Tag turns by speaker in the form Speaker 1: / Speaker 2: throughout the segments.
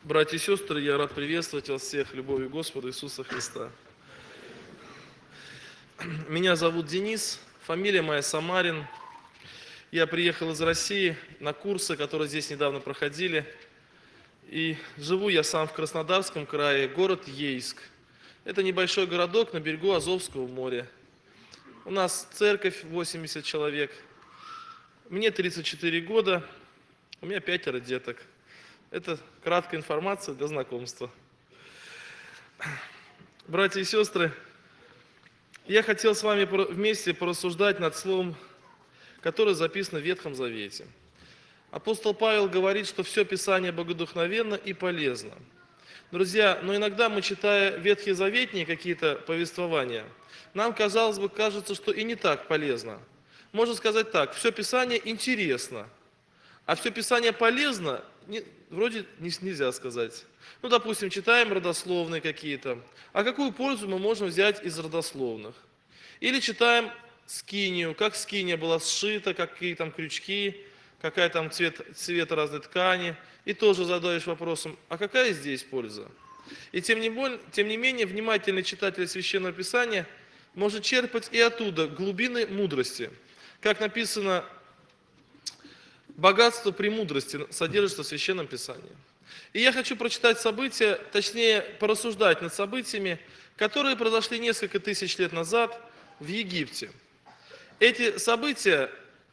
Speaker 1: Братья и сестры, я рад приветствовать вас всех любовью Господа Иисуса Христа. Меня зовут Денис, фамилия моя Самарин. Я приехал из России на курсы, которые здесь недавно проходили. И живу я сам в Краснодарском крае, город Ейск. Это небольшой городок на берегу Азовского моря. У нас церковь 80 человек. Мне 34 года, у меня 5 деток. Это краткая информация для знакомства. Братья и сестры, я хотел с вами вместе порассуждать над словом, которое записано в Ветхом Завете. Апостол Павел говорит, что все Писание богодухновенно и полезно. Друзья, но иногда мы, читая ветхозаветные какие-то повествования, нам, казалось бы, кажется, что и не так полезно. Можно сказать так, все Писание интересно, а все Писание полезно, вроде нельзя сказать. Ну, допустим, читаем родословные какие-то. А какую пользу мы можем взять из родословных? Или читаем скинию, как скиния была сшита, какие там крючки, какая там цвет разной ткани. И тоже задаешь вопросом, а какая здесь польза? И тем не менее, внимательный читатель Священного Писания может черпать и оттуда глубины мудрости. Как написано, богатство премудрости содержится в Священном Писании. И я хочу прочитать события, точнее, порассуждать над событиями, которые произошли несколько тысяч лет назад в Египте. Эти события,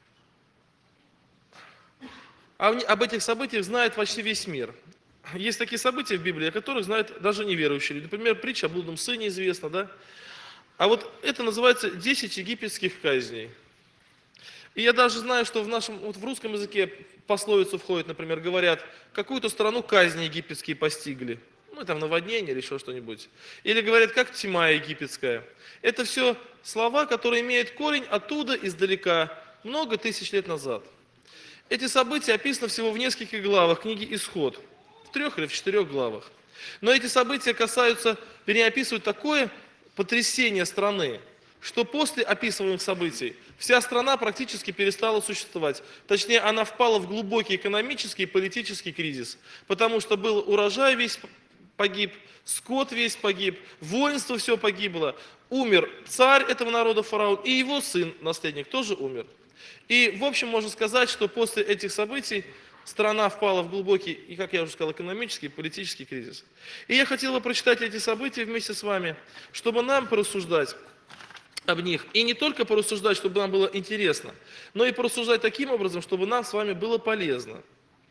Speaker 1: об этих событиях знает почти весь мир. Есть такие события в Библии, о которых знают даже неверующие люди. Например, притча о блудном сыне известна, да? А вот это называется 10 египетских казней. И я даже знаю, что в русском языке пословицу входит, например, говорят, какую-то страну казни египетские постигли. Ну, там наводнение или еще что-нибудь. Или говорят, как тьма египетская. Это все слова, которые имеют корень оттуда, издалека, много тысяч лет назад. Эти события описаны всего в нескольких главах книги «Исход». В 3 или в 4 главах. Но эти события описывают такое потрясение страны, что после описываемых событий вся страна практически перестала существовать. Точнее, она впала в глубокий экономический и политический кризис, потому что был урожай весь погиб, скот весь погиб, воинство все погибло, умер царь этого народа фараон, и его сын, наследник, тоже умер. И, в общем, можно сказать, что после этих событий страна впала в глубокий, и, как я уже сказал, экономический и политический кризис. И я хотел бы прочитать эти события вместе с вами, чтобы нам порассуждать об них. И не только порассуждать, чтобы нам было интересно, но и порассуждать таким образом, чтобы нам с вами было полезно.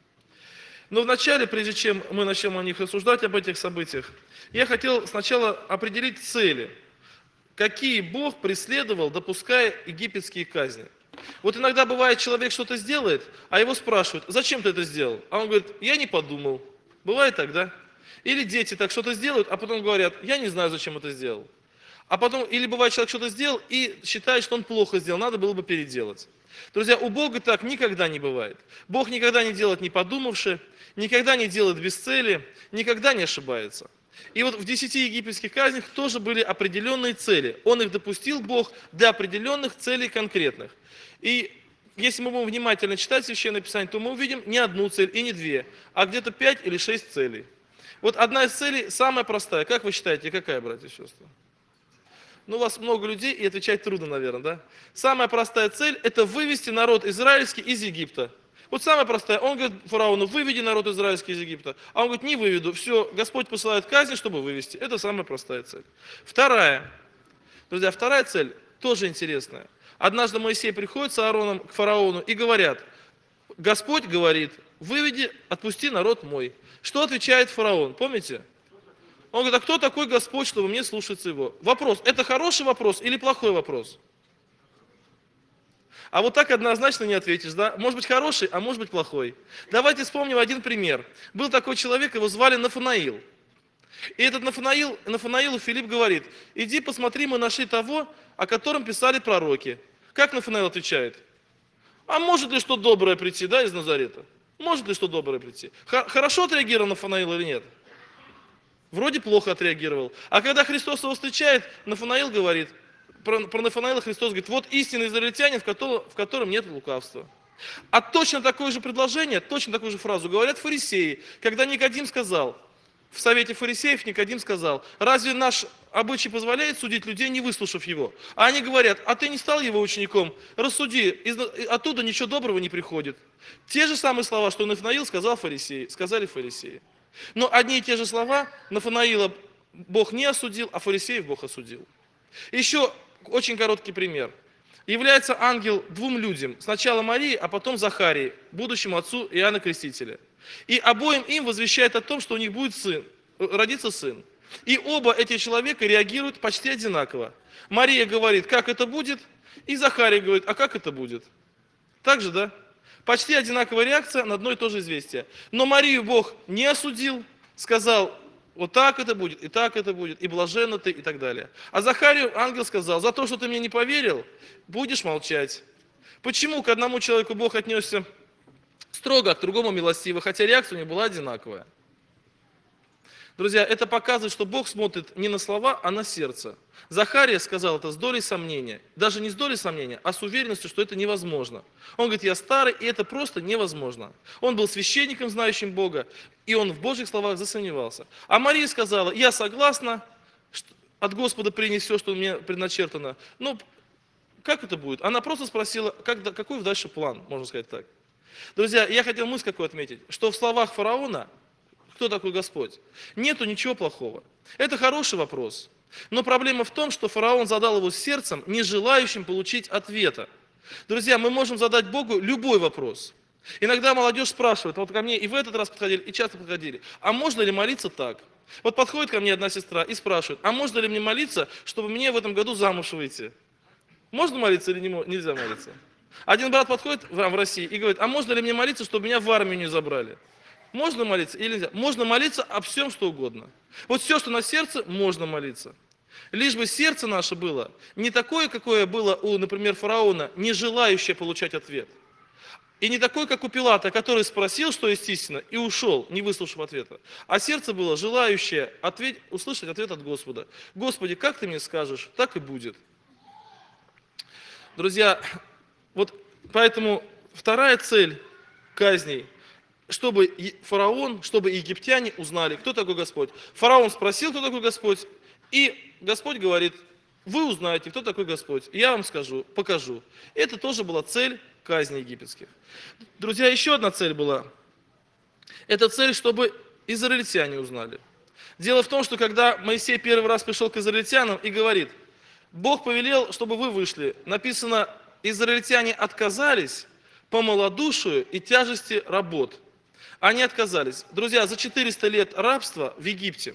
Speaker 1: Но вначале, прежде чем мы начнем о них рассуждать, об этих событиях, я хотел сначала определить цели, какие Бог преследовал, допуская египетские казни. Вот иногда бывает, человек что-то сделает, а его спрашивают, зачем ты это сделал? А он говорит, я не подумал. Бывает так, да? Или дети так что-то сделают, а потом говорят, я не знаю, зачем это сделал. А потом, или бывает, человек что-то сделал и считает, что он плохо сделал, надо было бы переделать. Друзья, у Бога так никогда не бывает. Бог никогда не делает не подумавши, никогда не делает без цели, никогда не ошибается. И вот в 10 египетских казнях тоже были определенные цели. Он их допустил, Бог, для определенных целей конкретных. И если мы будем внимательно читать Священное Писание, то мы увидим не одну цель и не две, а где-то 5 или 6 целей. Вот одна из целей самая простая. Как вы считаете, какая, братья и сестры? Ну, у вас много людей, и отвечать трудно, наверное, да? Самая простая цель – это вывести народ израильский из Египта. Вот самая простая. Он говорит фараону, выведи народ израильский из Египта. А он говорит, не выведу. Все, Господь посылает казни, чтобы вывести. Это самая простая цель. Вторая. Друзья, вторая цель тоже интересная. Однажды Моисей приходит с Аароном к фараону и говорят, Господь говорит, выведи, отпусти народ мой. Что отвечает фараон, помните? Он говорит, а кто такой Господь, чтобы мне слушаться его? Вопрос, это хороший вопрос или плохой вопрос? А вот так однозначно не ответишь, да? Может быть хороший, а может быть плохой. Давайте вспомним один пример. Был такой человек, его звали Нафанаил. И этот Нафанаилу Филипп говорит, иди посмотри, мы нашли того, о котором писали пророки. Как Нафанаил отвечает? А может ли что доброе прийти, да, из Назарета? Может ли что доброе прийти? Хорошо отреагировал Нафанаил или нет? Вроде плохо отреагировал. А когда Христос его встречает, Нафанаил говорит, про Нафанаила Христос говорит, вот истинный израильтянин, в котором нет лукавства. А точно такое же предложение, точно такую же фразу говорят фарисеи, когда Никодим сказал, в совете фарисеев Никодим сказал: разве наш обычай позволяет судить людей, не выслушав его? А они говорят: а ты не стал его учеником, рассуди, оттуда ничего доброго не приходит. Те же самые слова, что Нафанаил сказали фарисеи. Но одни и те же слова Нафанаила Бог не осудил, а фарисеев Бог осудил. Еще очень короткий пример. Является ангел двум людям, сначала Марии, а потом Захарии, будущему отцу Иоанна Крестителя. И обоим им возвещает о том, что у них будет родится сын. И оба эти человека реагируют почти одинаково. Мария говорит: как это будет? И Захарий говорит: а как это будет? Так же, да? Почти одинаковая реакция на одно и то же известие. Но Марию Бог не осудил, сказал: вот так это будет, и так это будет, и блаженна ты, и так далее. А Захарию ангел сказал: за то, что ты мне не поверил, будешь молчать. Почему к одному человеку Бог отнесся строго, а к другому милостиво, хотя реакция у них была одинаковая? Друзья, это показывает, что Бог смотрит не на слова, а на сердце. Захария сказал это с долей сомнения. Даже не с долей сомнения, а с уверенностью, что это невозможно. Он говорит: я старый, и это просто невозможно. Он был священником, знающим Бога, и он в Божьих словах засомневался. А Мария сказала: я согласна от Господа принять все, что мне предначертано. Но как это будет? Она просто спросила, какой дальше план, можно сказать так. Друзья, я хотел мысль какую отметить, что в словах фараона: кто такой Господь? Нету ничего плохого. Это хороший вопрос. Но проблема в том, что фараон задал его сердцем, не желающим получить ответа. Друзья, мы можем задать Богу любой вопрос. Иногда молодежь спрашивает, вот ко мне и в этот раз подходили, и часто подходили: а можно ли молиться так? Вот подходит ко мне одна сестра и спрашивает: а можно ли мне молиться, чтобы мне в этом году замуж выйти? Можно молиться или нельзя молиться? Один брат подходит в России и говорит: а можно ли мне молиться, чтобы меня в армию не забрали? Можно молиться или нельзя? Можно молиться о всем, что угодно. Вот все, что на сердце, можно молиться. Лишь бы сердце наше было не такое, какое было у, например, фараона, не желающее получать ответ. И не такое, как у Пилата, который спросил, что есть истина, и ушел, не выслушав ответа. А сердце было желающее услышать ответ от Господа. Господи, как ты мне скажешь, так и будет. Друзья, вот поэтому вторая цель казней, чтобы фараон, чтобы египтяне узнали, кто такой Господь. Фараон спросил, кто такой Господь, и Господь говорит: вы узнаете, кто такой Господь, и я вам скажу, покажу. Это тоже была цель казни египетских. Друзья, еще одна цель была. Это цель, чтобы израильтяне узнали. Дело в том, что когда Моисей первый раз пришел к израильтянам и говорит: Бог повелел, чтобы вы вышли, написано: израильтяне отказались по малодушию и тяжести работ. Они отказались. Друзья, за 400 лет рабства в Египте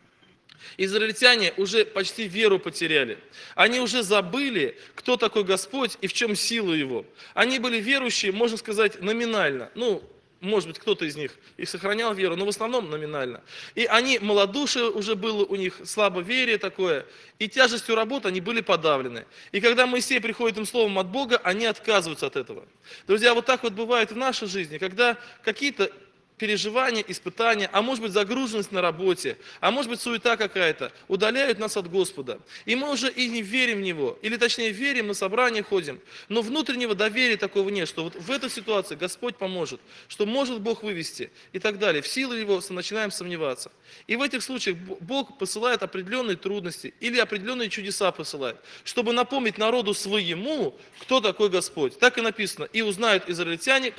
Speaker 1: израильтяне уже почти веру потеряли. Они уже забыли, кто такой Господь и в чем сила Его. Они были верующие, можно сказать, номинально. Может быть, кто-то из них и сохранял веру, но в основном номинально. И они, малодушие уже было у них, слабоверие такое, и тяжестью работы они были подавлены. И когда Моисей приходит им словом от Бога, они отказываются от этого. Друзья, вот так вот бывает в нашей жизни, когда какие-то переживания, испытания, а может быть загруженность на работе, а может быть суета какая-то, удаляют нас от Господа. И мы уже и не верим в Него, или точнее верим, на собрание ходим, но внутреннего доверия такого нет, что вот в этой ситуации Господь поможет, что может Бог вывести и так далее. В силу Его начинаем сомневаться. И в этих случаях Бог посылает определенные трудности или определенные чудеса посылает, чтобы напомнить народу своему, кто такой Господь. Так и написано: и узнают израильтяне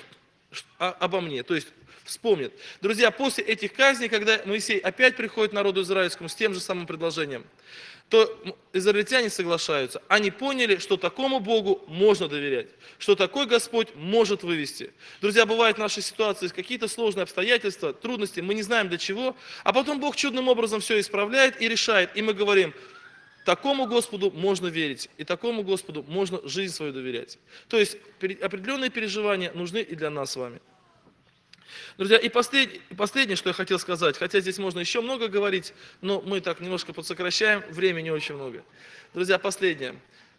Speaker 1: обо мне, то есть вспомнят. Друзья, после этих казней, когда Моисей опять приходит к народу израильскому с тем же самым предложением, то израильтяне соглашаются. Они поняли, что такому Богу можно доверять, что такой Господь может вывести. Друзья, бывают в нашей ситуации какие-то сложные обстоятельства, трудности, мы не знаем для чего, а потом Бог чудным образом все исправляет и решает, и мы говорим: такому Господу можно верить, и такому Господу можно жизнь свою доверять. То есть определенные переживания нужны и для нас с вами. Друзья, и последнее, что я хотел сказать, хотя здесь можно еще много говорить, но мы так немножко подсокращаем, времени очень много. Друзья, последнее.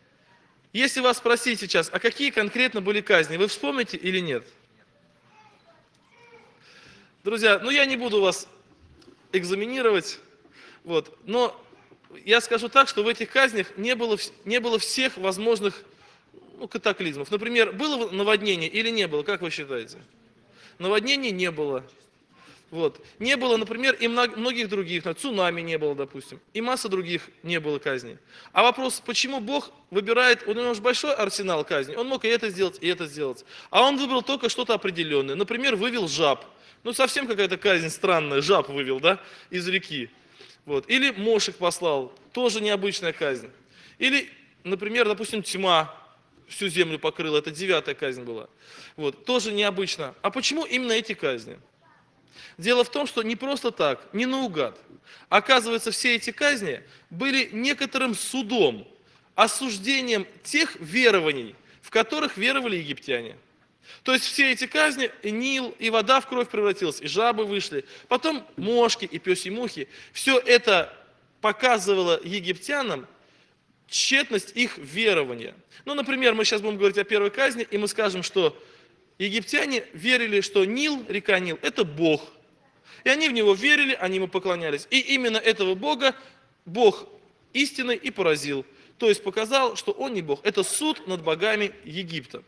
Speaker 1: Если вас спросить сейчас, а какие конкретно были казни, вы вспомните или нет? Друзья, я не буду вас экзаменировать, но я скажу так, что в этих казнях не было всех возможных катаклизмов. Например, было наводнение или не было, как вы считаете? Наводнения не было. Вот. Не было, например, и многих других, цунами не было, допустим, и масса других не было казней. А вопрос, почему Бог выбирает, у него же большой арсенал казней, он мог и это сделать, и это сделать. А он выбрал только что-то определенное. Например, вывел жаб. Совсем какая-то казнь странная, жаб вывел, да, из реки. Вот. Или мошек послал, тоже необычная казнь. Или, например, допустим, тьма всю землю покрыла, это 9-я казнь была. Вот. Тоже необычно. А почему именно эти казни? Дело в том, что не просто так, не наугад. Оказывается, все эти казни были некоторым судом, осуждением тех верований, в которых веровали египтяне. То есть все эти казни, и Нил, и вода в кровь превратилась, и жабы вышли, потом мошки и пёсьи мухи. Все это показывало египтянам тщетность их верования. Например, мы сейчас будем говорить о первой казни, и мы скажем, что египтяне верили, что Нил, река Нил, это Бог. И они в него верили, они ему поклонялись. И именно этого Бога Бог истинный и поразил. То есть показал, что он не Бог. Это суд над богами Египта.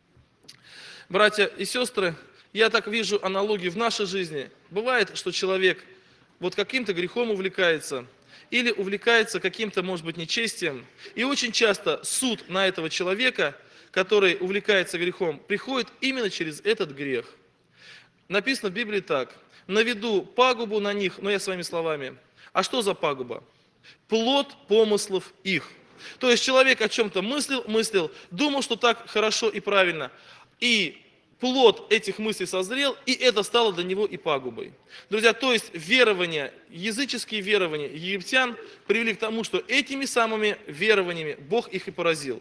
Speaker 1: Братья и сестры, я так вижу аналогию в нашей жизни. Бывает, что человек каким-то грехом увлекается, или увлекается каким-то, может быть, нечестием. И очень часто суд на этого человека, который увлекается грехом, приходит именно через этот грех. Написано в Библии так: наведу пагубу на них, но я своими словами. А что за пагуба? Плод помыслов их. То есть человек о чем-то мыслил, думал, что так хорошо и правильно, и плод этих мыслей созрел, и это стало для него и пагубой. Друзья, то есть верования, языческие верования египтян привели к тому, что этими самыми верованиями Бог их и поразил.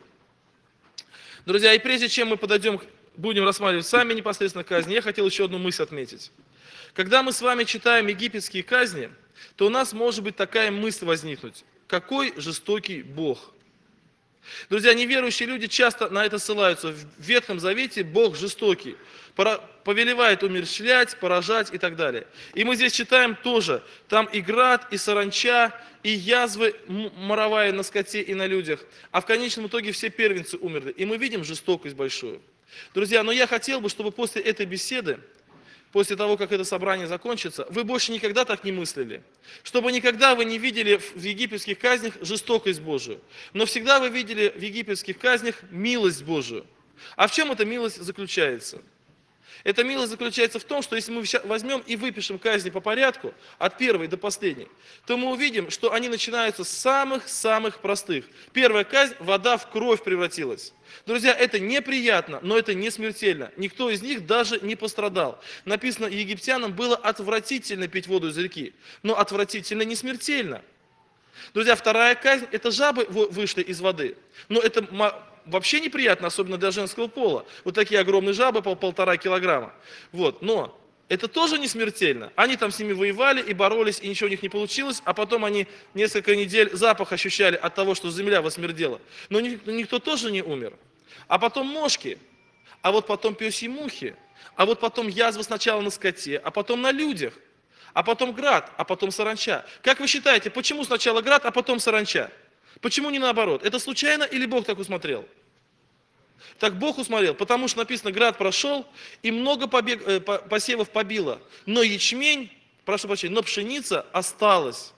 Speaker 1: Друзья, и прежде чем мы будем рассматривать сами непосредственно казни, я хотел еще одну мысль отметить. Когда мы с вами читаем египетские казни, то у нас может быть такая мысль возникнуть: какой жестокий Бог. Друзья, неверующие люди часто на это ссылаются. В Ветхом Завете Бог жестокий, повелевает умерщвлять, поражать и так далее. И мы здесь читаем тоже, там и град, и саранча, и язвы моровая на скоте и на людях. А в конечном итоге все первенцы умерли. И мы видим жестокость большую. Друзья, но я хотел бы, чтобы после этой беседы, после того, как это собрание закончится, вы больше никогда так не мыслили. Чтобы никогда вы не видели в египетских казнях жестокость Божию. Но всегда вы видели в египетских казнях милость Божию. А в чем эта милость заключается? Эта милость заключается в том, что если мы возьмем и выпишем казни по порядку, от первой до последней, то мы увидим, что они начинаются с самых-самых простых. Первая казнь – вода в кровь превратилась. Друзья, это неприятно, но это не смертельно. Никто из них даже не пострадал. Написано, египтянам было отвратительно пить воду из реки, но отвратительно не смертельно. Друзья, вторая казнь – это жабы вышли из воды. Но это вообще неприятно, особенно для женского пола. Вот такие огромные жабы по 1,5 килограмма. Но это тоже не смертельно. Они там с ними воевали и боролись, и ничего у них не получилось, а потом они несколько недель запах ощущали от того, что земля восмердела. Но никто тоже не умер. А потом мошки, а вот потом пёсьи мухи, а вот потом язва сначала на скоте, а потом на людях, а потом град, а потом саранча. Как вы считаете, почему сначала град, а потом саранча? Почему не наоборот? Это случайно или Бог так усмотрел? Так Бог усмотрел, потому что написано, град прошел, и много посевов побило, но ячмень, прошу прощения, но пшеница осталась.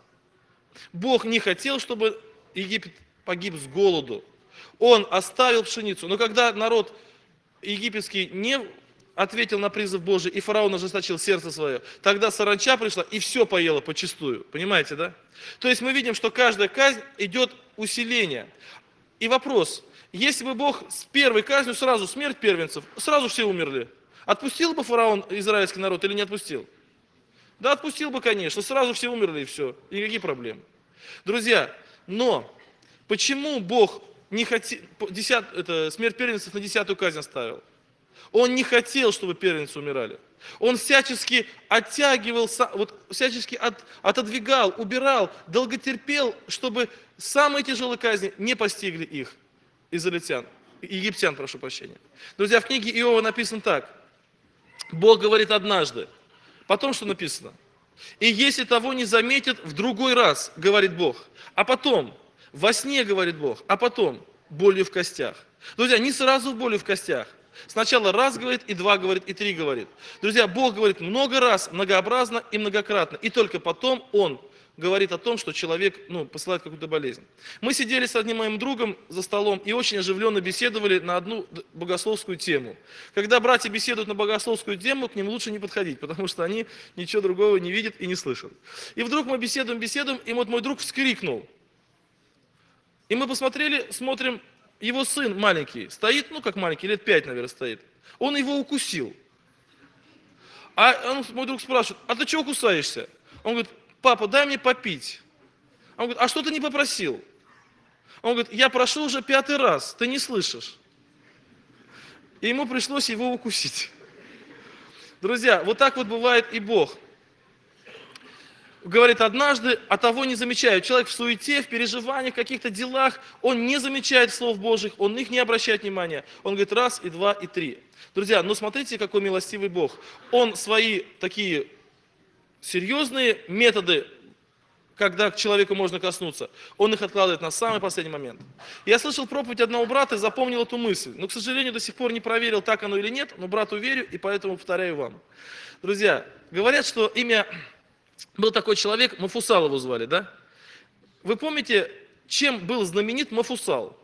Speaker 1: Бог не хотел, чтобы Египет погиб с голоду. Он оставил пшеницу. Но когда народ египетский не ответил на призыв Божий, и фараон ожесточил сердце свое, тогда саранча пришла и все поела почистую. Понимаете, да? То есть мы видим, что каждая казнь идет усиление. И вопрос, если бы Бог с первой казнью сразу смерть первенцев, сразу все умерли, отпустил бы фараон израильский народ или не отпустил? Да, отпустил бы, конечно, сразу все умерли и все, и какие проблемы? Друзья, но почему Бог не хотел, смерть первенцев на 10-ю казнь оставил? Он не хотел, чтобы первенцы умирали. Он всячески оттягивал, всячески отодвигал, убирал, долготерпел, чтобы самые тяжелые казни не постигли их, египтян, прошу прощения. Друзья, в книге Иова написано так. Бог говорит однажды, потом что написано? И если того не заметят, в другой раз, говорит Бог. А потом, во сне, говорит Бог, а потом, болью в костях. Друзья, не сразу болью в костях. Сначала раз говорит, и два говорит, и три говорит. Друзья, Бог говорит много раз, многообразно и многократно. И только потом Он говорит о том, что человек посылает какую-то болезнь. Мы сидели с одним моим другом за столом и очень оживленно беседовали на одну богословскую тему. Когда братья беседуют на богословскую тему, к ним лучше не подходить, потому что они ничего другого не видят и не слышат. И вдруг мы беседуем, и вот мой друг вскрикнул. И мы посмотрели, смотрим, его сын маленький стоит, как маленький, лет 5, наверное, стоит. Он его укусил. Мой друг спрашивает, а ты чего кусаешься? Он говорит, папа, дай мне попить. Он говорит, а что ты не попросил? Он говорит, я прошу уже 5-й раз, ты не слышишь. И ему пришлось его укусить. Друзья, вот так вот бывает и Бог. Говорит однажды, а того не замечают. Человек в суете, в переживаниях, в каких-то делах, он не замечает слов Божьих, он их не обращает внимания. Он говорит раз, и два, и три. Друзья, смотрите, какой милостивый Бог. Он свои такие серьезные методы, когда к человеку можно коснуться, он их откладывает на самый последний момент. Я слышал проповедь одного брата и запомнил эту мысль. Но, к сожалению, до сих пор не проверил, так оно или нет, но брату верю, и поэтому повторяю вам. Друзья, говорят, что был такой человек, Мафусал его звали, да? Вы помните, чем был знаменит Мафусал?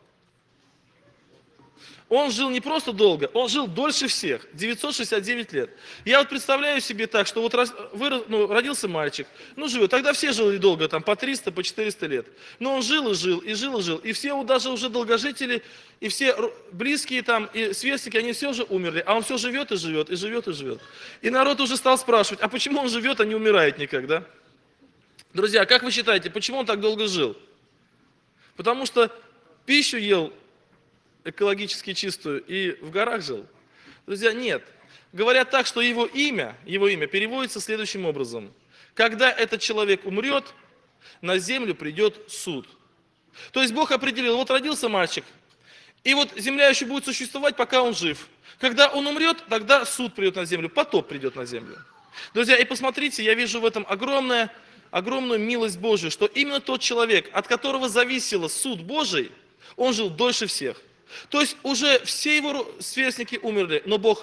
Speaker 1: Он жил не просто долго, он жил дольше всех, 969 лет. Я представляю себе так, что родился мальчик, живет, тогда все жили долго, по 300, по 400 лет. Но он жил и жил, и жил и жил, и все даже уже долгожители, и все близкие и сверстники, они все уже умерли, а он все живет и живет, и живет и живет. И народ уже стал спрашивать, а почему он живет, а не умирает никогда? Друзья, как вы считаете, почему он так долго жил? Потому что пищу ел экологически чистую и в горах жил? Друзья, нет. Говорят так, что его имя переводится следующим образом. Когда этот человек умрет, на землю придет суд. То есть Бог определил, вот родился мальчик, и вот земля еще будет существовать, пока он жив. Когда он умрет, тогда суд придет на землю, потоп придет на землю. Друзья, и посмотрите, я вижу в этом огромную милость Божию, что именно тот человек, от которого зависел суд Божий, он жил дольше всех. То есть уже все его сверстники умерли, но Бог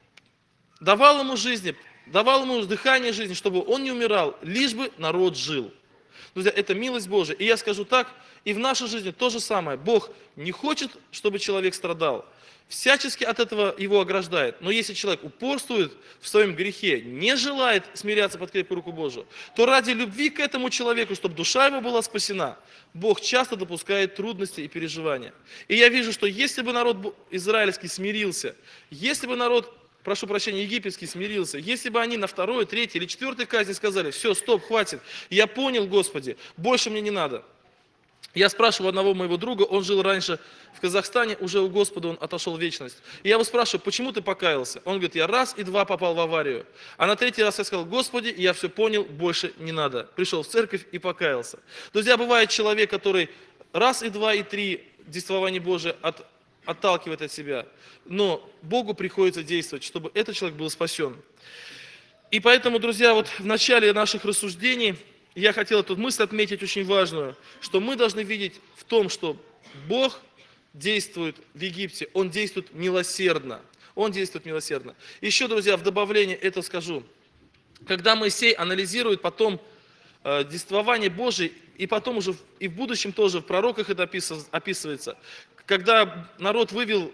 Speaker 1: давал ему жизни, давал ему дыхание жизни, чтобы он не умирал, лишь бы народ жил. Друзья, это милость Божия. И я скажу так, и в нашей жизни то же самое. Бог не хочет, чтобы человек страдал. Всячески от этого его ограждает. Но если человек упорствует в своем грехе, не желает смиряться под крепкую руку Божию, то ради любви к этому человеку, чтобы душа его была спасена, Бог часто допускает трудности и переживания. И я вижу, что если бы народ израильский смирился, если бы народ, прошу прощения, египетский смирился, если бы они на 2-й, 3-й или 4-й казни сказали, все, стоп, хватит, я понял, Господи, больше мне не надо. Я спрашиваю одного моего друга, он жил раньше в Казахстане, уже у Господа он отошел в вечность. И я его спрашиваю, почему ты покаялся? Он говорит, я раз и два попал в аварию. А на 3-й раз я сказал, Господи, я все понял, больше не надо. Пришел в церковь и покаялся. Друзья, бывает человек, который раз и два и три действование Божие отталкивает от себя. Но Богу приходится действовать, чтобы этот человек был спасен. И поэтому, друзья, вот в начале наших рассуждений я хотел эту мысль отметить очень важную, что мы должны видеть в том, что Бог действует в Египте, Он действует милосердно. Он действует милосердно. Еще, друзья, в добавление это скажу. Когда Моисей анализирует потом действование Божие, и потом уже и в будущем тоже в пророках это описывается, когда народ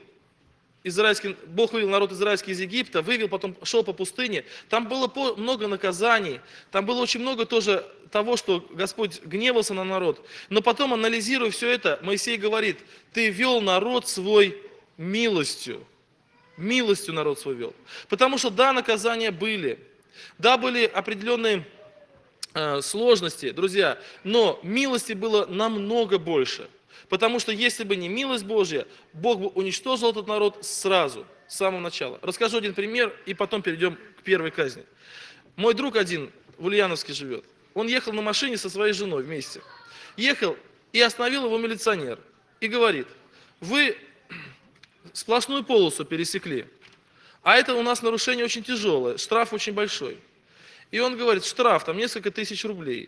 Speaker 1: Бог вывел народ израильский из Египта, потом шел по пустыне, там было много наказаний, там было очень много тоже того, что Господь гневался на народ. Но потом, анализируя все это, Моисей говорит, ты вел народ свой милостью. Милостью народ свой вел. Потому что да, наказания были, да, были определенные сложности, друзья, но милости было намного больше. Потому что если бы не милость Божья, Бог бы уничтожил этот народ сразу, с самого начала. Расскажу один пример, и потом перейдем к первой казни. Мой друг один в Ульяновске живет. Он ехал на машине со своей женой вместе. Ехал, и остановил его милиционер. И говорит, вы сплошную полосу пересекли, а это у нас нарушение очень тяжелое, штраф очень большой. И он говорит, штраф там несколько тысяч рублей.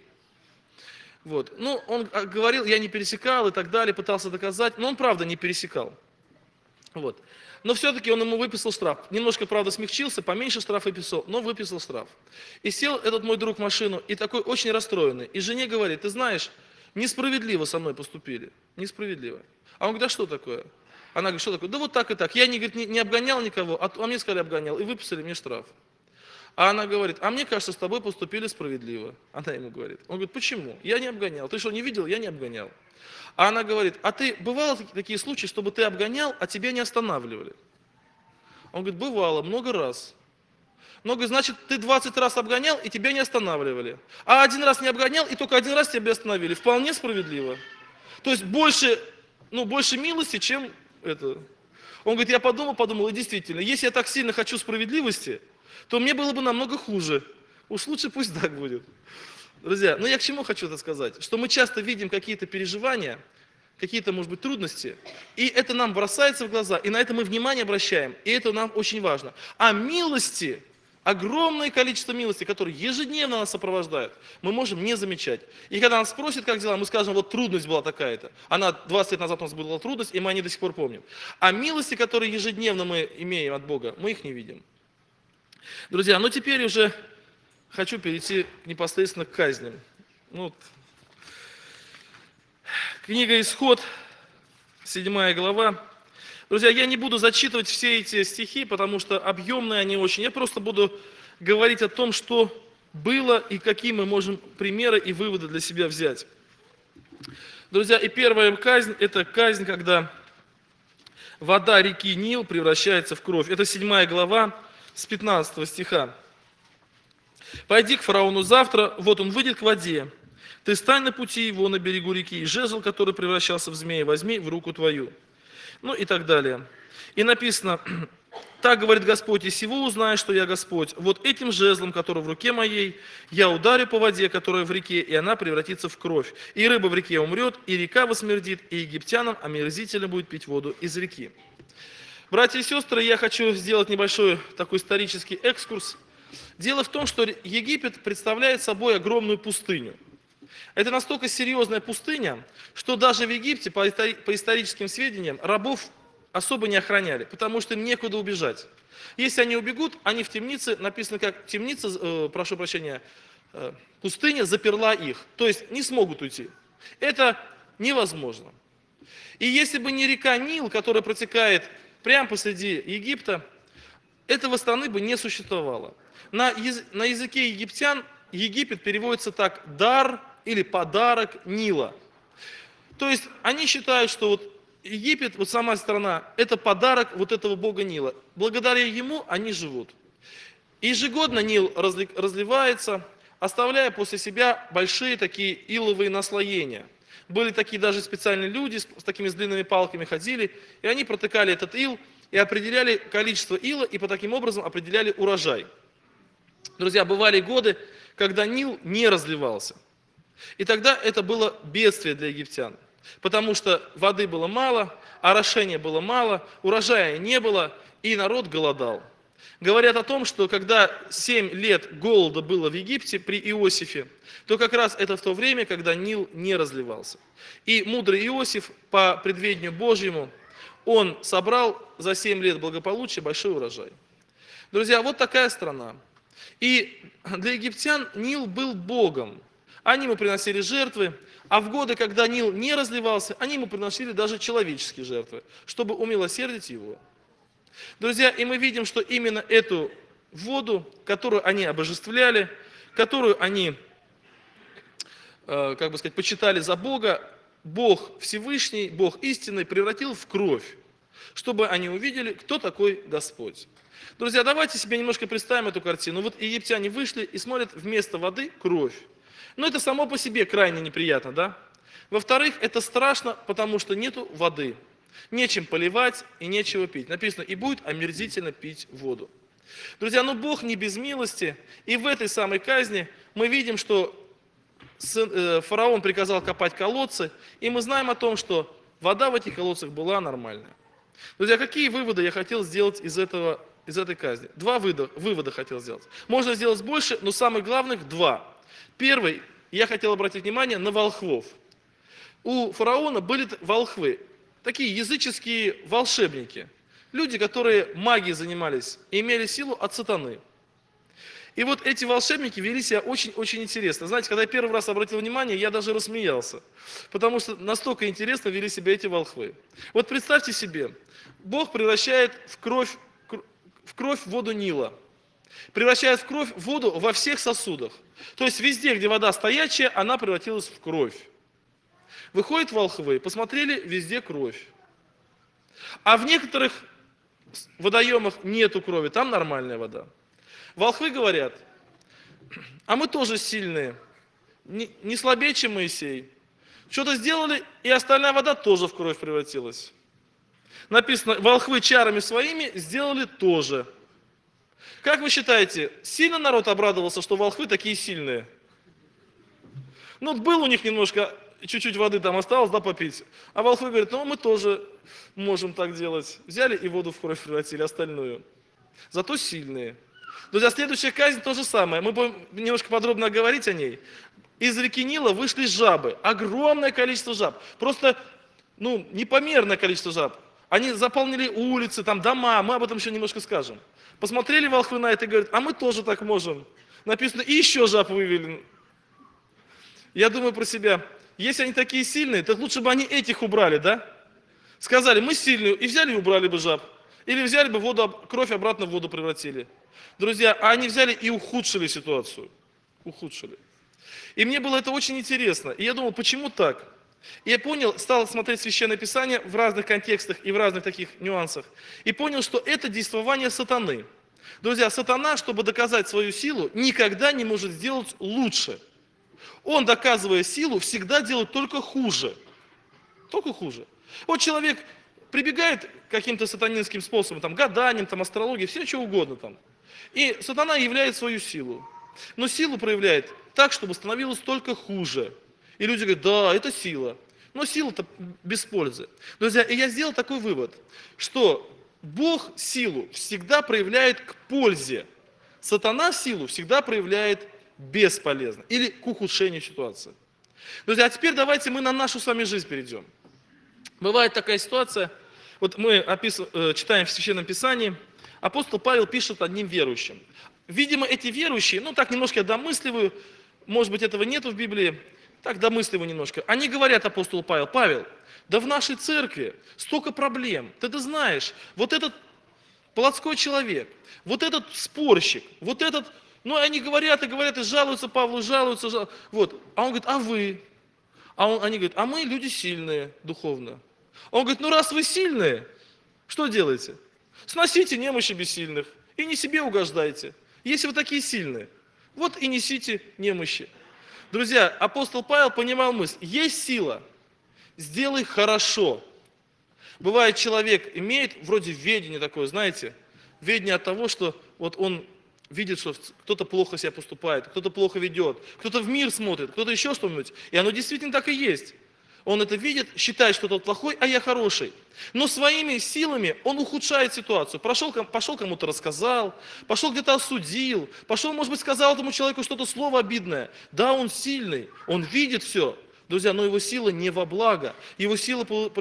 Speaker 1: Вот. Он говорил, я не пересекал и так далее, пытался доказать, но он правда не пересекал. Вот. Но все-таки он ему выписал штраф. Немножко, правда, смягчился, поменьше штраф выписал, но выписал штраф. И сел этот мой друг в машину, и такой очень расстроенный. И жене говорит: ты знаешь, несправедливо со мной поступили. Несправедливо. А он говорит: а что такое? Она говорит: что такое? Да вот так и так. Я говорит, не обгонял никого, а мне сказали обгонял, и выписали мне штраф. А она говорит: а мне кажется, с тобой поступили справедливо. Она ему говорит. Он говорит: почему? Я не обгонял. Ты что, не видел? Я не обгонял. А она говорит: а ты, бывало такие случаи, чтобы ты обгонял, а тебя не останавливали? Он говорит: бывало, много раз. Но, говорит, значит, ты 20 раз обгонял, и тебя не останавливали. А один раз не обгонял, и только один раз тебя остановили. Вполне справедливо. То есть больше милости, чем это. Он говорит: я подумал, и действительно, если я так сильно хочу справедливости, то мне было бы намного хуже. Уж лучше пусть так будет. Друзья, я к чему хочу это сказать? Что мы часто видим какие-то переживания, какие-то, может быть, трудности, и это нам бросается в глаза, и на это мы внимание обращаем, и это нам очень важно. А милости, огромное количество милости, которые ежедневно нас сопровождают, мы можем не замечать. И когда нас спросят, как дела, мы скажем: вот трудность была такая-то. Она 20 лет назад у нас была трудность, и мы о ней до сих пор помним. А милости, которые ежедневно мы имеем от Бога, мы их не видим. Друзья, теперь уже хочу перейти непосредственно к казням. Книга Исход, 7 глава. Друзья, я не буду зачитывать все эти стихи, потому что объемные они очень. Я просто буду говорить о том, что было и какие мы можем примеры и выводы для себя взять. Друзья, и первая казнь, это казнь, когда вода реки Нил превращается в кровь. Это 7 глава с 15 стиха. «Пойди к фараону завтра, вот он выйдет к воде. Ты стань на пути его на берегу реки, и жезл, который превращался в змея, возьми в руку твою». И так далее. И написано: «Так говорит Господь, и сего узнаешь, что я Господь. Вот этим жезлом, который в руке моей, я ударю по воде, которая в реке, и она превратится в кровь. И рыба в реке умрет, и река восмердит, и египтянам омерзительно будет пить воду из реки». Братья и сестры, я хочу сделать небольшой такой исторический экскурс. Дело в том, что Египет представляет собой огромную пустыню. Это настолько серьезная пустыня, что даже в Египте, по историческим сведениям, рабов особо не охраняли, потому что им некуда убежать. Если они убегут, они в темнице, написано как темница, пустыня заперла их, то есть не смогут уйти. Это невозможно. И если бы не река Нил, которая протекает прямо посреди Египта, этого страны бы не существовало. На языке египтян Египет переводится так: дар или подарок Нила. То есть они считают, что Египет, сама страна, это подарок этого бога Нила. Благодаря ему они живут. И ежегодно Нил разливается, оставляя после себя большие такие иловые наслоения. Были такие даже специальные люди, с такими длинными палками ходили, и они протыкали этот ил и определяли количество ила, и по таким образом определяли урожай. Друзья, бывали годы, когда Нил не разливался. И тогда это было бедствие для египтян, потому что воды было мало, орошения было мало, урожая не было, и народ голодал. Говорят о том, что когда 7 лет голода было в Египте при Иосифе, то как раз это в то время, когда Нил не разливался. И мудрый Иосиф по предведению Божьему, он собрал за 7 лет благополучия большой урожай. Друзья, вот такая страна. И для египтян Нил был богом. Они ему приносили жертвы, а в годы, когда Нил не разливался, они ему приносили даже человеческие жертвы, чтобы умилосердить его. Друзья, и мы видим, что именно эту воду, которую они обожествляли, которую они, почитали за Бога, Бог Всевышний, Бог истинный превратил в кровь, чтобы они увидели, кто такой Господь. Друзья, давайте себе немножко представим эту картину. Вот египтяне вышли и смотрят вместо воды кровь. Но это само по себе крайне неприятно, да? Во-вторых, это страшно, потому что нету воды. Нечем поливать и нечего пить. Написано: и будет омерзительно пить воду. Друзья, Бог не без милости. И в этой самой казни мы видим, что фараон приказал копать колодцы. И мы знаем о том, что вода в этих колодцах была нормальная. Друзья, какие выводы я хотел сделать из этой казни? 2 вывода хотел сделать. Можно сделать больше, но самых главных 2. Первый, я хотел обратить внимание на волхвов. У фараона были волхвы, такие языческие волшебники. люди, которые магией занимались и имели силу от сатаны. И вот эти волшебники вели себя очень-очень интересно. Знаете, когда я первый раз обратил внимание, я даже рассмеялся, потому что настолько интересно вели себя эти волхвы. Вот представьте себе, Бог превращает в кровь воду Нила, превращает в кровь воду во всех сосудах. То есть везде, где вода стоячая, она превратилась в кровь. Выходят волхвы, посмотрели, везде кровь. А в некоторых водоемах нету крови, там нормальная вода. Волхвы говорят, а мы тоже сильные, не слабее, чем Моисей. Что-то сделали, и остальная вода тоже в кровь превратилась. Написано, волхвы чарами своими сделали тоже. Как вы считаете, сильно народ обрадовался, что волхвы такие сильные? Ну, был у них немножко, чуть-чуть воды там осталось, да, попить. А волхвы говорят, ну, мы тоже можем так делать. Взяли и воду в кровь превратили, остальную. Зато сильные. Друзья, следующая казнь то же самое. Мы будем немножко подробно говорить о ней. Из реки Нила вышли жабы. Огромное количество жаб. Просто, непомерное количество жаб. Они заполнили улицы, там дома, мы об этом еще немножко скажем. Посмотрели волхвы на это и говорят, а мы тоже так можем. Написано, и еще жаб вывели. Я думаю про себя, если они такие сильные, так лучше бы они этих убрали, да? Сказали, мы сильные, и взяли и убрали бы жаб. Или взяли бы кровь обратно в воду превратили. Друзья, а они взяли и ухудшили ситуацию. Ухудшили. И мне было это очень интересно. И я думал, почему так? И я понял, стал смотреть Священное Писание в разных контекстах и в разных таких нюансах. И понял, что это действование сатаны. Друзья, сатана, чтобы доказать свою силу, никогда не может сделать лучше. Он, доказывая силу, всегда делает только хуже. Только хуже. Вот человек прибегает к каким-то сатанинским способам, там, гаданием, там, астрологией, все что угодно там. И сатана являет свою силу. Но силу проявляет так, чтобы становилось только хуже. И люди говорят, да, это сила. Но сила-то без пользы. Друзья, и я сделал такой вывод, что Бог силу всегда проявляет к пользе. Сатана силу всегда проявляет бесполезно. Или к ухудшению ситуации. Друзья, а теперь давайте мы на нашу с вами жизнь перейдем. Бывает такая ситуация, вот мы читаем в Священном Писании, апостол Павел пишет одним верующим. Видимо, эти верующие, так немножко я домысливаю, может быть, этого нету в Библии, так домысливаю немножко. Они говорят апостолу Павел, да в нашей церкви столько проблем, ты знаешь, вот этот плотской человек, вот этот спорщик, вот этот, они говорят и жалуются Павлу, жалуются, вот. А он говорит, а вы? Они говорят, а мы люди сильные духовно. Он говорит, раз вы сильные, что делаете? Сносите немощи бессильных и не себе угождайте. Если вы такие сильные, вот и несите немощи. Друзья, апостол Павел понимал мысль, есть сила, сделай хорошо. Бывает, человек имеет вроде ведение такое, знаете, ведение от того, что вот он видит, что кто-то плохо себя поступает, кто-то плохо ведет, кто-то в мир смотрит, кто-то еще что-нибудь. И оно действительно так и есть. Он это видит, считает, что тот плохой, а я хороший. Но своими силами он ухудшает ситуацию. Пошел кому-то рассказал, пошел где-то осудил, пошел, может быть, сказал этому человеку что-то слово обидное. Да, он сильный, он видит все. Друзья, но его сила не во благо. Его сила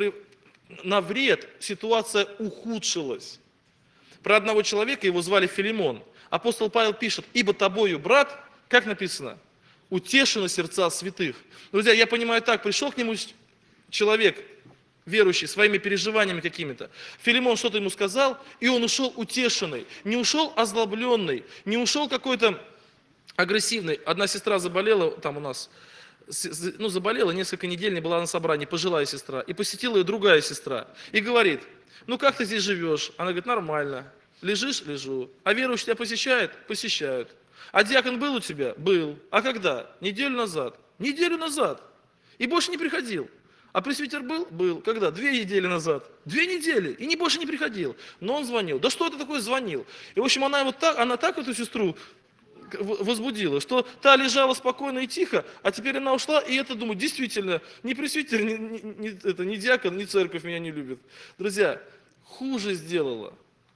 Speaker 1: на вред, ситуация ухудшилась. Про одного человека, его звали Филимон. Апостол Павел пишет, ибо тобою, брат, как написано, утешены сердца святых. Друзья, я понимаю так, пришел к нему человек, верующий, своими переживаниями какими-то. Филимон что-то ему сказал, и он ушел утешенный. Не ушел озлобленный, не ушел какой-то агрессивный. Одна сестра заболела там у нас, заболела, несколько недель не была на собрании, пожилая сестра. И посетила ее другая сестра. И говорит, как ты здесь живешь? Она говорит, нормально. Лежишь? Лежу. А верующие тебя посещают? Посещают. А диакон был у тебя? Был. А когда? Неделю назад. Неделю назад. И больше не приходил. А пресвитер был? Был. Когда? 2 недели назад. 2 недели. И больше не приходил. Но он звонил. Да что это такое звонил? И в общем она так эту сестру возбудила, что та лежала спокойно и тихо, а теперь она ушла, и это, думаю, действительно, ни пресвитер, ни диакон, ни церковь меня не любит. Друзья, хуже сделала.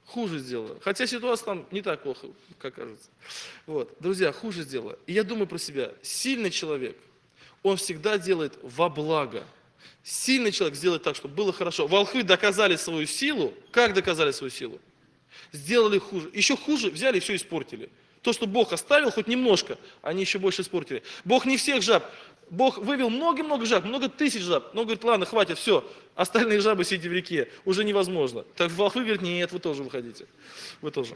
Speaker 1: Хотя ситуация там не так плохо, как кажется. Вот. Друзья, хуже сделала. И я думаю про себя, сильный человек, он всегда делает во благо. Сильный человек сделает так, чтобы было хорошо. Волхвы доказали свою силу. Как доказали свою силу? Сделали хуже. Еще хуже взяли и все испортили. То, что Бог оставил хоть немножко, они еще больше испортили. Бог не всех жаб. Бог вывел много-много жаб, много тысяч жаб. Но говорит, ладно, хватит, все, остальные жабы сидите в реке, уже невозможно. Так волхвы говорят, нет, вы тоже выходите. Вы тоже.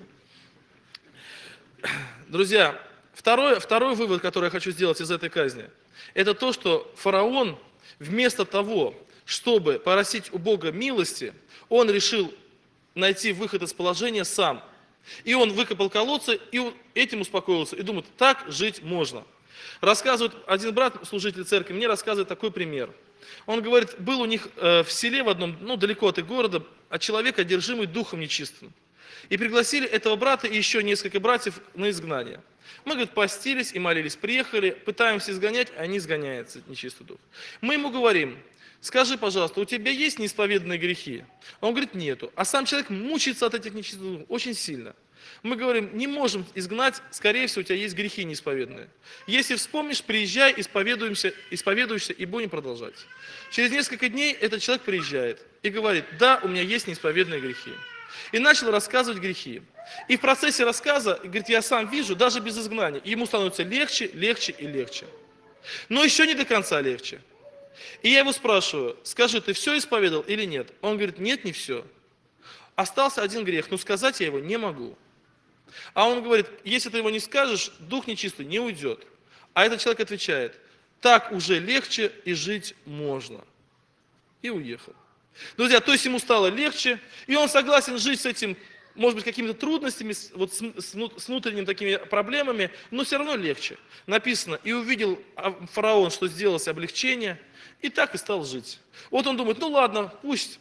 Speaker 1: Друзья, второй вывод, который я хочу сделать из этой казни, это то, что фараон вместо того, чтобы просить у Бога милости, он решил найти выход из положения сам. И он выкопал колодцы, и этим успокоился, и думает, так жить можно. Рассказывает один брат, служитель церкви, мне рассказывает такой пример. Он говорит, был у них в селе в одном, далеко от их города, человек, одержимый духом нечистым. И пригласили этого брата и еще несколько братьев на изгнание. Мы, говорит, постились и молились, приехали, пытаемся изгонять, а не изгоняется нечистый дух. Мы ему говорим, скажи, пожалуйста, у тебя есть неисповеданные грехи? Он говорит, нету. А сам человек мучается от этих нечистых духов очень сильно. Мы говорим, не можем изгнать, скорее всего, у тебя есть грехи неисповеданные. Если вспомнишь, приезжай, исповедуешься и будем продолжать. Через несколько дней этот человек приезжает и говорит, да, у меня есть неисповеданные грехи. И начал рассказывать грехи. И в процессе рассказа, говорит, я сам вижу, даже без изгнания, ему становится легче, легче и легче. Но еще не до конца легче. И я его спрашиваю, скажи, ты все исповедал или нет? Он говорит, нет, не все. Остался один грех, но сказать я его не могу. А он говорит, если ты его не скажешь, дух нечистый не уйдет. А этот человек отвечает, так уже легче и жить можно. И уехал. Друзья, то есть ему стало легче, и он согласен жить с этим, может быть, какими-то трудностями, с внутренними такими проблемами, но все равно легче. Написано, и увидел фараон, что сделалось облегчение, и так и стал жить. Вот он думает, ну ладно, пусть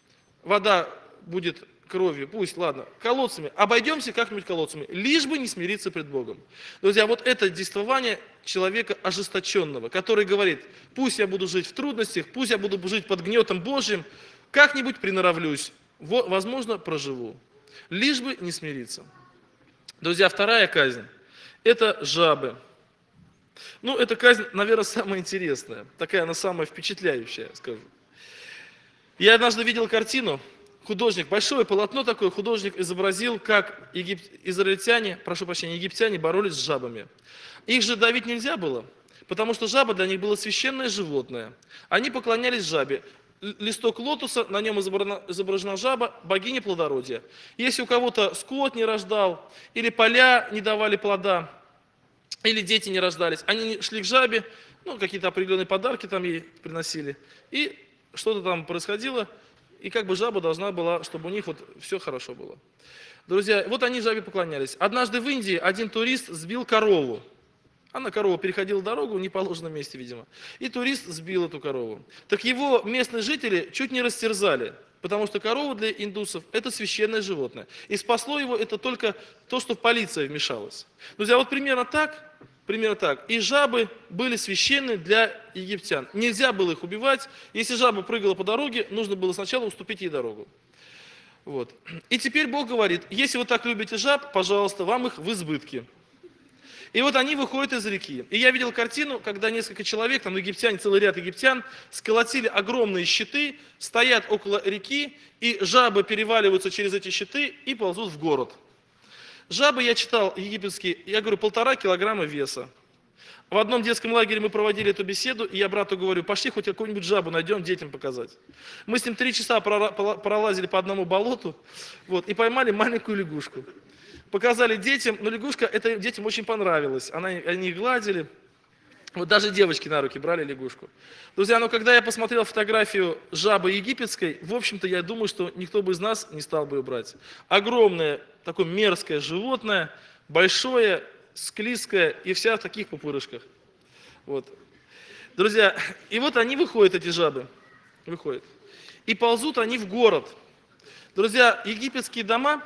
Speaker 1: вода будет кровью, пусть, ладно, колодцами, обойдемся как-нибудь колодцами, лишь бы не смириться пред Богом. Друзья, вот это действование человека ожесточенного, который говорит, пусть я буду жить в трудностях, пусть я буду жить под гнетом Божьим, как-нибудь приноровлюсь, возможно, проживу, лишь бы не смириться. Друзья, вторая казнь – это жабы. Эта казнь, наверное, самая интересная, такая она самая впечатляющая, скажу. Я однажды видел картину, художник, большое полотно такое, художник изобразил, как египтяне боролись с жабами. Их же давить нельзя было, потому что жаба для них было священное животное. Они поклонялись жабе. Листок лотоса, на нем изображена жаба, богиня плодородия. Если у кого-то скот не рождал, или поля не давали плода, или дети не рождались, они шли к жабе, какие-то определенные подарки там ей приносили, и что-то там происходило, и как бы жаба должна была, чтобы у них все хорошо было. Друзья, вот они жабе поклонялись. Однажды в Индии один турист сбил корову. Корова переходила дорогу в неположенном месте, видимо. И турист сбил эту корову. Так его местные жители чуть не растерзали, потому что корова для индусов – это священное животное. И спасло его это только то, что полиция вмешалась. Друзья, вот примерно так. И жабы были священны для египтян. Нельзя было их убивать. Если жаба прыгала по дороге, нужно было сначала уступить ей дорогу. Вот. И теперь Бог говорит, если вы так любите жаб, пожалуйста, вам их в избытке. И вот они выходят из реки. И я видел картину, когда несколько человек, египтяне, целый ряд египтян, сколотили огромные щиты, стоят около реки, и жабы переваливаются через эти щиты и ползут в город. Жабы, я читал египетские, я говорю, 1,5 килограмма веса. В одном детском лагере мы проводили эту беседу, и я брату говорю, пошли хоть какую-нибудь жабу найдем, детям показать. Мы с ним 3 часа пролазили по одному болоту, и поймали маленькую лягушку. Показали детям, но лягушка, это детям очень понравилось, они гладили. Даже девочки на руки брали лягушку. Друзья, когда я посмотрел фотографию жабы египетской, в общем-то, я думаю, что никто бы из нас не стал бы ее брать. Огромное, такое мерзкое животное, большое, склизкое и вся в таких пупырышках. Друзья, и они выходят, эти жабы, и ползут они в город. Друзья, египетские дома,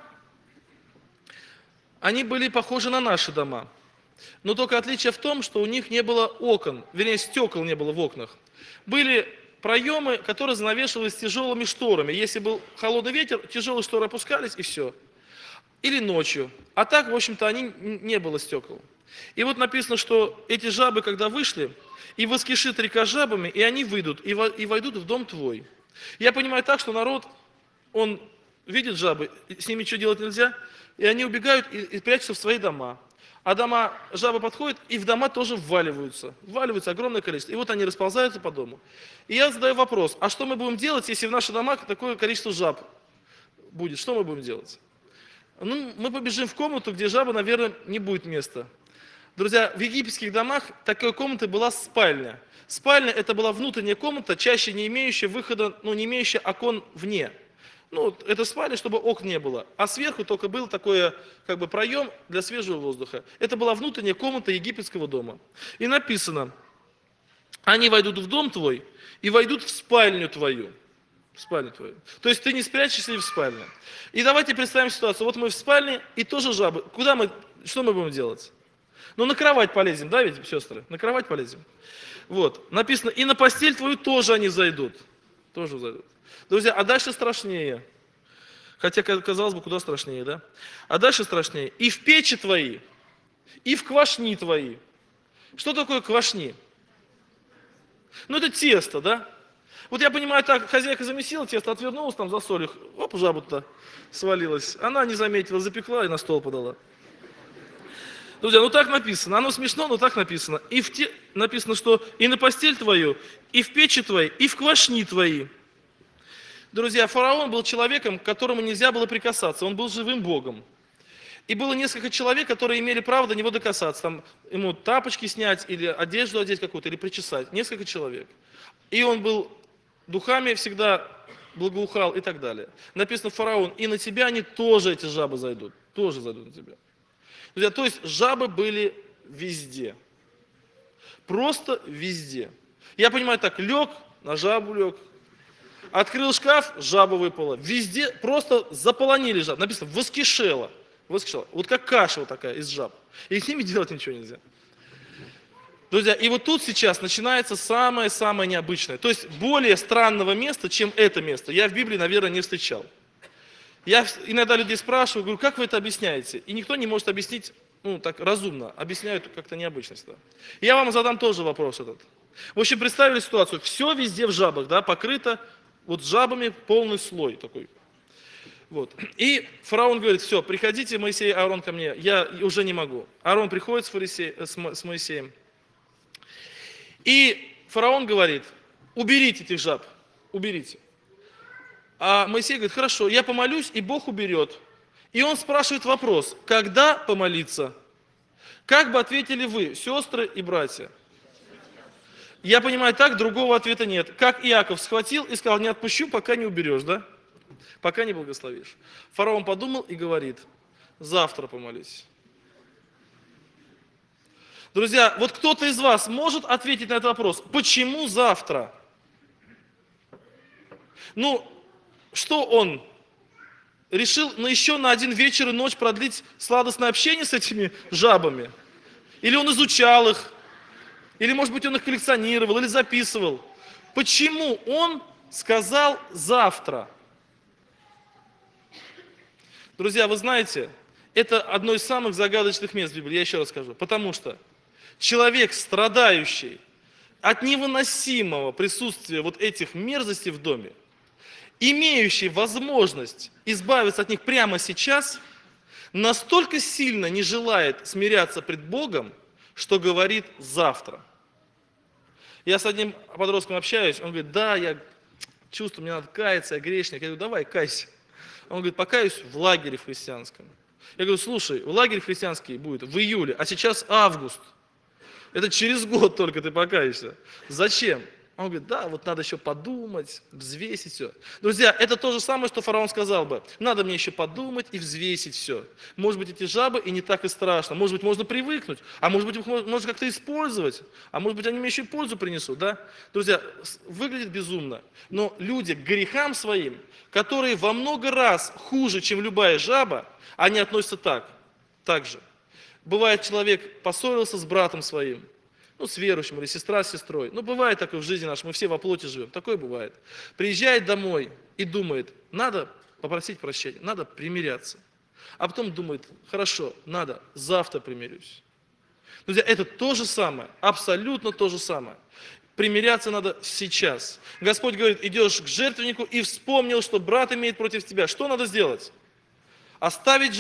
Speaker 1: они были похожи на наши дома. Но только отличие в том, что у них не было окон, вернее, стекол не было в окнах. Были проемы, которые занавешивались тяжелыми шторами. Если был холодный ветер, тяжелые шторы опускались и все. Или ночью. А так, в общем-то, не было стекол. И вот написано, что эти жабы, когда вышли, и воскишит река жабами, и они выйдут, и войдут в дом твой. Я понимаю так, что народ, он видит жабы, с ними ничего делать нельзя, и они убегают и прячутся в свои дома. А дома, жабы подходят, и в дома тоже вваливаются. Вваливается огромное количество. И вот они расползаются по дому. И я задаю вопрос, а что мы будем делать, если в наших домах такое количество жаб будет? Что мы будем делать? Ну, мы побежим в комнату, где жаба, наверное, не будет места. Друзья, в египетских домах такой комнатой была спальня. Спальня – это была внутренняя комната, чаще не имеющая выхода, ну, не имеющая окон вне. Ну, это спальня, чтобы окон не было. А сверху только был такой, как бы, проем для свежего воздуха. Это была внутренняя комната египетского дома. И написано, они войдут в дом твой и войдут в спальню твою. В спальню твою. То есть ты не спрячешься и в спальне. И давайте представим ситуацию. Вот мы в спальне, и тоже жабы. Что мы будем делать? Ну, на кровать полезем, да, ведь, сестры? На кровать полезем. Вот, написано, и на постель твою тоже они зайдут. Тоже зайдут. Друзья, а дальше страшнее. Хотя, казалось бы, куда страшнее, да? А дальше страшнее. И в печи твои, и в квашни твои. Что такое квашни? Ну, это тесто, да? Вот я понимаю, так, хозяйка замесила тесто, отвернулась там за солью, оп, жаба-то свалилась. Она не заметила, запекла и на стол подала. Друзья, ну так написано, оно смешно, но так написано. Написано, что и на постель твою, и в печи твои, и в квашни твои. Друзья, фараон был человеком, к которому нельзя было прикасаться, он был живым Богом. И было несколько человек, которые имели право до него докасаться, там, ему тапочки снять, или одежду одеть какую-то, или причесать. Несколько человек. И он был духами всегда благоухал и так далее. Написано, фараон, и на тебя они тоже, эти жабы зайдут. Тоже зайдут на тебя. Друзья, то есть жабы были везде. Просто везде. Я понимаю так, лег, на жабу лег. Открыл шкаф, жаба выпала. Везде просто заполонили жаб. Написано, воскишело. Воскишело. Вот как каша вот такая из жаб. И с ними делать ничего нельзя. Друзья, и вот тут сейчас начинается самое-самое необычное. То есть более странного места, чем это место, я в Библии, наверное, не встречал. Я иногда людей спрашиваю, говорю, как вы это объясняете? И никто не может объяснить, ну, так разумно, объясняют как-то необычно. Я вам задам тоже вопрос этот. В общем, представили ситуацию, все везде в жабах, да, покрыто вот жабами, полный слой такой. Вот. И фараон говорит, все, приходите, Моисей и Аарон ко мне, я уже не могу. Аарон приходит с Моисеем. И фараон говорит, уберите этих жаб, уберите. А Моисей говорит, хорошо, я помолюсь, и Бог уберет. И он спрашивает вопрос, когда помолиться? Как бы ответили вы, сестры и братья? Я понимаю так, другого ответа нет. Как Иаков схватил и сказал, не отпущу, пока не уберешь, да? Пока не благословишь. Фараон подумал и говорит, завтра помолись. Друзья, вот кто-то из вас может ответить на этот вопрос, почему завтра? Ну, что он решил еще на один вечер и ночь продлить сладостное общение с этими жабами? Или он изучал их? Или, может быть, он их коллекционировал или записывал? Почему он сказал завтра? Друзья, вы знаете, это одно из самых загадочных мест в Библии, я еще раз скажу. Потому что человек, страдающий от невыносимого присутствия вот этих мерзостей в доме, имеющий возможность избавиться от них прямо сейчас, настолько сильно не желает смиряться пред Богом, что говорит завтра. Я с одним подростком общаюсь, он говорит, да, я чувствую, мне надо каяться, я грешник. Я говорю, давай, кайся. Он говорит, покаюсь в лагере христианском. Я говорю, слушай, лагерь христианский будет в июле, а сейчас август. Это через год только ты покаешься. Зачем? Он говорит, да, вот надо еще подумать, взвесить все. Друзья, это то же самое, что фараон сказал бы. Надо мне еще подумать и взвесить все. Может быть, эти жабы и не так и страшно. Может быть, можно привыкнуть. А может быть, их можно как-то использовать. А может быть, они мне еще и пользу принесут. Да? Друзья, выглядит безумно. Но люди к грехам своим, которые во много раз хуже, чем любая жаба, они относятся так же. Бывает, человек поссорился с братом своим, ну, с верующим, или сестра с сестрой. Ну, бывает такое в жизни нашей, мы все во плоти живем, такое бывает. Приезжает домой и думает, надо попросить прощения, надо примиряться. А потом думает, хорошо, надо, завтра примирюсь. Друзья, это то же самое, абсолютно то же самое. Примиряться надо сейчас. Господь говорит, идешь к жертвеннику и вспомнил, что брат имеет против тебя. Что надо сделать? Оставить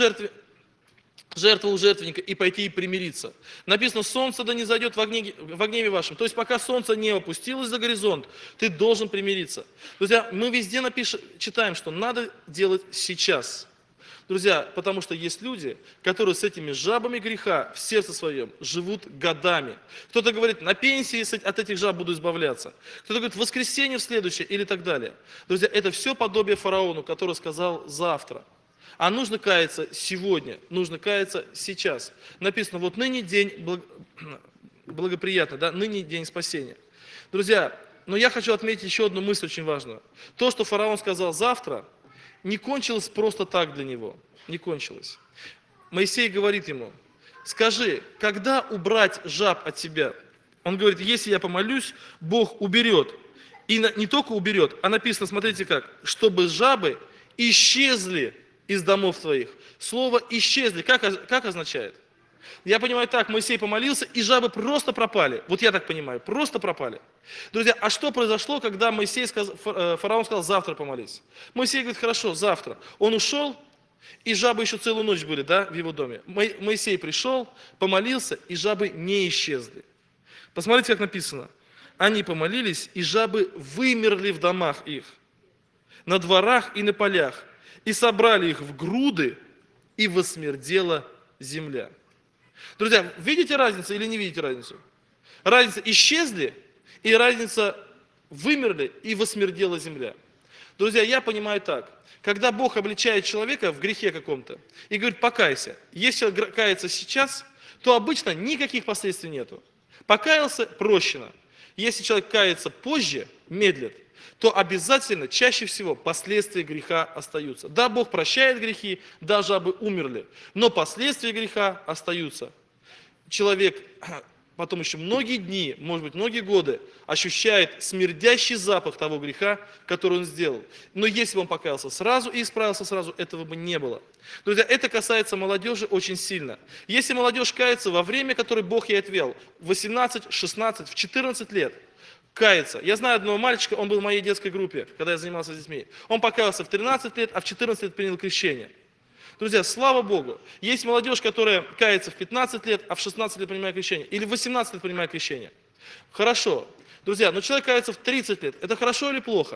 Speaker 1: жертву у жертвенника и пойти и примириться. Написано, солнце да не зайдет в гневе вашем. То есть, пока солнце не опустилось за горизонт, ты должен примириться. Друзья, мы везде читаем, что надо делать сейчас. Друзья, потому что есть люди, которые с этими жабами греха в сердце своем живут годами. Кто-то говорит, на пенсии от этих жаб буду избавляться. Кто-то говорит, в воскресенье в следующее или так далее. Друзья, это все подобие фараону, который сказал завтра. А нужно каяться сегодня, нужно каяться сейчас. Написано, вот ныне день благоприятный, да, ныне день спасения. Друзья, но я хочу отметить еще одну мысль очень важную. То, что фараон сказал завтра, не кончилось просто так для него. Не кончилось. Моисей говорит ему, скажи, когда убрать жаб от тебя? Он говорит, если я помолюсь, Бог уберет. И не только уберет, а написано, смотрите как, чтобы жабы исчезли из домов твоих. Слово «исчезли» как означает? Я понимаю так, Моисей помолился, и жабы просто пропали. Вот я так понимаю, просто пропали. Друзья, а что произошло, когда фараон сказал, завтра помолись? Моисей говорит, хорошо, завтра. Он ушел, и жабы еще целую ночь были, да, в его доме. Моисей пришел, помолился, и жабы не исчезли. Посмотрите, как написано. Они помолились, и жабы вымерли в домах их, на дворах и на полях, и собрали их в груды, и восмердела земля. Друзья, видите разницу или не видите разницу? Разница исчезли, и разница вымерли, и восмердела земля. Друзья, я понимаю так. Когда Бог обличает человека в грехе каком-то и говорит, покайся. Если человек кается сейчас, то обычно никаких последствий нету. Покаялся, прощено. Если человек кается позже, медлит, то обязательно, чаще всего, последствия греха остаются. Да, Бог прощает грехи, да, жабы умерли, но последствия греха остаются. Человек потом еще многие дни, может быть, многие годы ощущает смердящий запах того греха, который он сделал. Но если бы он покаялся сразу и исправился сразу, этого бы не было. Друзья, это касается молодежи очень сильно. Если молодежь кается во время, которое Бог ей отвел, в 18, 16, в 14 лет, кается. Я знаю одного мальчика, он был в моей детской группе, когда я занимался с детьми. Он покаялся в 13 лет, а в 14 лет принял крещение. Друзья, слава Богу, есть молодежь, которая кается в 15 лет, а в 16 лет принимает крещение, или в 18 лет принимает крещение. Хорошо. Друзья, но человек кается в 30 лет, это хорошо или плохо?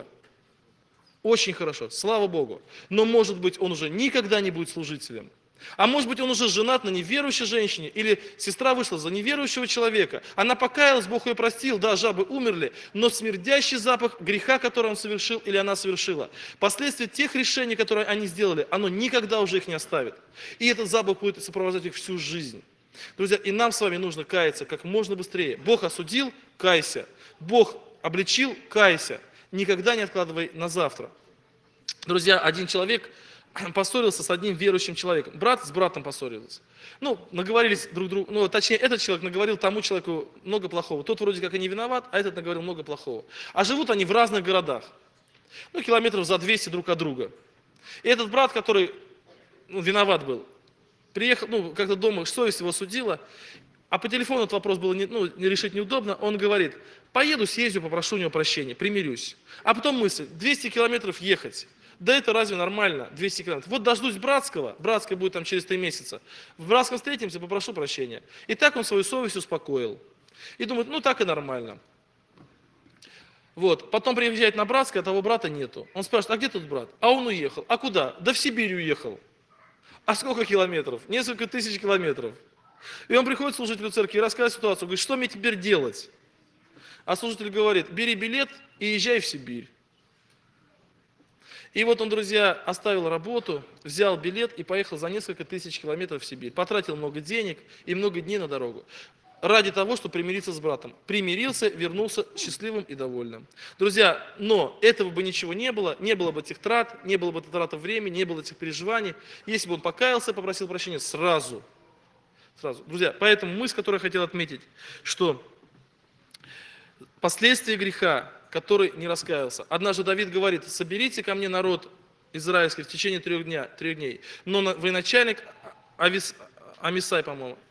Speaker 1: Очень хорошо, слава Богу. Но может быть он уже никогда не будет служителем. А может быть он уже женат на неверующей женщине, или сестра вышла за неверующего человека. Она покаялась, Бог ее простил, да, жабы умерли, но смердящий запах греха, который он совершил или она совершила, последствия тех решений, которые они сделали, оно никогда уже их не оставит. И этот запах будет сопровождать их всю жизнь. Друзья, и нам с вами нужно каяться как можно быстрее. Бог осудил, кайся. Бог обличил, кайся. Никогда не откладывай на завтра. Друзья, один человек поссорился с одним верующим человеком. Брат с братом поссорился. Наговорились друг другу, точнее, этот человек наговорил тому человеку много плохого. Тот вроде как и не виноват, а этот наговорил много плохого. А живут они в разных городах. Километров за 200 друг от друга. И этот брат, который виноват был, приехал, как-то дома, совесть его судила, а по телефону этот вопрос было не решить неудобно, он говорит, поеду, съездю, попрошу у него прощения, примирюсь. А потом мысль, 200 километров ехать. Да это разве нормально, 200 километров? Вот дождусь Братского, Братское будет там через 3 месяца. В Братском встретимся, попрошу прощения. И так он свою совесть успокоил. И думает, так и нормально. Потом приезжает на Братское, а того брата нету. Он спрашивает, а где тот брат? А он уехал. А куда? Да в Сибирь уехал. А сколько километров? Несколько тысяч километров. И он приходит служителю церкви и рассказывает ситуацию. Говорит, что мне теперь делать? А служитель говорит, бери билет и езжай в Сибирь. И он, друзья, оставил работу, взял билет и поехал за несколько тысяч километров в Сибирь. Потратил много денег и много дней на дорогу. Ради того, чтобы примириться с братом. Примирился, вернулся счастливым и довольным. Друзья, но этого бы ничего не было бы этих трат, не было бы трат времени, не было этих переживаний. Если бы он покаялся, попросил прощения сразу. Друзья, поэтому мысль, которую я хотел отметить, что последствия греха, который не раскаялся. Однажды Давид говорит, соберите ко мне народ израильский в течение 3 дней. Но военачальник Амисай, по-моему,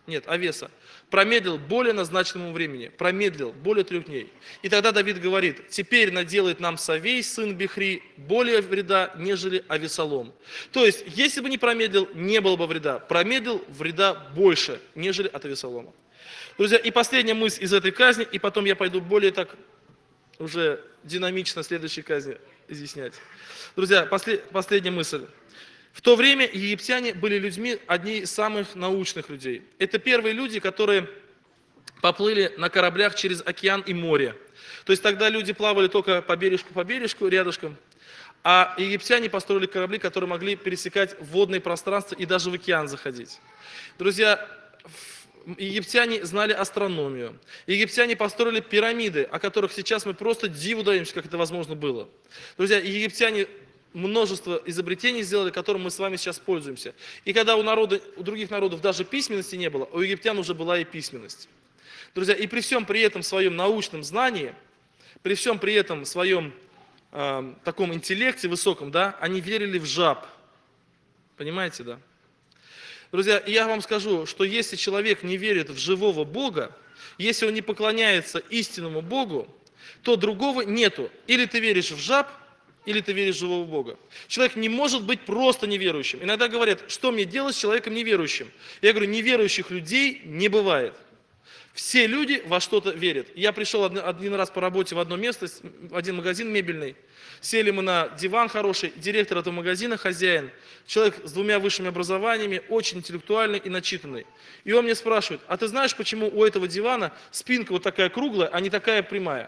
Speaker 1: Нет, Авеса. Промедлил более назначенному времени. Промедлил более 3 дней. И тогда Давид говорит: теперь наделает нам Савей, сын Бихри, более вреда, нежели Авесолом. То есть, если бы не промедлил, не было бы вреда. Промедлил, вреда больше, нежели от Авесолома. Друзья, и последняя мысль из этой казни, и потом я пойду более так уже динамично следующей казни изъяснять. Друзья, последняя мысль. В то время египтяне были людьми, одни из самых научных людей. Это первые люди, которые поплыли на кораблях через океан и море. То есть тогда люди плавали только по бережку, рядышком. А египтяне построили корабли, которые могли пересекать водные пространства и даже в океан заходить. Друзья, египтяне знали астрономию. Египтяне построили пирамиды, о которых сейчас мы просто диву даемся, как это возможно было. Друзья, египтяне множество изобретений сделали, которым мы с вами сейчас пользуемся. И когда у других народов даже письменности не было, у египтян уже была и письменность. Друзья, и при всем при этом своем научном знании, при всем при этом своем таком интеллекте высоком, да, они верили в жаб. Понимаете, да? Друзья, я вам скажу, что если человек не верит в живого Бога, если он не поклоняется истинному Богу, то другого нету. Или ты веришь в жаб, или ты веришь в живого Бога. Человек не может быть просто неверующим. Иногда говорят: что мне делать с человеком неверующим? Я говорю: неверующих людей не бывает. Все люди во что-то верят. Я пришел один раз по работе в одно место, в один магазин мебельный. Сели мы на диван хороший, директор этого магазина, хозяин, человек с 2 высшими образованиями, очень интеллектуальный и начитанный. И он мне спрашивает: а ты знаешь, почему у этого дивана спинка вот такая круглая, а не такая прямая?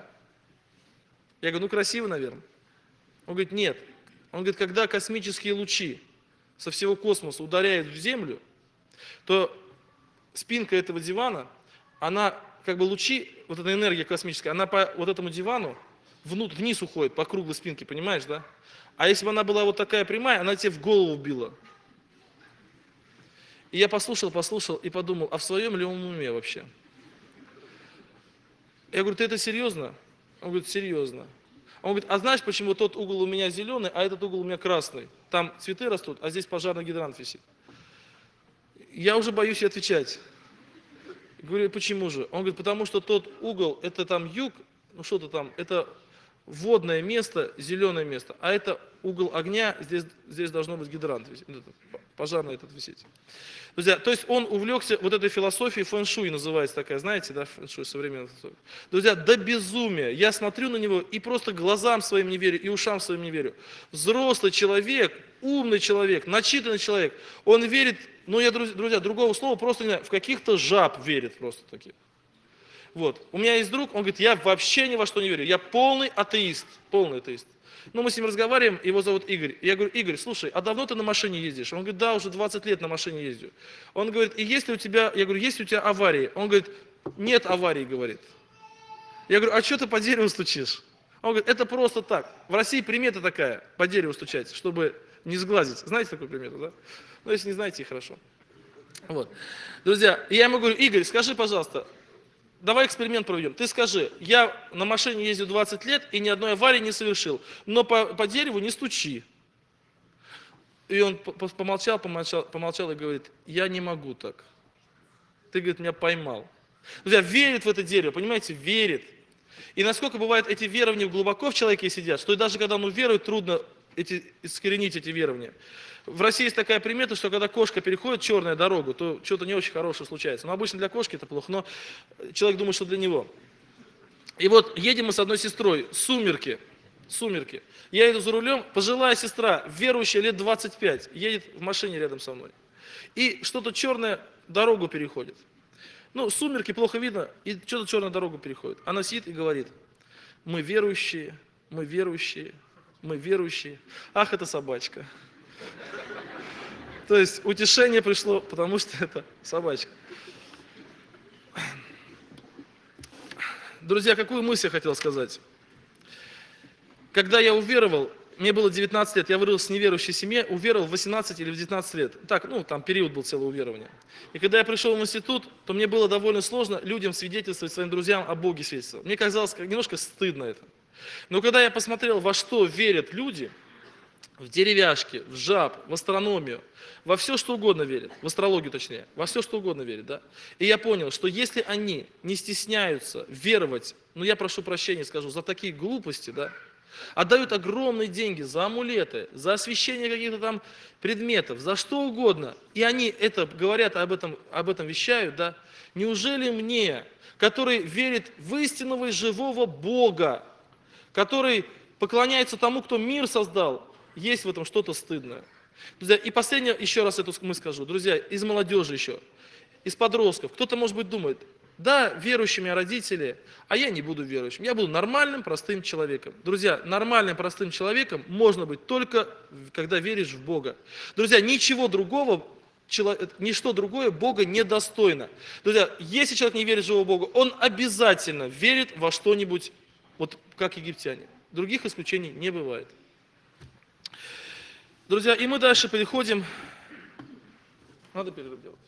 Speaker 1: Я говорю: ну красиво, наверное. Он говорит: нет. Он говорит: когда космические лучи со всего космоса ударяют в Землю, то спинка этого дивана, она, как бы лучи, вот эта энергия космическая, она по вот этому дивану вниз уходит, по круглой спинке, понимаешь, да? А если бы она была вот такая прямая, она тебе в голову била. И я послушал и подумал: а в своем ли он уме вообще? Я говорю: ты это серьезно? Он говорит: серьезно. Он говорит: а знаешь, почему тот угол у меня зеленый, а этот угол у меня красный? Там цветы растут, а здесь пожарный гидрант висит. Я уже боюсь отвечать. Говорю: почему же? Он говорит: потому что тот угол, это там юг, ну что-то там, это водное место, зеленое место, а это угол огня, здесь должно быть гидрант висеть, пожарный этот висеть. Друзья, то есть он увлекся вот этой философией фэн-шуй, называется такая, знаете, да, фэн-шуй, современная философия. Друзья, до безумия. Я смотрю на него и просто глазам своим не верю, и ушам своим не верю. Взрослый человек, умный человек, начитанный человек, он верит, ну я, друзья, другого слова просто не знаю, в каких-то жаб верит просто таких. Вот. У меня есть друг, он говорит: я вообще ни во что не верю, я полный атеист, полный атеист. Ну, мы с ним разговариваем, его зовут Игорь. Я говорю: Игорь, слушай, а давно ты на машине ездишь? Он говорит: да, уже 20 лет на машине ездю. Он говорит: и есть ли у тебя, я говорю: есть ли у тебя аварии? Он говорит: нет аварий, говорит. Я говорю: а что ты по дереву стучишь? Он говорит: это просто так. В России примета такая, по дереву стучать, чтобы не сглазить. Знаете такую примету, да? Ну, если не знаете, и хорошо. Вот. Друзья, я ему говорю: Игорь, скажи, пожалуйста, давай эксперимент проведем. Ты скажи: я на машине ездил 20 лет и ни одной аварии не совершил, но по дереву не стучи. И он помолчал и говорит: я не могу так. Ты, говорит, меня поймал. Друзья, верит в это дерево, понимаете, верит. И насколько бывает эти верования глубоко в человеке сидят, что и даже когда он верует, трудно искоренить эти верования. В России есть такая примета, что когда кошка переходит черную дорогу, то что-то не очень хорошее случается. Но обычно для кошки это плохо, но человек думает, что для него. И вот едем мы с одной сестрой, сумерки. Я еду за рулем, пожилая сестра, верующая, лет 25, едет в машине рядом со мной. И что-то черное дорогу переходит. Ну, сумерки, плохо видно, и что-то черную дорогу переходит. Она сидит и говорит: мы верующие. Ах, это собачка. То есть утешение пришло, потому что это собачка. Друзья, какую мысль я хотел сказать? Когда я уверовал, мне было 19 лет, я вырос в неверующей семье, уверовал в 18 или в 19 лет. Так, ну, там период был целого уверования. И когда я пришел в институт, то мне было довольно сложно людям свидетельствовать, своим друзьям о Боге свидетельствовать. Мне казалось немножко стыдно это. Но когда я посмотрел, во что верят люди, в деревяшки, в жаб, в астрономию, во все что угодно верят, в астрологию точнее, во все что угодно верят, да. И я понял, что если они не стесняются веровать, ну я прошу прощения, скажу, за такие глупости, да, отдают огромные деньги за амулеты, за освещение каких-то там предметов, за что угодно, и они это говорят, об этом вещают, да, неужели мне, который верит в истинного и живого Бога, который поклоняется тому, кто мир создал, есть в этом что-то стыдное. Друзья, и последнее, еще раз эту мысль скажу, друзья, из молодежи еще, из подростков, кто-то, может быть, думает, да, верующие у меня родители, а я не буду верующим, я буду нормальным, простым человеком. Друзья, нормальным, простым человеком можно быть только, когда веришь в Бога. Друзья, ничего другого, ничто другое Бога недостойно. Друзья, если человек не верит в живого Бога, он обязательно верит во что-нибудь, вот как египтяне. Других исключений не бывает. Друзья, и мы дальше переходим. Надо перерыв делать.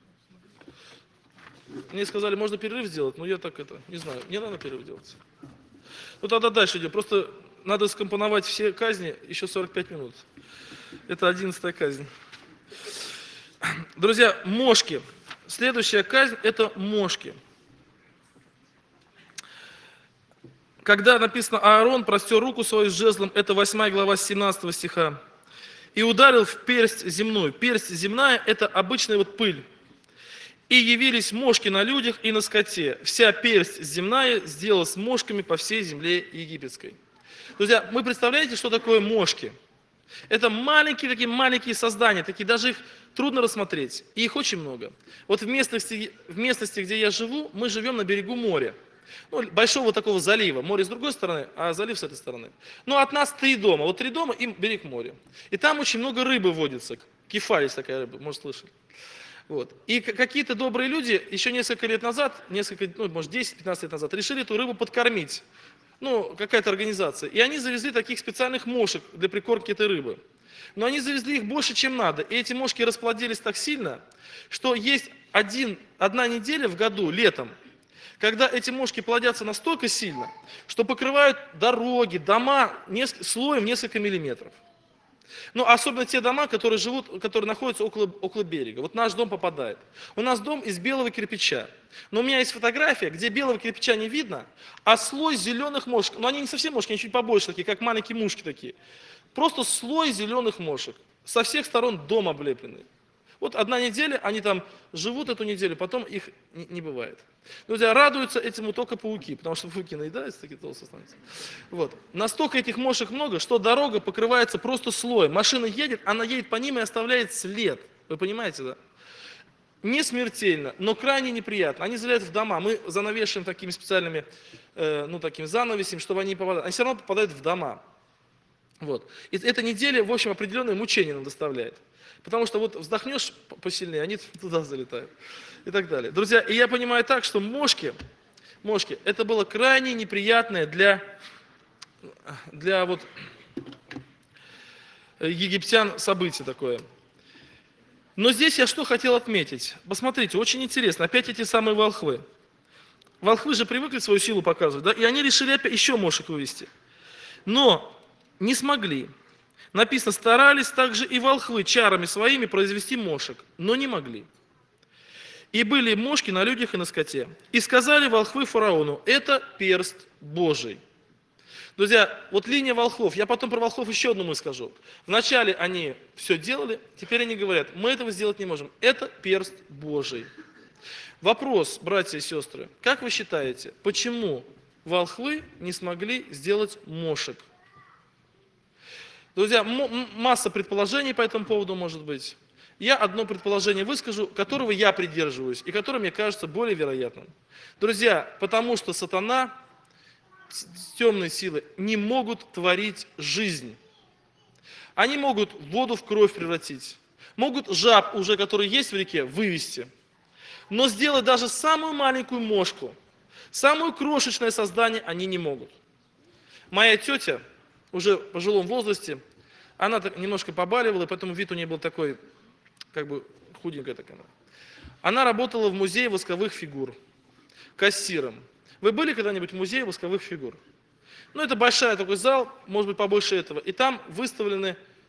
Speaker 1: Мне сказали, можно перерыв сделать, но я так не знаю, не надо перерыв делать. Ну тогда дальше идем. Просто надо скомпоновать все казни еще 45 минут. Это 11-я казнь. Друзья, мошки. Следующая казнь – это мошки. Когда написано, Аарон простер руку свою с жезлом, это 8 глава 17 стиха, и ударил в персть земную. Персть земная – это обычная вот пыль. И явились мошки на людях и на скоте. Вся персть земная сделалась мошками по всей земле египетской. Друзья, вы представляете, что такое мошки? Это маленькие, такие маленькие создания, такие даже их трудно рассмотреть. И их очень много. Вот в местности, где я живу, мы живем на берегу моря. Ну, большого такого залива. Море с другой стороны, а залив с этой стороны. Ну, от нас 3 дома. Вот 3 дома и берег моря. И там очень много рыбы водится. Кефаль такая рыба, может, слышали. Вот. И какие-то добрые люди еще несколько лет назад, может 10-15 лет назад, решили эту рыбу подкормить. Ну, какая-то организация. И они завезли таких специальных мошек для прикормки этой рыбы. Но они завезли их больше, чем надо. И эти мошки расплодились так сильно, что есть одна неделя в году, летом, когда эти мошки плодятся настолько сильно, что покрывают дороги, дома слоем несколько миллиметров. Ну, особенно те дома, которые находятся около берега. Вот наш дом попадает. У нас дом из белого кирпича. Но у меня есть фотография, где белого кирпича не видно, а слой зеленых мошек. Но они не совсем мошки, они чуть побольше такие, как маленькие мушки такие. Просто слой зеленых мошек. Со всех сторон дом облепленный. Вот 1 неделя, они там живут эту неделю, потом их не бывает. Друзья, радуются этому только пауки, потому что пауки наедаются, такие толстые становятся. Вот. Настолько этих мошек много, что дорога покрывается просто слоем. Машина едет, она едет по ним и оставляет след. Вы понимаете, да? Не смертельно, но крайне неприятно. Они залезают в дома. Мы занавешиваем такими специальными, такими занавесями, чтобы они не попадали. Они все равно попадают в дома. Вот. И эта неделя, в общем, определенное мучение нам доставляет. Потому что вот вздохнешь посильнее, они туда залетают. И так далее. Друзья, и я понимаю так, что мошки, это было крайне неприятное для вот египтян событие такое. Но здесь я что хотел отметить. Посмотрите, очень интересно, опять эти самые волхвы. Волхвы же привыкли свою силу показывать, да? И они решили опять еще мошек вывести. Но не смогли. Написано, старались также и волхвы чарами своими произвести мошек, но не могли. И были мошки на людях и на скоте. И сказали волхвы фараону, это перст Божий. Друзья, вот линия волхвов, я потом про волхвов еще одну мысль скажу. Вначале они все делали, теперь они говорят, мы этого сделать не можем, это перст Божий. Вопрос, братья и сестры, как вы считаете, почему волхвы не смогли сделать мошек? Друзья, масса предположений по этому поводу может быть. Я одно предположение выскажу, которого я придерживаюсь, и которое мне кажется более вероятным. Друзья, потому что сатана, темные силы, не могут творить жизнь. Они могут воду в кровь превратить, могут жаб, уже который есть в реке, вывести. Но сделать даже самую маленькую мошку, самое крошечное создание они не могут. Моя тетя, уже в пожилом возрасте, она так немножко побаливала, поэтому вид у нее был такой, как бы худенькая такая. Она работала в музее восковых фигур, кассиром. Вы были когда-нибудь в музее восковых фигур? Ну, это большой такой зал, может быть, побольше этого. И там выставлены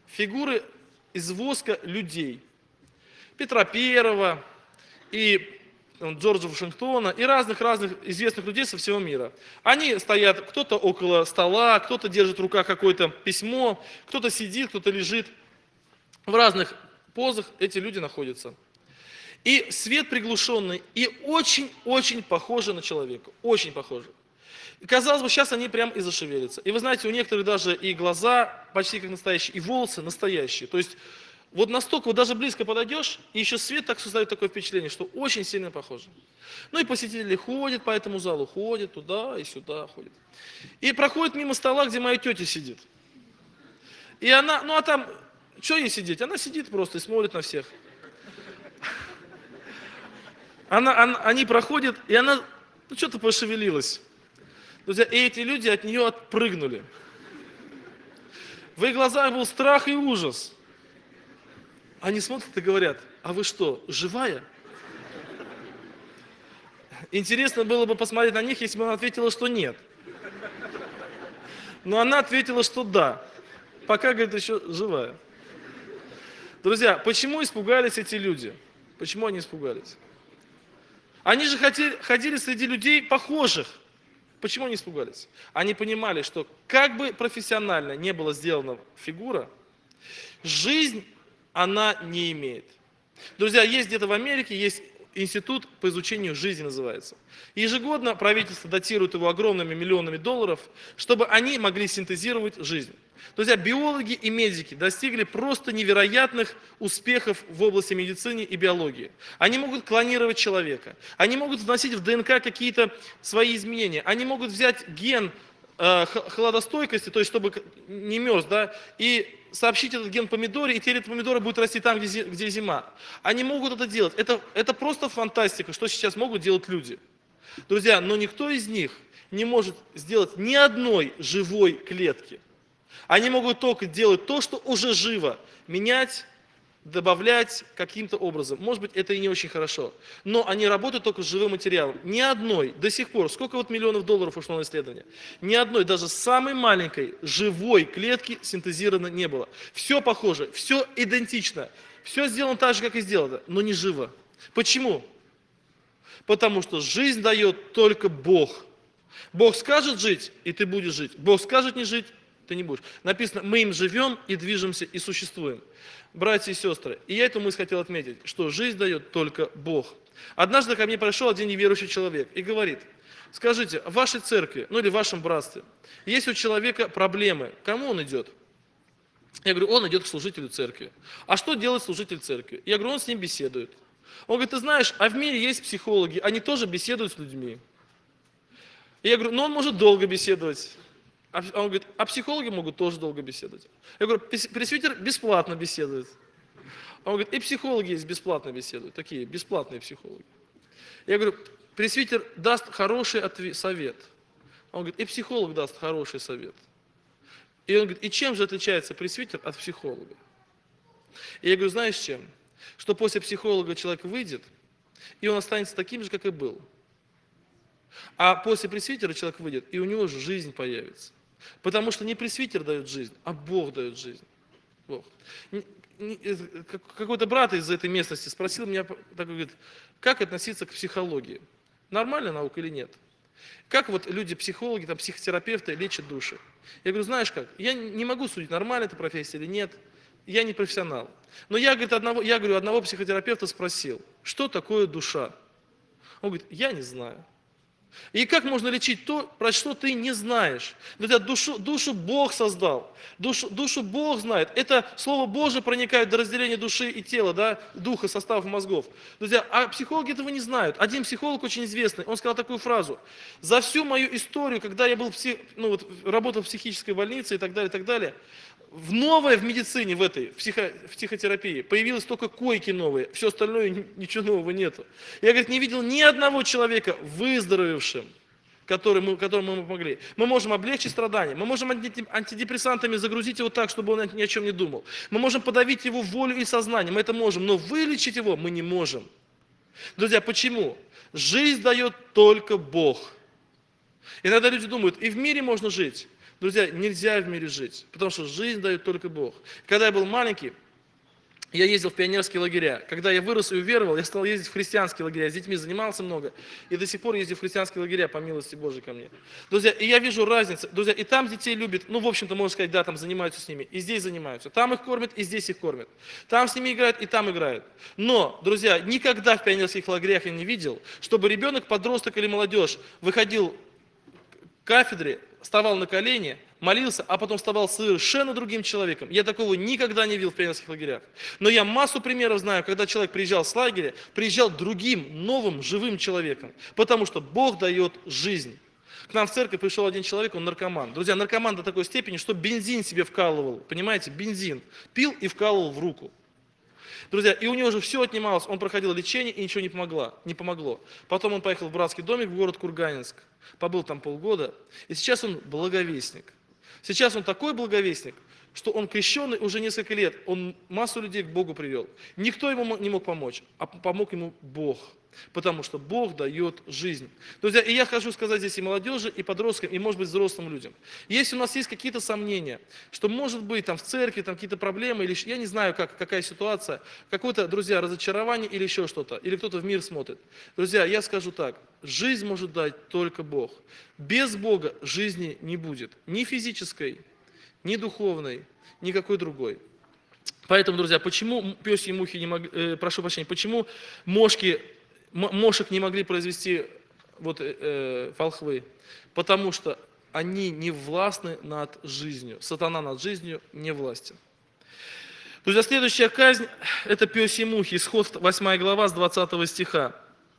Speaker 1: фигуры из воска людей. Петра Первого и Джорджа Вашингтона и разных-разных известных людей со всего мира. Они стоят, кто-то около стола, кто-то держит в руках какое-то письмо, кто-то сидит, кто-то лежит. В разных позах эти люди находятся. И свет приглушенный, и очень-очень похожи на человека, очень похожи. И казалось бы, сейчас они прям и зашевелятся. И вы знаете, у некоторых даже и глаза почти как настоящие, и волосы настоящие. То есть вот настолько, вот даже близко подойдешь, и еще свет так создает такое впечатление, что очень сильно похоже. Ну и посетители ходят по этому залу, ходят туда и сюда, ходят. И проходит мимо стола, где моя тетя сидит. И она, ну а там, что ей сидеть? Она сидит просто и смотрит на всех. Они проходят, и она, ну что-то пошевелилась. Друзья, и эти люди от нее отпрыгнули. В их глазах был страх и ужас. Они смотрят и говорят: а вы что, живая? Интересно было бы посмотреть на них, если бы она ответила, что нет. Но она ответила, что да. Пока, говорит, еще живая. Друзья, почему испугались эти люди? Почему они испугались? Они же ходили среди людей похожих. Почему они испугались? Они понимали, что как бы профессионально не была сделана фигура, жизнь она не имеет. Друзья, есть где-то в Америке, есть институт по изучению жизни называется. Ежегодно правительство датирует его огромными миллионами долларов, чтобы они могли синтезировать жизнь. Друзья, биологи и медики достигли просто невероятных успехов в области медицины и биологии. Они могут клонировать человека, они могут вносить в ДНК какие-то свои изменения, они могут взять ген холодостойкости, то есть чтобы не мерз, да, и сообщить этот ген помидоре, и теперь этот помидор будет расти там, где зима. Они могут это делать. Это просто фантастика, что сейчас могут делать люди. Друзья, но никто из них не может сделать ни одной живой клетки. Они могут только делать то, что уже живо, менять, добавлять каким-то образом. Может быть, это и не очень хорошо. Но они работают только с живым материалом. Ни одной, до сих пор, сколько вот миллионов долларов ушло на исследование, ни одной, даже самой маленькой живой клетки синтезировано не было. Все похоже, все идентично, все сделано так же, как и сделано, но не живо. Почему? Потому что жизнь дает только Бог. Бог скажет жить, и ты будешь жить. Бог скажет не жить, ты не будешь. Написано, мы им живем и движемся и существуем. Братья и сестры, и я эту мысль хотел отметить, что жизнь дает только Бог. Однажды ко мне пришел один неверующий человек и говорит: скажите, в вашей церкви, ну или в вашем братстве, есть у человека проблемы, к кому он идет? Я говорю, он идет к служителю церкви. А что делает служитель церкви? Я говорю, он с ним беседует. Он говорит, ты знаешь, а в мире есть психологи, они тоже беседуют с людьми. И я говорю, ну он может долго беседовать. А он говорит, а психологи могут тоже долго беседовать. Я говорю, пресвитер бесплатно беседует. Он говорит, и психологи есть бесплатно беседуют, такие бесплатные психологи. Я говорю, пресвитер даст хороший совет. Он говорит, и психолог даст хороший совет. И он говорит, и чем же отличается пресвитер от психолога? И я говорю, знаешь чем? Что после психолога человек выйдет, и он останется таким же, как и был. А после пресвитера человек выйдет, и у него же жизнь появится. Потому что не пресвитер дает жизнь, а Бог дает жизнь. Бог. Какой-то брат из этой местности спросил меня, такой, говорит, как относиться к психологии? Нормальная наука или нет? Как вот люди, психологи, там, психотерапевты лечат души? Я говорю, знаешь как, я не могу судить, нормальная эта профессия или нет, я не профессионал. Но я, говорит, одного психотерапевта спросил, что такое душа? Он говорит, я не знаю. И как можно лечить то, про что ты не знаешь? Друзья, душу Бог создал, душу Бог знает. Это Слово Божие проникает до разделения души и тела, да, духа, составов мозгов. Друзья, а психологи этого не знают. Один психолог очень известный, он сказал такую фразу. За всю мою историю, когда я был работал в психической больнице и так далее, в медицине, в психотерапии, появилось только койки новые, все остальное ничего нового нету. Я, говорит, не видел ни одного человека выздоровевшим, которому мы помогли. Мы можем облегчить страдания, мы можем антидепрессантами загрузить его так, чтобы он ни о чем не думал. Мы можем подавить его волю и сознание, мы это можем, но вылечить его мы не можем. Друзья, почему? Жизнь дает только Бог. Иногда люди думают, и в мире можно жить. Друзья, нельзя в мире жить, потому что жизнь дает только Бог. Когда я был маленький, я ездил в пионерские лагеря. Когда я вырос и уверовал, я стал ездить в христианские лагеря. С детьми занимался много. И до сих пор ездил в христианские лагеря, по милости Божией ко мне. Друзья, и я вижу разницу. Друзья, и там детей любят, ну, в общем-то, можно сказать, да, там занимаются с ними. И здесь занимаются. Там их кормят, и здесь их кормят. Там с ними играют, и там играют. Но, друзья, никогда в пионерских лагерях я не видел, чтобы ребенок, подросток или молодежь выходил к кафедре, вставал на колени, молился, а потом вставал совершенно другим человеком. Я такого никогда не видел в пионерских лагерях. Но я массу примеров знаю, когда человек приезжал с лагеря, приезжал другим, новым, живым человеком. Потому что Бог дает жизнь. К нам в церковь пришел один человек, он наркоман. Друзья, наркоман до такой степени, что бензин себе вкалывал. Понимаете, бензин. Пил и вкалывал в руку. Друзья, и у него уже все отнималось, он проходил лечение, и ничего не помогло. Потом он поехал в братский домик в город Курганинск, побыл там полгода, и сейчас он благовестник. Сейчас он такой благовестник, что он крещенный уже несколько лет, он массу людей к Богу привел. Никто ему не мог помочь, а помог ему Бог, потому что Бог дает жизнь. Друзья, и я хочу сказать здесь и молодежи, и подросткам, и, может быть, взрослым людям. Если у нас есть какие-то сомнения, что, может быть, там в церкви там какие-то проблемы, или я не знаю, какая ситуация, какое-то, друзья, разочарование или еще что-то, или кто-то в мир смотрит. Друзья, я скажу так, жизнь может дать только Бог. Без Бога жизни не будет, ни физической, ни духовной, никакой другой. Поэтому, друзья, почему пёсьи мухи не могли, почему мошек не могли произвести волхвы? Потому что они не властны над жизнью. Сатана над жизнью не властен. Друзья, следующая казнь – это пёсьи мухи. Исход 8 глава с 20 стиха.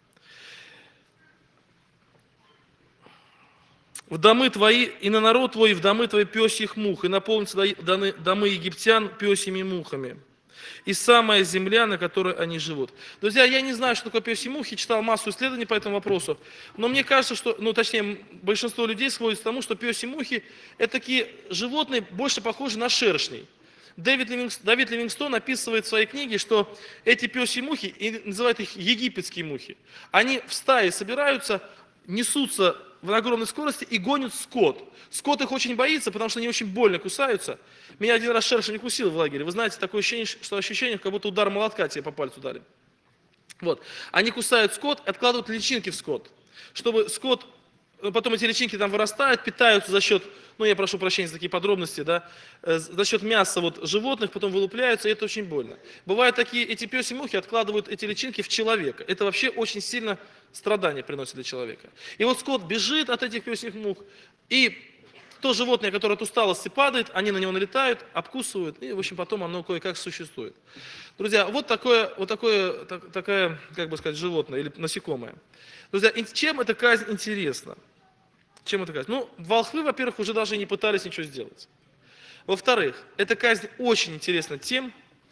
Speaker 1: В домы твои и на народ твой, в домы твои пёсьих мух, и наполнятся домы египтян пёсьими мухами. И самая земля, на которой они живут. Друзья, я не знаю, что такое пёсьи мухи, читал массу исследований по этому вопросу, но мне кажется, что, точнее, большинство людей сходится к тому, что пёсьи мухи – это такие животные, больше похожие на шершней. Давид Ливингстон описывает в своей книге, что эти пёсьи мухи, и называют их египетские мухи, они в стае собираются, несутся в огромной скорости и гонят скот. Скот их очень боится, потому что они очень больно кусаются. Меня один раз шершень укусил в лагере. Вы знаете, такое ощущение, как будто удар молотка тебе по пальцу дали. Вот. Они кусают скот, откладывают личинки в скот. Чтобы скот, потом эти личинки там вырастают, питаются за счет, я прошу прощения за такие подробности, да, за счет мяса животных, потом вылупляются, и это очень больно. Бывают эти пёсьи мухи откладывают эти личинки в человека. Это вообще очень сильно страдания приносит для человека. И скот бежит от этих пёсьих мух, и то животное, которое от усталости падает, они на него налетают, обкусывают, и, в общем, потом оно кое-как существует. Друзья, такая, как бы сказать, животное или насекомое. Друзья, чем эта казнь интересна? Чем эта казнь? Волхвы, во-первых, уже даже не пытались ничего сделать. Во-вторых, эта казнь очень интересна тем,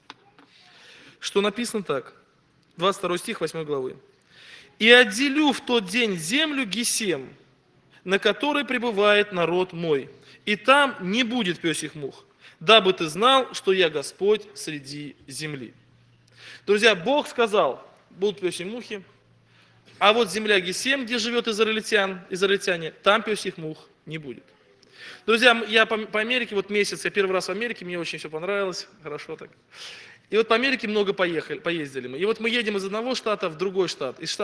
Speaker 1: что написано так, 22 стих 8 главы. «И отделю в тот день землю Гесем, на которой пребывает народ мой, и там не будет пёсьих мух, дабы ты знал, что я Господь среди земли». Друзья, Бог сказал, будут пёсьи мухи, а земля Гесем, где живет израильтяне, там пёсьих мух не будет. Друзья, я по Америке, месяц, я первый раз в Америке, мне очень все понравилось, хорошо так. И по Америке много поездили мы. И мы едем из одного штата в другой штат, из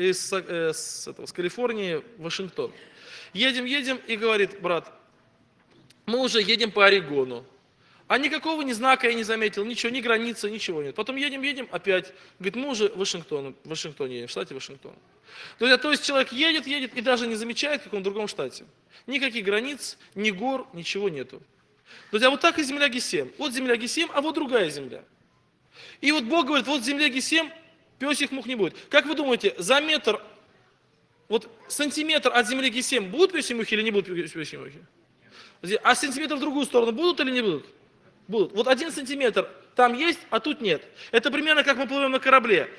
Speaker 1: Калифорнии в Вашингтон. Едем, и говорит брат, мы уже едем по Орегону. А никакого ни знака я не заметил, ничего, ни границы, ничего нет. Потом едем, опять. Говорит, мы уже в Вашингтоне едем, в штате Вашингтон. Друзья, то есть человек едет и даже не замечает, как он в другом штате. Никаких границ, ни гор, ничего нету. Друзья, так и земля Гесем. Земля Гесем, а другая земля. И Бог говорит, в земле Гесем пёсьих мух не будет. Как вы думаете, за метр, сантиметр от земли Гесем будут пёсьи мухи или не будут пёсьи мухи? А сантиметр в другую сторону будут или не будут? Будут. 1 сантиметр там есть, а тут нет. Это примерно как мы плывем на корабле.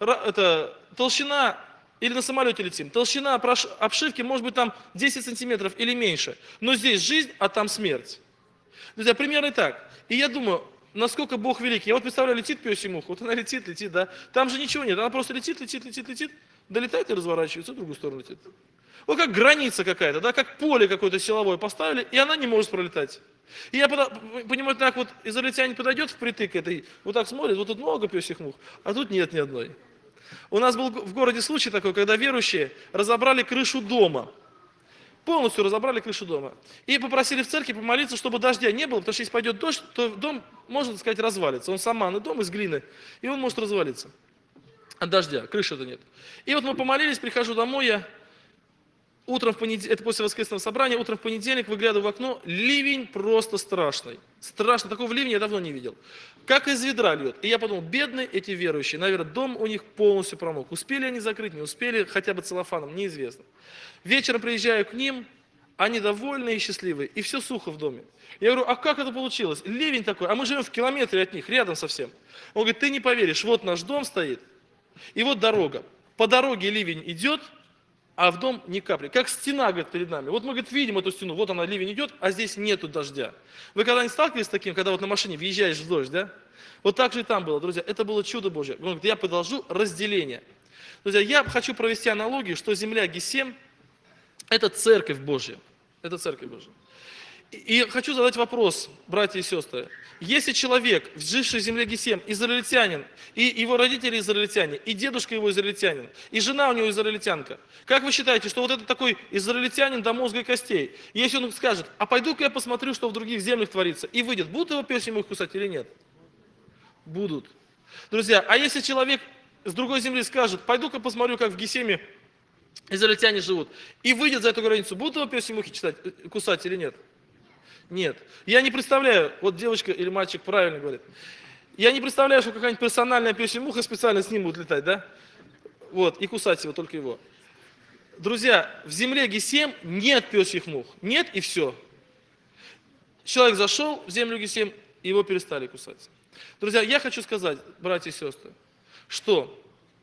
Speaker 1: Толщина, или на самолете летим, толщина обшивки может быть там 10 сантиметров или меньше. Но здесь жизнь, а там смерть. Друзья, примерно так. И я думаю, насколько Бог великий. Я представляю, летит пёсья муха, она летит, да. Там же ничего нет, она просто летит, долетает и разворачивается, в другую сторону летит. Вот как граница какая-то, да, как поле какое-то силовое поставили, и она не может пролетать. И я понимаю, так вот израильтянин подойдет впритык этой, вот так смотрит, вот тут много пёсьих мух, а тут нет ни одной. У нас был в городе случай такой, когда верующие разобрали крышу дома. Полностью разобрали крышу дома. И попросили в церкви помолиться, чтобы дождя не было, потому что если пойдет дождь, то дом, можно сказать, развалится. Он саманный дом из глины, и он может развалиться от дождя, крыши-то нет. И вот мы помолились, прихожу домой, я утром в понедельник, это после воскресного собрания, утром в понедельник выглядываю в окно, ливень просто страшный. Страшно, такого ливня я давно не видел. Как из ведра льет. И я подумал, бедные эти верующие, наверное, дом у них полностью промок. Успели они закрыть, не успели, хотя бы целлофаном, неизвестно. Вечером приезжаю к ним, они довольные и счастливые, и все сухо в доме. Я говорю, а как это получилось? Ливень такой, а мы живем в километре от них, рядом совсем. Он говорит, ты не поверишь, вот наш дом стоит, и вот дорога. По дороге ливень идет, а в дом ни капли. Как стена, говорит, перед нами. Вот мы, говорит, видим эту стену, вот она, ливень идет, а здесь нету дождя. Вы когда-нибудь сталкивались с таким, когда вот на машине въезжаешь в дождь, да? Вот так же и там было, друзья. Это было чудо Божье. Он говорит, я продолжу разделение. Друзья, я хочу провести аналогию, что земля Гесем – это церковь Божья. Это церковь Божья. И хочу задать вопрос, братья и сестры. Если человек, живший в земле Гесем, израильтянин, и его родители израильтяне, и дедушка его израильтянин, и жена у него израильтянка, как вы считаете, что вот это такой израильтянин до мозга и костей, если он скажет, а пойду-ка я посмотрю, что в других землях творится, и выйдет, будут его пёсьи мухи кусать или нет? Будут. Друзья, а если человек с другой земли скажет, пойду-ка посмотрю, как в Гесеме израильтяне живут, и выйдет за эту границу, будут его пёсьи мухи кусать или нет? Нет. Я не представляю, вот девочка или мальчик правильно говорит, я не представляю, что какая-нибудь персональная пёсья муха специально с ним будет летать, да? Вот, и кусать его, только его. Друзья, в земле Гесем нет пёсьих мух. Нет и все. Человек зашел в землю Гесем, и его перестали кусать. Друзья, я хочу сказать, братья и сестры, что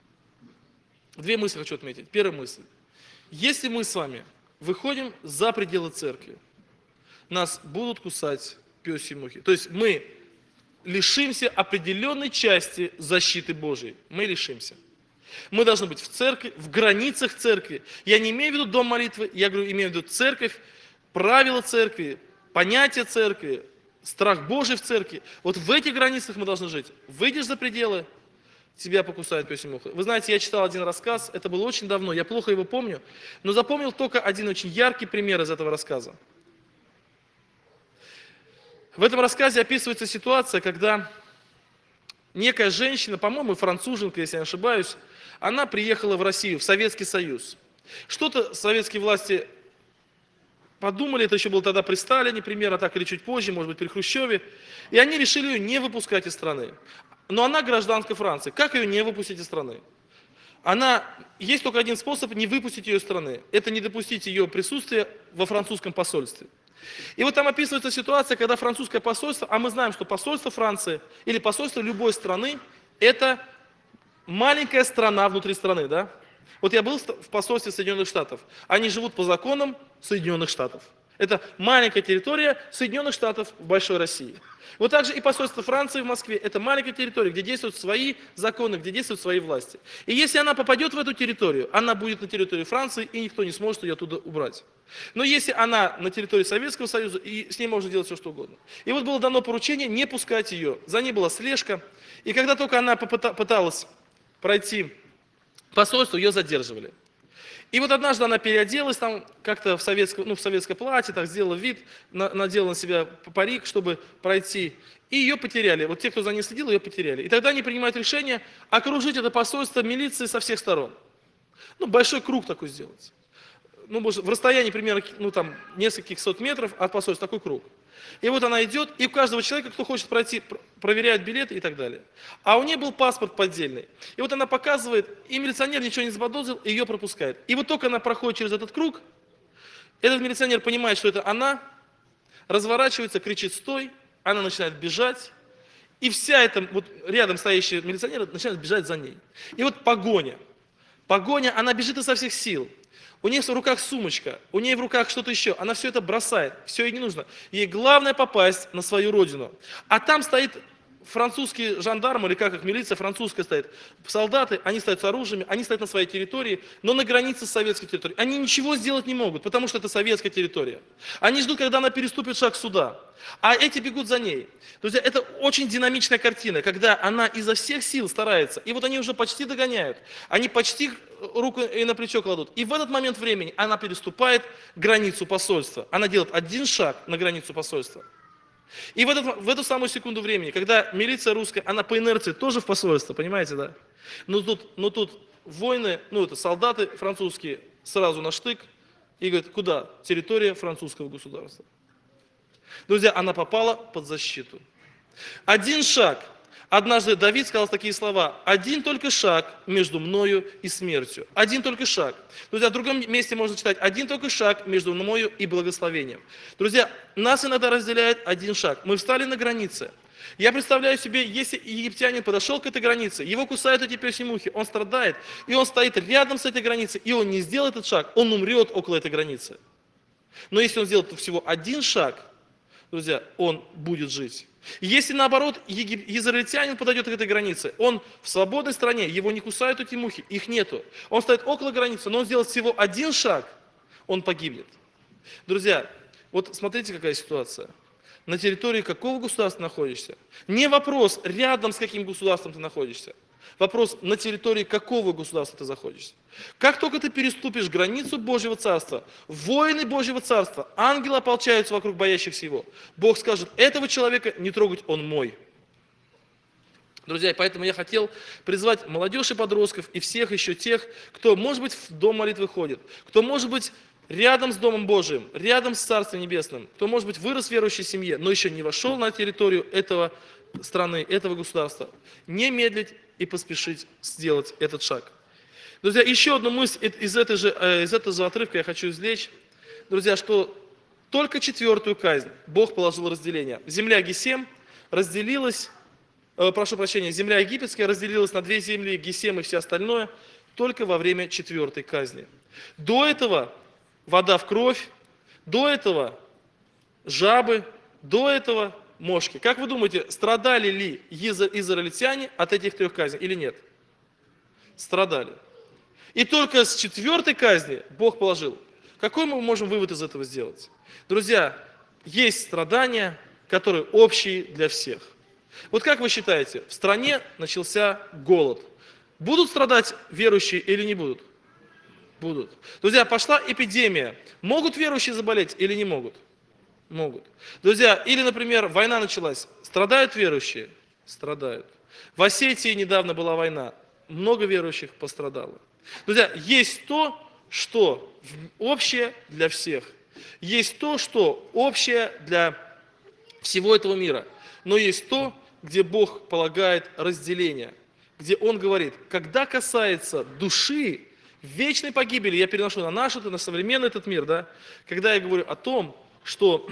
Speaker 1: две мысли хочу отметить. Первая мысль. Если мы с вами выходим за пределы церкви, нас будут кусать пёсьи мухи. То есть мы лишимся определенной части защиты Божьей. Мы лишимся. Мы должны быть в церкви, в границах церкви. Я не имею в виду дом молитвы, я говорю, имею в виду церковь, правила церкви, понятия церкви, страх Божий в церкви. Вот в этих границах мы должны жить. Выйдешь за пределы, тебя покусает пёсья муха. Вы знаете, я читал один рассказ, это было очень давно, я плохо его помню, но запомнил только один очень яркий пример из этого рассказа. В этом рассказе описывается ситуация, когда некая женщина, по-моему, француженка, если я не ошибаюсь, она приехала в Россию, в Советский Союз. Что-то советские власти подумали, это еще было тогда при Сталине, примерно так или чуть позже, может быть, при Хрущеве, и они решили ее не выпускать из страны. Но она гражданка Франции. Как ее не выпустить из страны? Есть только один способ не выпустить ее из страны. Это не допустить ее присутствия во французском посольстве. И вот там описывается ситуация, когда французское посольство, а мы знаем, что посольство Франции или посольство любой страны, это маленькая страна внутри страны, да? Вот я был в посольстве Соединенных Штатов. Они живут по законам Соединенных Штатов. Это маленькая территория Соединенных Штатов в большой России. Вот также и посольство Франции в Москве. Это маленькая территория, где действуют свои законы, где действуют свои власти. И если она попадет в эту территорию, она будет на территории Франции, и никто не сможет ее оттуда убрать. Но если она на территории Советского Союза, и с ней можно делать все, что угодно. И вот было дано поручение не пускать ее. За ней была слежка. И когда только она пыталась пройти посольство, ее задерживали. И вот однажды она переоделась там как-то в советское платье, так сделала вид, надела на себя парик, чтобы пройти. И ее потеряли. Вот те, кто за ней следил, ее потеряли. И тогда они принимают решение окружить это посольство милицией со всех сторон. Большой круг такой сделать. Может, в расстоянии примерно нескольких сот метров от посольства такой круг. И вот она идет, и у каждого человека, кто хочет пройти, проверяют билеты и так далее. А у нее был паспорт поддельный. И вот она показывает, и милиционер ничего не заподозрил, и ее пропускает. И вот только она проходит через этот круг, этот милиционер понимает, что это она, разворачивается, кричит «стой», она начинает бежать, и вся эта рядом стоящая милиционер начинает бежать за ней. И вот погоня. Погоня, она бежит изо всех сил. У нее в руках сумочка, у нее в руках что-то еще. Она все это бросает, все ей не нужно. Ей главное попасть на свою родину. А там стоит французские жандармы, или как их, милиция французская стоит, солдаты, они стоят с оружием, они стоят на своей территории, но на границе с советской территорией. Они ничего сделать не могут, потому что это советская территория. Они ждут, когда она переступит шаг суда, а эти бегут за ней. Друзья, это очень динамичная картина, когда она изо всех сил старается, и вот они уже почти догоняют, они почти руку ей на плечо кладут, и в этот момент времени она переступает границу посольства. Она делает один шаг на границу посольства. И в эту самую секунду времени, когда милиция русская, она по инерции тоже в посольство, понимаете, да? Но тут воины, это солдаты французские, сразу на штык, и говорят, куда? Территория французского государства. Друзья, она попала под защиту. Один шаг. Однажды Давид сказал такие слова: один только шаг между мною и смертью. Один только шаг. Друзья, в другом месте можно читать: один только шаг между мною и благословением. Друзья, нас иногда разделяет один шаг. Мы встали на границе. Я представляю себе, если египтянин подошел к этой границе, его кусают эти перстни мухи, он страдает, и он стоит рядом с этой границей, и он не сделает этот шаг, он умрет около этой границы. Но если он сделает всего один шаг, друзья, он будет жить. Если наоборот израильтянин подойдет к этой границе, он в свободной стране, его не кусают эти мухи, их нету. Он стоит около границы, но он сделает всего один шаг, он погибнет. Друзья, вот смотрите, какая ситуация. На территории какого государства находишься? Не вопрос, рядом с каким государством ты находишься. Вопрос, на территории какого государства ты находишься. Как только ты переступишь границу Божьего Царства, воины Божьего Царства, ангелы ополчаются вокруг боящихся Его. Бог скажет: этого человека не трогать, он мой. Друзья, поэтому я хотел призвать молодежь и подростков, и всех еще тех, кто, может быть, в дом молитвы ходит, кто, может быть, рядом с Домом Божиим, рядом с Царством Небесным, кто, может быть, вырос в верующей семье, но еще не вошел на территорию этого страны, этого государства, не медлить и поспешить сделать этот шаг. Друзья, еще одну мысль из этого же отрывка я хочу извлечь. Друзья, что только 4-ю казнь Бог положил разделение. Земля Гесем разделилась, земля египетская разделилась на 2 земли, Гесем и все остальное, только во время 4-й казни. До этого вода в кровь, до этого жабы, до этого мошки. Как вы думаете, страдали ли израильтяне от этих 3 казней или нет? Страдали. И только с 4-й казни Бог положил. Какой мы можем вывод из этого сделать? Друзья, есть страдания, которые общие для всех. Вот как вы считаете, в стране начался голод. Будут страдать верующие или не будут? Будут. Друзья, пошла эпидемия. Могут верующие заболеть или не могут? Могут. Друзья, или, например, война началась. Страдают верующие? Страдают. В Осетии недавно была война. Много верующих пострадало. Друзья, есть то, что общее для всех. Есть то, что общее для всего этого мира. Но есть то, где Бог полагает разделение. Где Он говорит, когда касается души, вечной погибели, я переношу на наш, на современный этот мир, да, когда я говорю о том, что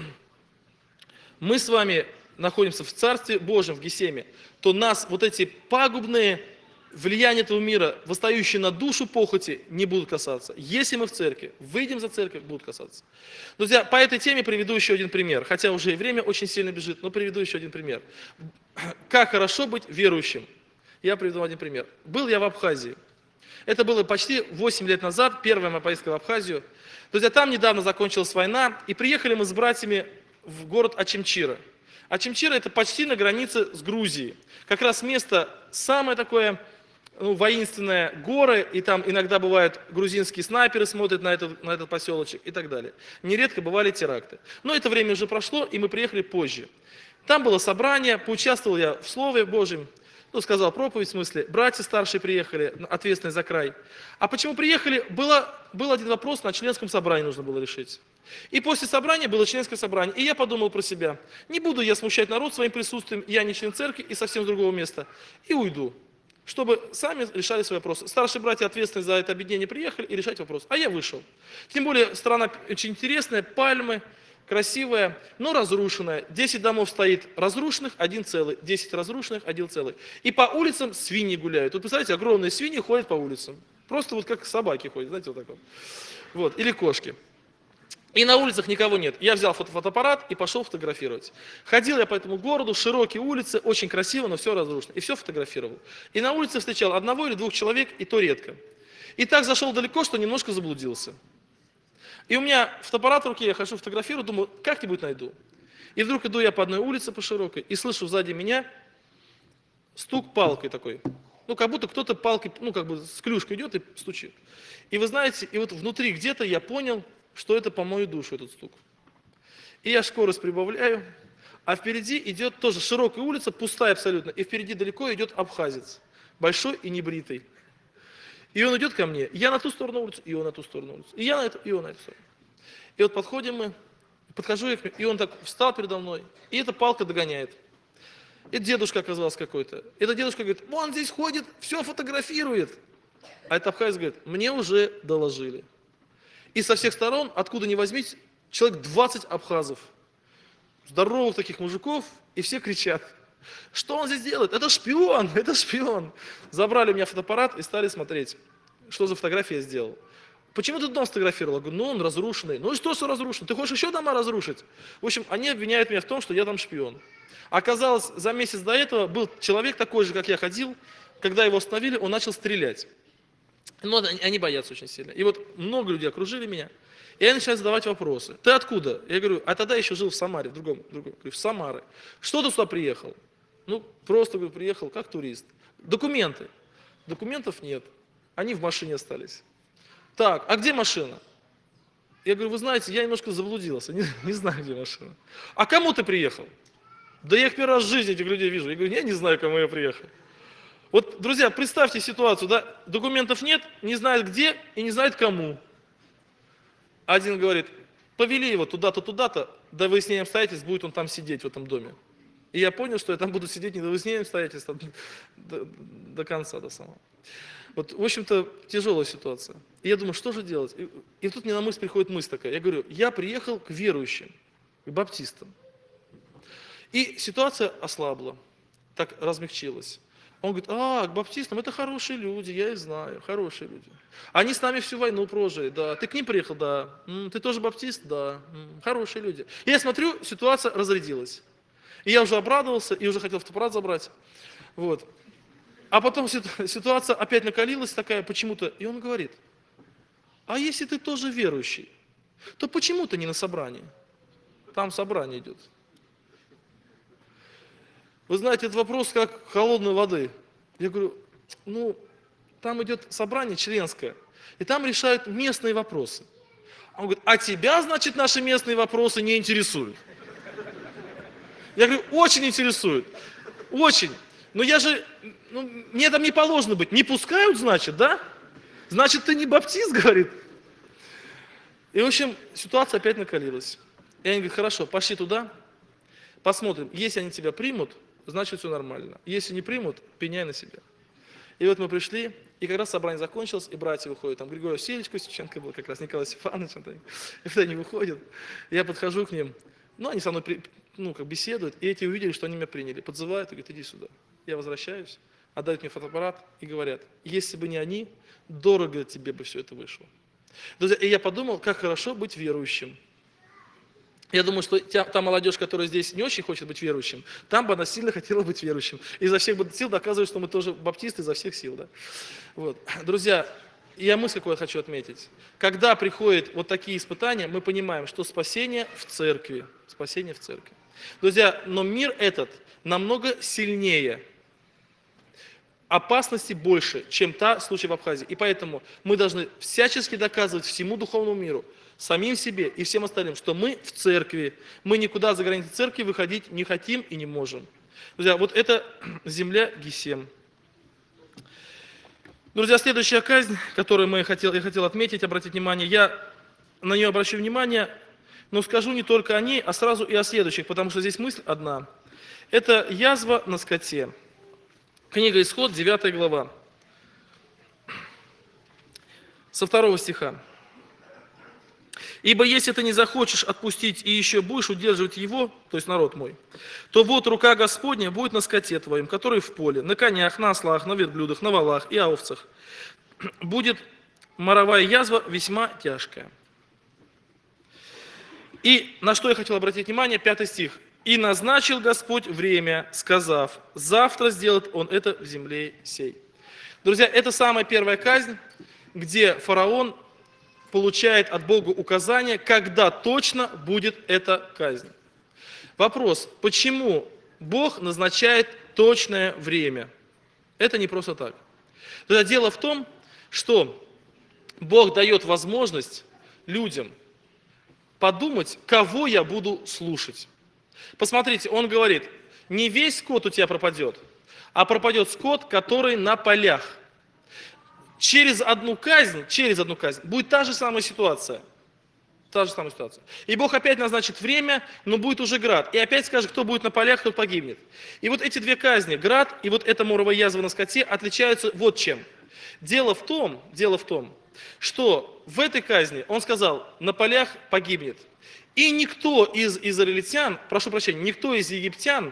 Speaker 1: мы с вами находимся в Царстве Божьем, в Гесеме, то нас вот эти пагубные влияния этого мира, восстающие на душу похоти, не будут касаться. Если мы в церкви, выйдем за церковь, будут касаться. Друзья, по этой теме приведу еще один пример. Хотя уже и время очень сильно бежит, но приведу еще один пример. Как хорошо быть верующим. Я приведу один пример. Был я в Абхазии. Это было почти 8 лет назад, первая моя поездка в Абхазию. Друзья, там недавно закончилась война, и приехали мы с братьями в город Очимчира. Очимчира – это почти на границе с Грузией. Как раз место самое такое воинственное, горы, и там иногда бывают грузинские снайперы смотрят на этот поселочек и так далее. Нередко бывали теракты. Но это время уже прошло, и мы приехали позже. Там было собрание, поучаствовал я в Слове Божьем, сказал проповедь, в смысле, братья старшие приехали, ответственные за край. А почему приехали? Был один вопрос, на членском собрании нужно было решить. И после собрания было членское собрание. И я подумал про себя, не буду я смущать народ своим присутствием, я не член церкви и совсем с другого места. И уйду, чтобы сами решали свои вопросы. Старшие братья, ответственные за это объединение, приехали и решать вопрос. А я вышел. Тем более, страна очень интересная, пальмы, красивая, но разрушенная. 10 домов стоит разрушенных, 1 целый. 10 разрушенных, 1 целый. И по улицам свиньи гуляют. Вот представляете, огромные свиньи ходят по улицам. Просто вот как собаки ходят, знаете, вот так вот. Вот. Или кошки. И на улицах никого нет. Я взял фотоаппарат и пошел фотографировать. Ходил я по этому городу, широкие улицы, очень красиво, но все разрушено. И все фотографировал. И на улице встречал одного или двух человек, и то редко. И так зашел далеко, что немножко заблудился. И у меня фотоаппарат в руке, я хожу фотографирую, думаю, как-нибудь найду. И вдруг иду я по одной улице, по широкой, и слышу сзади меня стук палкой такой. Ну, как будто кто-то палкой, ну, как бы с клюшкой идет и стучит. И вы знаете, и вот внутри где-то я понял, что это по мою душу этот стук. И я скорость прибавляю, а впереди идет тоже широкая улица, пустая абсолютно, и впереди далеко идет абхазец, большой и небритый. И он идет ко мне, я на ту сторону улицы, и он на ту сторону улицы, и я на эту, и он на эту сторону. И вот подходим мы, подхожу я к нему, и он так встал передо мной, и эта палка догоняет. Это дедушка оказался какой-то. Этот дедушка говорит, вон здесь ходит, все фотографирует. А этот абхазец говорит, мне уже доложили. И со всех сторон, откуда ни возьмись, человек 20 абхазов, здоровых таких мужиков, и все кричат, что он здесь делает? Это шпион, это шпион. Забрали у меня фотоаппарат и стали смотреть, что за фотографии я сделал. Почему ты дом сфотографировал? Я говорю, ну он разрушенный. Ну и что разрушенный? Ты хочешь еще дома разрушить? В общем, они обвиняют меня в том, что я там шпион. Оказалось, за месяц до этого был человек такой же, как я ходил, когда его остановили, он начал стрелять. Но они боятся очень сильно. И вот много людей окружили меня. И я начинаю задавать вопросы. Ты откуда? Я говорю, а тогда еще жил в Самаре, в другом. Говорю, в Самаре. Что ты сюда приехал? Ну, просто говорю, приехал как турист. Документы. Документов нет. Они в машине остались. Так, а где машина? Я говорю, вы знаете, я немножко заблудился, не знаю, где машина. А кому ты приехал? Да я их первый раз в жизни этих людей вижу. Я говорю, я не знаю, кому я приехал. Вот, друзья, представьте ситуацию, да, документов нет, не знает где и не знает кому. Один говорит, повели его туда-то, туда-то, до выяснения обстоятельств будет он там сидеть, в этом доме. И я понял, что я там буду сидеть не до выяснения обстоятельств, а до конца, до самого. Вот, в общем-то, тяжелая ситуация. И я думаю, что же делать? И тут мне на мысль приходит мысль такая. Я говорю, я приехал к верующим, к баптистам. И ситуация ослабла, так размягчилась. Он говорит, к баптистам, это хорошие люди, я их знаю, хорошие люди. Они с нами всю войну прожили, да. Ты к ним приехал, да. Ты тоже баптист, да. Хорошие люди. И я смотрю, ситуация разрядилась. И я уже обрадовался, и уже хотел фотоаппарат забрать. Вот. А потом ситуация опять накалилась такая почему-то, и он говорит, а если ты тоже верующий, то почему ты не на собрании? Там собрание идет. Вы знаете, этот вопрос как холодной воды. Я говорю, ну, там идет собрание членское, и там решают местные вопросы. Он говорит, а тебя, значит, наши местные вопросы не интересуют? Я говорю, очень интересуют, очень. Но я же, мне там не положено быть. Не пускают, значит, да? Значит, ты не баптист, говорит. И, в общем, ситуация опять накалилась. И они говорят, хорошо, пошли туда, посмотрим. Если они тебя примут, значит, все нормально. Если не примут, пеняй на себя. И вот мы пришли, и как раз собрание закончилось, и братья выходят. Там Григорий Васильевич Костюченко был, как раз Николай Степанович. И вот они выходят. Я подхожу к ним. Ну, они со мной беседуют, и эти увидели, что они меня приняли. Подзывают и говорят, иди сюда. Я возвращаюсь, отдают мне фотоаппарат и говорят, если бы не они, дорого тебе бы все это вышло. Друзья, и я подумал, как хорошо быть верующим. Я думаю, что та молодежь, которая здесь не очень хочет быть верующим, там бы она сильно хотела быть верующим. Изо всех сил доказывает, что мы тоже баптисты изо всех сил. Да? Вот. Друзья, я мысль какую хочу отметить. Когда приходят вот такие испытания, мы понимаем, что спасение в церкви. Спасение в церкви. Друзья, но мир этот намного сильнее. Опасности больше, чем случай в Абхазии. И поэтому мы должны всячески доказывать всему духовному миру, самим себе и всем остальным, что мы в церкви, мы никуда за границы церкви выходить не хотим и не можем. Друзья, вот это земля Гесем. Друзья, следующая казнь, которую я хотел отметить, обратить внимание, я на нее обращу внимание, но скажу не только о ней, а сразу и о следующих, потому что здесь мысль одна. Это язва на скоте. Книга Исход, 9 глава, со 2 стиха. «Ибо если ты не захочешь отпустить и еще будешь удерживать его, то есть народ мой, то вот рука Господня будет на скоте твоем, который в поле, на конях, на ослах, на верблюдах, на волах и овцах. Будет моровая язва весьма тяжкая». И на что я хотел обратить внимание, 5 стих. «И назначил Господь время, сказав, завтра сделает Он это в земле сей». Друзья, это самая первая казнь, где фараон получает от Бога указание, когда точно будет эта казнь. Вопрос, почему Бог назначает точное время? Это не просто так. Друзья, дело в том, что Бог дает возможность людям подумать, кого я буду слушать. Посмотрите, Он говорит, не весь скот у тебя пропадет, а пропадет скот, который на полях. Через одну казнь будет та же самая ситуация. Та же самая ситуация. И Бог опять назначит время, но будет уже град. И опять скажет, кто будет на полях, тот погибнет. И вот эти две казни, град и вот эта моровая язва на скоте, отличаются вот чем. Дело в том, что в этой казни он сказал, на полях погибнет. И никто из израильтян, прошу прощения, никто из египтян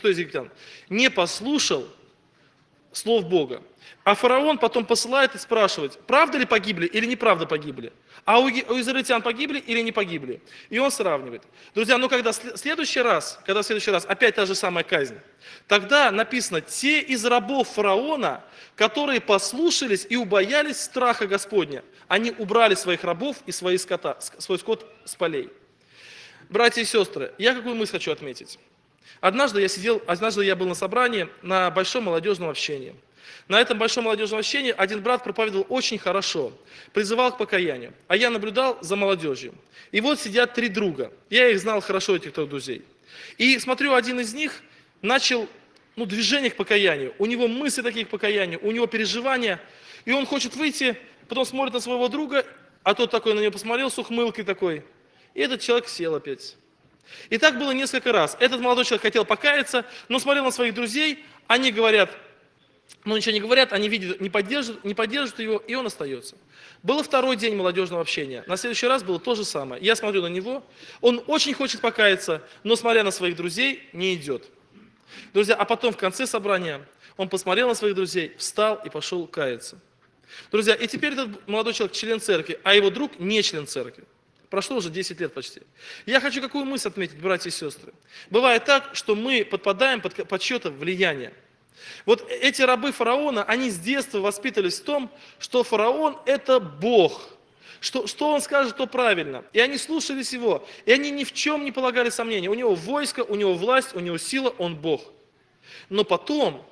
Speaker 1: не послушал слов Бога. А фараон потом посылает и спрашивает, правда ли погибли или неправда погибли? А у израильтян погибли или не погибли? И он сравнивает. Друзья, но когда в следующий раз опять та же самая казнь, тогда написано, те из рабов фараона, которые послушались и убоялись страха Господня, они убрали своих рабов и свой скот с полей. Братья и сестры, я какую мысль хочу отметить. Однажды я был на собрании на большом молодежном общении. На этом большом молодежном общении один брат проповедовал очень хорошо, призывал к покаянию. А я наблюдал за молодежью. И вот сидят 3 друга. Я их знал хорошо, этих 3 друзей. И смотрю, один из них начал движение к покаянию. У него мысли такие к покаянию, у него переживания. И он хочет выйти, потом смотрит на своего друга, а тот такой на него посмотрел с ухмылкой такой. И этот человек сел опять. И так было несколько раз. Этот молодой человек хотел покаяться, но смотрел на своих друзей, они говорят, ничего не говорят, они видят, не поддерживают его, и он остается. Был 2-й день молодежного общения. На следующий раз было то же самое. Я смотрю на него, он очень хочет покаяться, но смотря на своих друзей, не идет. Друзья, а потом в конце собрания он посмотрел на своих друзей, встал и пошел каяться. Друзья, и теперь этот молодой человек член церкви, а его друг не член церкви. Прошло уже 10 лет почти. Я хочу какую мысль отметить, братья и сестры. Бывает так, что мы подпадаем под чье-то влияние. Вот эти рабы фараона, они с детства воспитывались в том, что фараон – это Бог. Что он скажет, то правильно. И они слушались его. И они ни в чем не полагали сомнения. У него войско, у него власть, у него сила, он Бог. Но потом,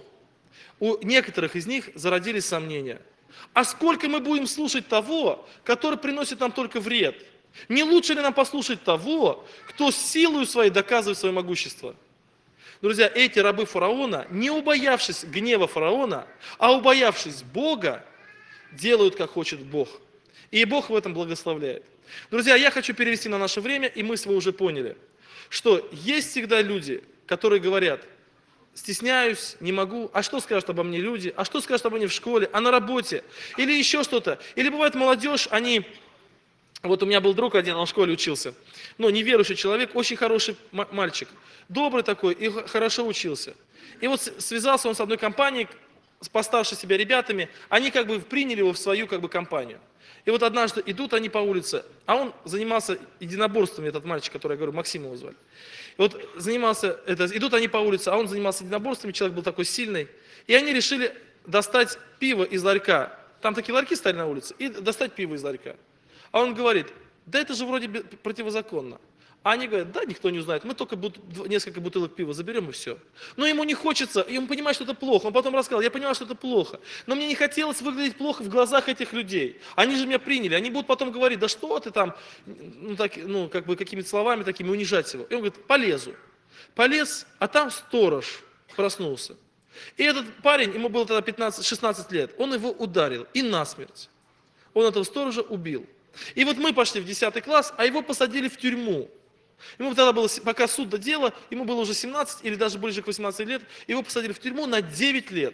Speaker 1: у некоторых из них зародились сомнения. А сколько мы будем слушать того, который приносит нам только вред? Не лучше ли нам послушать того, кто силою своей доказывает свое могущество? Друзья, эти рабы фараона, не убоявшись гнева фараона, а убоявшись Бога, делают, как хочет Бог. И Бог в этом благословляет. Друзья, я хочу перевести на наше время, и мы с вами уже поняли, что есть всегда люди, которые говорят, стесняюсь, не могу, а что скажут обо мне люди, а что скажут обо мне в школе, а на работе, или еще что-то. Или бывает молодежь, вот у меня был друг один, он в школе учился, неверующий человек, очень хороший мальчик, добрый такой и хорошо учился. И вот связался он с одной компанией, с постарше себя ребятами, они приняли его в свою компанию. И вот однажды идут они по улице, а он занимался единоборствами, этот мальчик, который, я говорю, Максим его звали. И вот идут они по улице, а он занимался единоборствами, человек был такой сильный, и они решили достать пиво из ларька. Там такие ларьки стояли на улице, и достать пиво из ларька. А он говорит, да это же вроде противозаконно. А они говорят, да, никто не узнает, мы только несколько бутылок пива заберем и все. Но ему не хочется, и он понимает, что это плохо. Он потом рассказал, я понимаю, что это плохо. Но мне не хотелось выглядеть плохо в глазах этих людей. Они же меня приняли, они будут потом говорить, да что ты там, какими-то словами такими унижать его. И он говорит, полезу. Полез, а там сторож проснулся. И этот парень, ему было тогда 15-16 лет, он его ударил и насмерть. Он этого сторожа убил. И вот мы пошли в 10 класс, а его посадили в тюрьму. Ему тогда было, пока суд до дела, ему было уже 17 или даже ближе к 18 лет, его посадили в тюрьму на 9 лет.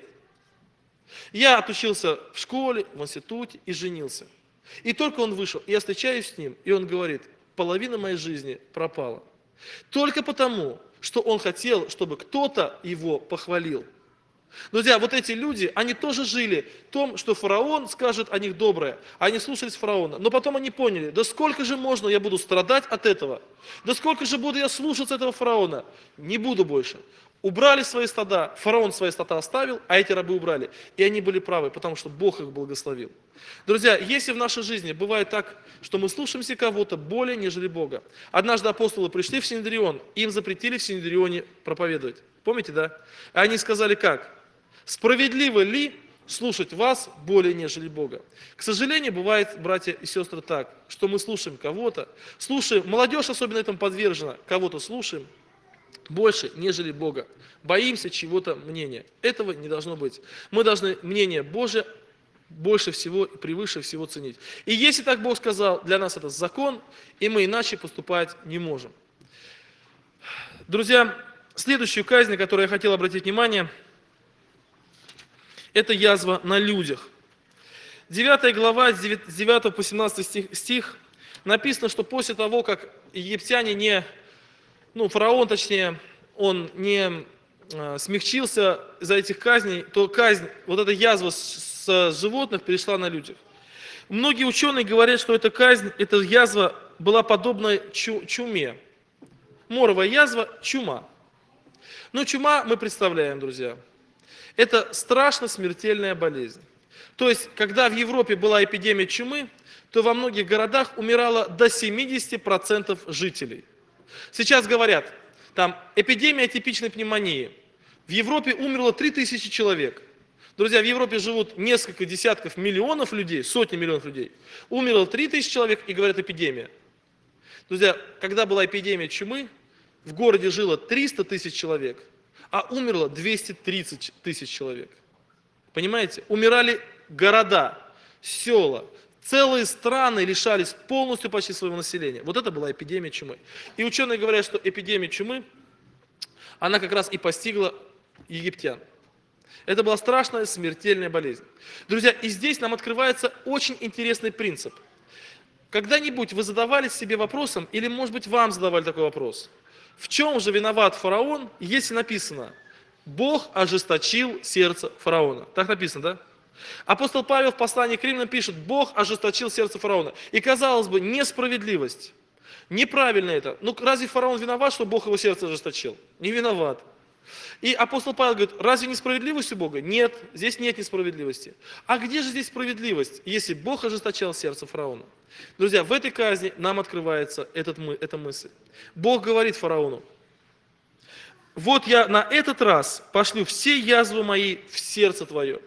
Speaker 1: Я отучился в школе, в институте и женился. И только он вышел, я встречаюсь с ним, и он говорит, половина моей жизни пропала. Только потому, что он хотел, чтобы кто-то его похвалил. Друзья, вот эти люди, они тоже жили в том, что фараон скажет о них доброе. Они слушались фараона. Но потом они поняли, да сколько же можно я буду страдать от этого? Да сколько же буду я слушаться этого фараона? Не буду больше. Убрали свои стада, фараон свои стада оставил, а эти рабы убрали. И они были правы, потому что Бог их благословил. Друзья, если в нашей жизни бывает так, что мы слушаемся кого-то более, нежели Бога. Однажды апостолы пришли в Синедрион, им запретили в Синедрионе проповедовать. Помните, да? И они сказали как? Справедливо ли слушать вас более, нежели Бога? К сожалению, бывает, братья и сестры, так, что мы слушаем кого-то, слушаем, молодежь особенно этому подвержена, кого-то слушаем больше, нежели Бога. Боимся чего-то мнения. Этого не должно быть. Мы должны мнение Божие больше всего и превыше всего ценить. И если так Бог сказал, для нас это закон, и мы иначе поступать не можем. Друзья, следующую казнь, на которую я хотел обратить внимание, это язва на людях. 9 глава, с 9 по 17 стих, написано, что после того, как египтяне фараон точнее, он не смягчился за этих казней, то казнь, вот эта язва с животных перешла на людях. Многие ученые говорят, что эта казнь, эта язва была подобна чуме. Моровая язва – чума. Но чума мы представляем, друзья. Это страшно смертельная болезнь. То есть, когда в Европе была эпидемия чумы, то во многих городах умирало до 70% жителей. Сейчас говорят, там эпидемия атипичной пневмонии. В Европе умерло 3000 человек. Друзья, в Европе живут несколько десятков миллионов людей, сотни миллионов людей. Умерло 3000 человек и говорят эпидемия. Друзья, когда была эпидемия чумы, в городе жило 300 тысяч человек, а умерло 230 тысяч человек. Понимаете? Умирали города, села, целые страны лишались полностью почти своего населения. Вот это была эпидемия чумы. И ученые говорят, что эпидемия чумы, она как раз и постигла египтян. Это была страшная смертельная болезнь. Друзья, и здесь нам открывается очень интересный принцип. Когда-нибудь вы задавались себе вопросом, или, может быть, вам задавали такой вопрос, в чем же виноват фараон, если написано, Бог ожесточил сердце фараона. Так написано, да? Апостол Павел в послании к Римлянам пишет, Бог ожесточил сердце фараона. И, казалось бы, несправедливость. Неправильно это. Ну, разве фараон виноват, что Бог его сердце ожесточил? Не виноват. И апостол Павел говорит, разве несправедливость у Бога? Нет, здесь нет несправедливости. А где же здесь справедливость, если Бог ожесточал сердце фараона? Друзья, в этой казни нам открывается эта мысль. Бог говорит фараону, вот я на этот раз пошлю все язвы мои в сердце твое.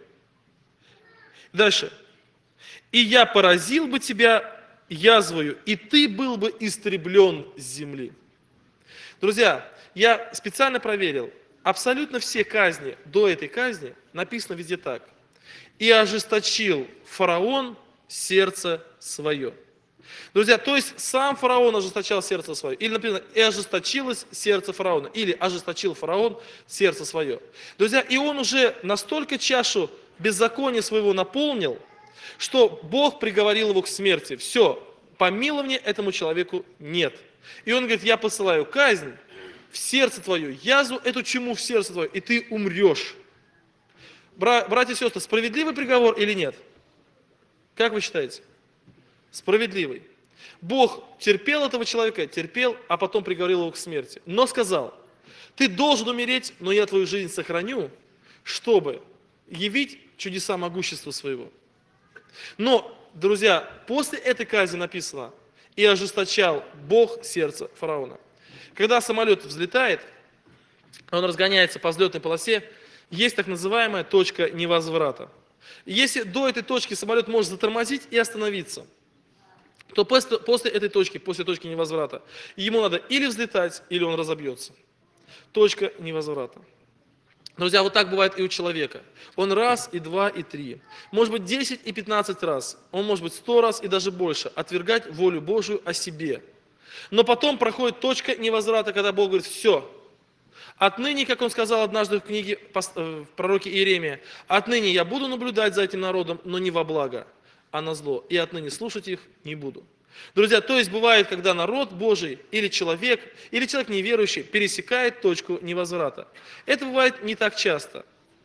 Speaker 1: Дальше. И я поразил бы тебя язвою, и ты был бы истреблен с земли. Друзья, я специально проверил, абсолютно все казни до этой казни написано везде так. И ожесточил фараон сердце свое. Друзья, то есть сам фараон ожесточал сердце свое. Или, например, и ожесточилось сердце фараона. Или ожесточил фараон сердце свое. Друзья, и он уже настолько чашу беззакония своего наполнил, что Бог приговорил его к смерти. Все, помилования этому человеку нет. И он говорит, я посылаю казнь в сердце твое, язву эту чуму в сердце твое, и ты умрешь. Братья и сестры, справедливый приговор или нет? Как вы считаете? Справедливый. Бог терпел этого человека, терпел, а потом приговорил его к смерти. Но сказал, ты должен умереть, но я твою жизнь сохраню, чтобы явить чудеса могущества своего. Но, друзья, после этой казни написано, и ожесточал Бог сердце фараона. Когда самолет взлетает, он разгоняется по взлетной полосе, есть так называемая точка невозврата. Если до этой точки самолет может затормозить и остановиться, то после этой точки, после точки невозврата, ему надо или взлетать, или он разобьется. Точка невозврата. Друзья, вот так бывает и у человека. Он раз, и два, и три. Может быть 10 и 15 раз. Он может быть 100 раз и даже больше. Отвергать волю Божию о себе. Но потом проходит точка невозврата, когда Бог говорит, все. Отныне, как он сказал однажды в книге в пророке Иеремия, отныне я буду наблюдать за этим народом, но не во благо, а на зло. И отныне слушать их не буду. Друзья, то есть бывает, когда народ Божий или человек неверующий пересекает точку невозврата. Это бывает не так часто.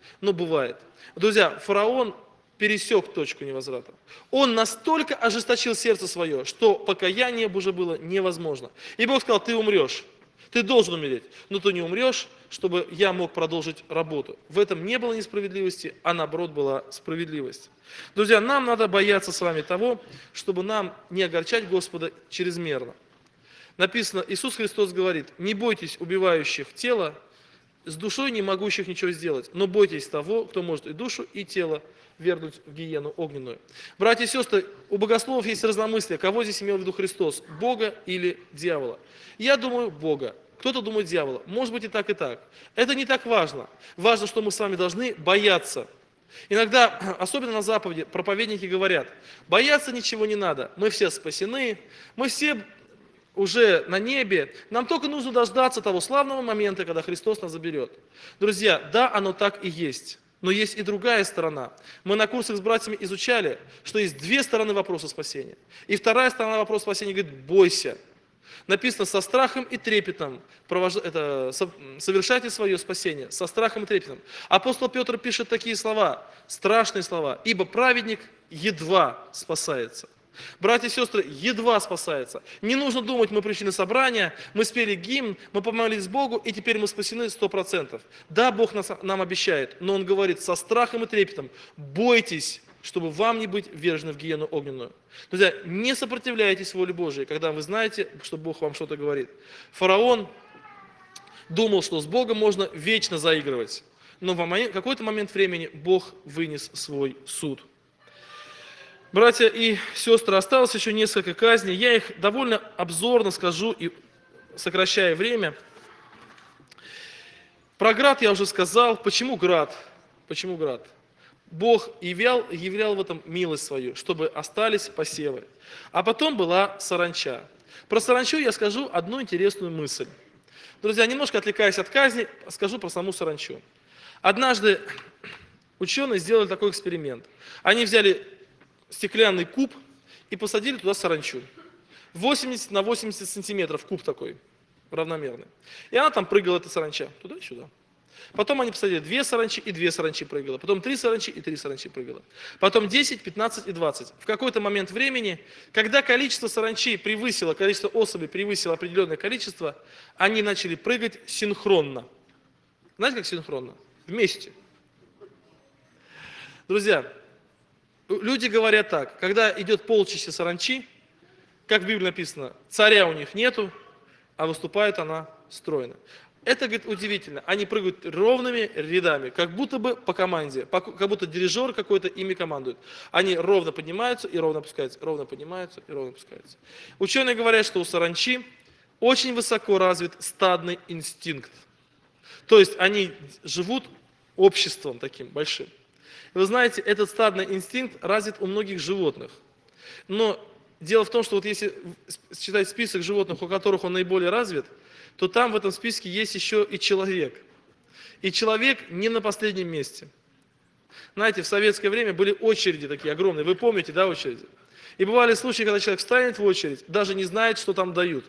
Speaker 1: Но бывает. Друзья, фараон пересек точку невозврата. Он настолько ожесточил сердце свое, что покаяние уже было невозможно. И Бог сказал: ты умрешь, ты должен умереть, но ты не умрешь, чтобы я мог продолжить работу. В этом не было несправедливости, а наоборот была справедливость. Друзья, нам надо бояться с вами того, чтобы нам не огорчать Господа чрезмерно. Написано, Иисус Христос говорит: не бойтесь убивающих тело, с душой не могущих ничего сделать, но бойтесь того, кто может и душу, и тело вернуть в гиену огненную. Братья и сестры, у богословов есть разномыслие, кого здесь имел в виду Христос, Бога или дьявола. Я думаю, Бога. Кто-то думает дьявола. Может быть и так, и так. Это не так важно. Важно, что мы с вами должны бояться. Иногда, особенно на Западе, проповедники говорят: бояться ничего не надо, мы все спасены, мы все уже на небе, нам только нужно дождаться того славного момента, когда Христос нас заберет. Друзья, да, оно так и есть. Но есть и другая сторона. Мы на курсах с братьями изучали, что есть две стороны вопроса спасения. И вторая сторона вопроса спасения говорит: бойся. Написано: со страхом и трепетом совершайте свое спасение, со страхом и трепетом. Апостол Петр пишет такие слова, страшные слова: ибо праведник едва спасается. Братья и сестры, едва спасается. Не нужно думать, мы пришли на собрание, мы спели гимн, мы помолились Богу, и теперь мы спасены 100%. Да, Бог нам обещает, но Он говорит: со страхом и трепетом бойтесь, чтобы вам не быть ввержены в гиену огненную. Друзья, не сопротивляйтесь воле Божией, когда вы знаете, что Бог вам что-то говорит. Фараон думал, что с Богом можно вечно заигрывать, но в какой-то момент времени Бог вынес свой суд. Братья и сестры, осталось еще несколько казней. Я их довольно обзорно скажу, и сокращая время. Про град я уже сказал. Почему град? Почему град? Бог являл в этом милость свою, чтобы остались посевы. А потом была саранча. Про саранчу я скажу одну интересную мысль. Друзья, немножко отвлекаясь от казни, скажу про саму саранчу. Однажды ученые сделали такой эксперимент. Они взяли стеклянный куб и посадили туда саранчу. 80 на 80 сантиметров куб такой, равномерный. И она там прыгала, эта саранча, туда и сюда. Потом они посадили 2 саранчи, и 2 саранчи прыгала. Потом 3 саранчи, и 3 саранчи прыгала. Потом 10, 15 и 20. В какой-то момент времени, когда количество саранчи превысило, количество особей превысило определенное количество, они начали прыгать синхронно. Знаете, как синхронно? Вместе. Друзья, люди говорят так: когда идет полчища саранчи, как в Библии написано, царя у них нету, а выступает она стройно. Это, говорит, удивительно. Они прыгают ровными рядами, как будто бы по команде, как будто дирижер какой-то ими командует. Они ровно поднимаются и ровно опускаются, ровно поднимаются и ровно опускаются. Ученые говорят, что у саранчи очень высоко развит стадный инстинкт. То есть они живут обществом таким большим. Вы знаете, этот стадный инстинкт развит у многих животных. Но дело в том, что вот если считать список животных, у которых он наиболее развит, то там в этом списке есть еще и человек. И человек не на последнем месте. Знаете, в советское время были очереди такие огромные. Вы помните, да, очереди? И бывали случаи, когда человек встанет в очередь, даже не знает, что там дают.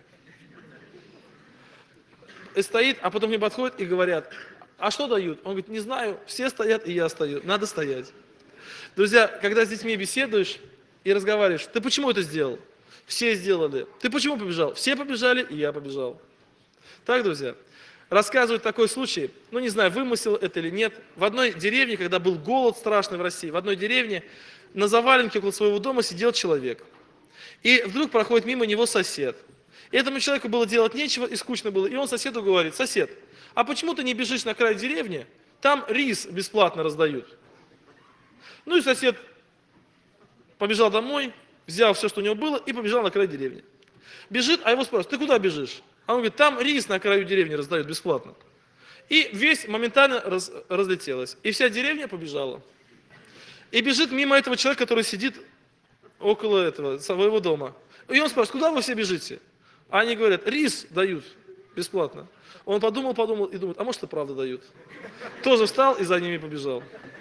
Speaker 1: И стоит, а потом к ним подходят и говорят: а что дают? Он говорит: не знаю, все стоят, и я стою. Надо стоять. Друзья, когда с детьми беседуешь и разговариваешь: ты почему это сделал? Все сделали. Ты почему побежал? Все побежали, и я побежал. Так, друзья, рассказывают такой случай, ну не знаю, вымысел это или нет. В одной деревне, когда был голод страшный в России, в одной деревне на заваленке около своего дома сидел человек. И вдруг проходит мимо него сосед. И этому человеку было делать нечего, и скучно было. И он соседу говорит: сосед, а почему ты не бежишь на край деревни? Там рис бесплатно раздают. Ну и сосед побежал домой, взял все, что у него было, и побежал на край деревни. Бежит, а его спрашивают: ты куда бежишь? А он говорит: там рис на краю деревни раздают бесплатно. И весь моментально разлетелось. И вся деревня побежала. И бежит мимо этого человека, который сидит около этого своего дома. И он спрашивает: куда вы все бежите? А они говорят: рис дают бесплатно. Он подумал и думает: а может и правда дают. Тоже встал и за ними побежал.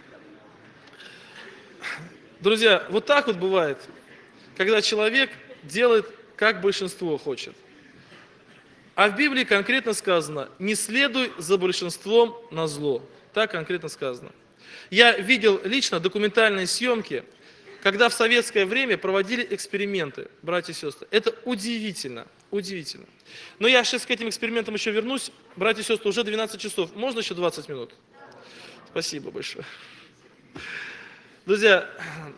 Speaker 1: Друзья, вот так вот бывает, когда человек делает, как большинство хочет. А в Библии конкретно сказано: не следуй за большинством на зло. Так конкретно сказано. Я видел лично документальные съемки, когда в советское время проводили эксперименты, братья и сестры. Это удивительно, удивительно. Но я сейчас к этим экспериментам еще вернусь. Братья и сестры, уже 12 часов. Можно еще 20 минут? Спасибо большое. Друзья,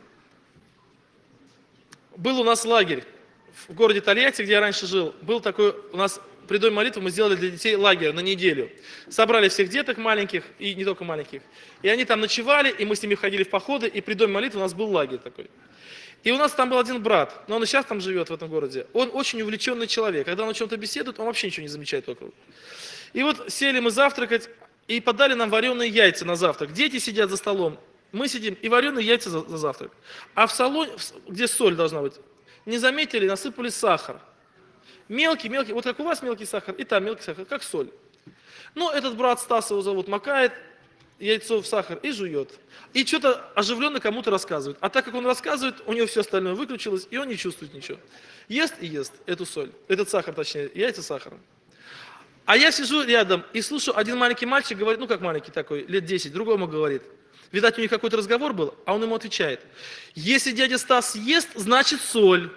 Speaker 1: был у нас лагерь в городе Тольятти, где я раньше жил. Был такой у нас при доме молитвы, мы сделали для детей лагерь на неделю. Собрали всех деток маленьких, и не только маленьких. И они там ночевали, и мы с ними ходили в походы, и при доме молитвы у нас был лагерь такой. И у нас там был один брат, но он и сейчас там живет, в этом городе. Он очень увлеченный человек. Когда он о чем-то беседует, он вообще ничего не замечает вокруг. И вот сели мы завтракать, и подали нам вареные яйца на завтрак. Дети сидят за столом, мы сидим, и вареные яйца за завтрак. А в салоне, где соль должна быть, не заметили, насыпали сахар. Мелкий, мелкий, вот как у вас мелкий сахар, и там мелкий сахар, как соль. Но этот брат, Стас его зовут, макает яйцо в сахар и жует. И что-то оживленно кому-то рассказывает. А так как он рассказывает, у него все остальное выключилось, и он не чувствует ничего. Ест и ест эту соль, этот сахар, точнее, яйца с сахаром. А я сижу рядом и слушаю, один маленький мальчик говорит, ну как маленький такой, лет 10, другому говорит. Видать, у них какой-то разговор был, а он ему отвечает. Если дядя Стас ест, значит соль.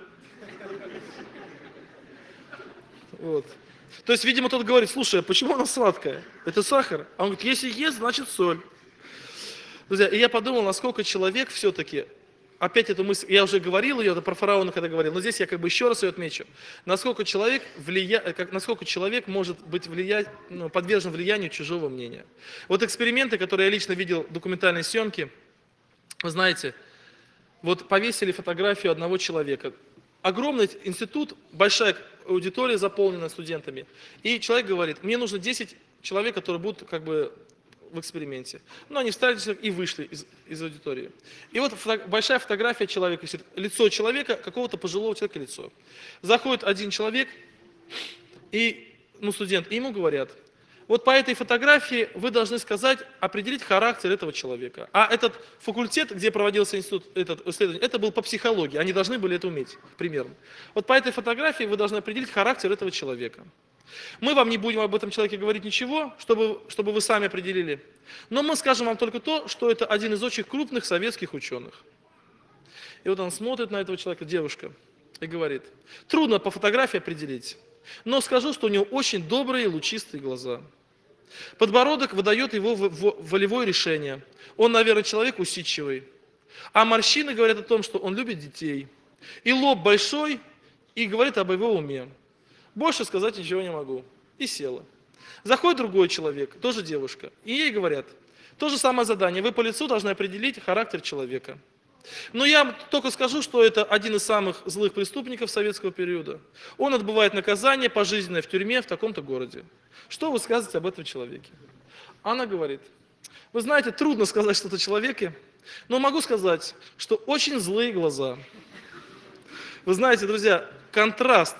Speaker 1: Вот. То есть, видимо, тот говорит, слушай, а почему она сладкая? Это сахар. А он говорит, если ест, значит соль. Друзья, и я подумал, насколько человек все-таки, опять эту мысль, я уже говорил ее, это про фараона когда говорил, но здесь я как бы еще раз ее отмечу, насколько человек может быть подвержен влиянию чужого мнения. Вот эксперименты, которые я лично видел, документальные съемки, вы знаете, вот повесили фотографию одного человека. Огромный институт, большая аудитория заполнена студентами. И человек говорит, мне нужно 10 человек, которые будут как бы в эксперименте. Но они встали и вышли из аудитории. И вот большая фотография человека, лицо человека, какого-то пожилого человека лицо. Заходит один человек, студент, и ему говорят, вот по этой фотографии вы должны определить характер этого человека. А этот факультет, где проводился этот исследование, это был по психологии. Они должны были это уметь, примерно. Вот по этой фотографии вы должны определить характер этого человека. Мы вам не будем об этом человеке говорить ничего, чтобы вы сами определили. Но мы скажем вам только то, что это один из очень крупных советских ученых. И вот он смотрит на этого человека, девушка, и говорит, трудно по фотографии определить, но скажу, что у него очень добрые лучистые глаза. Подбородок выдает его волевое решение. Он, наверное, человек усидчивый. А морщины говорят о том, что он любит детей. И лоб большой, и говорит об его уме. Больше сказать ничего не могу. И села. Заходит другой человек, тоже девушка, и ей говорят, то же самое задание, вы по лицу должны определить характер человека. Но я только скажу, что это один из самых злых преступников советского периода. Он отбывает наказание пожизненное в тюрьме в таком-то городе. Что вы скажете об этом человеке? Она говорит, вы знаете, трудно сказать что-то о человеке, но могу сказать, что очень злые глаза. Вы знаете, друзья, контраст.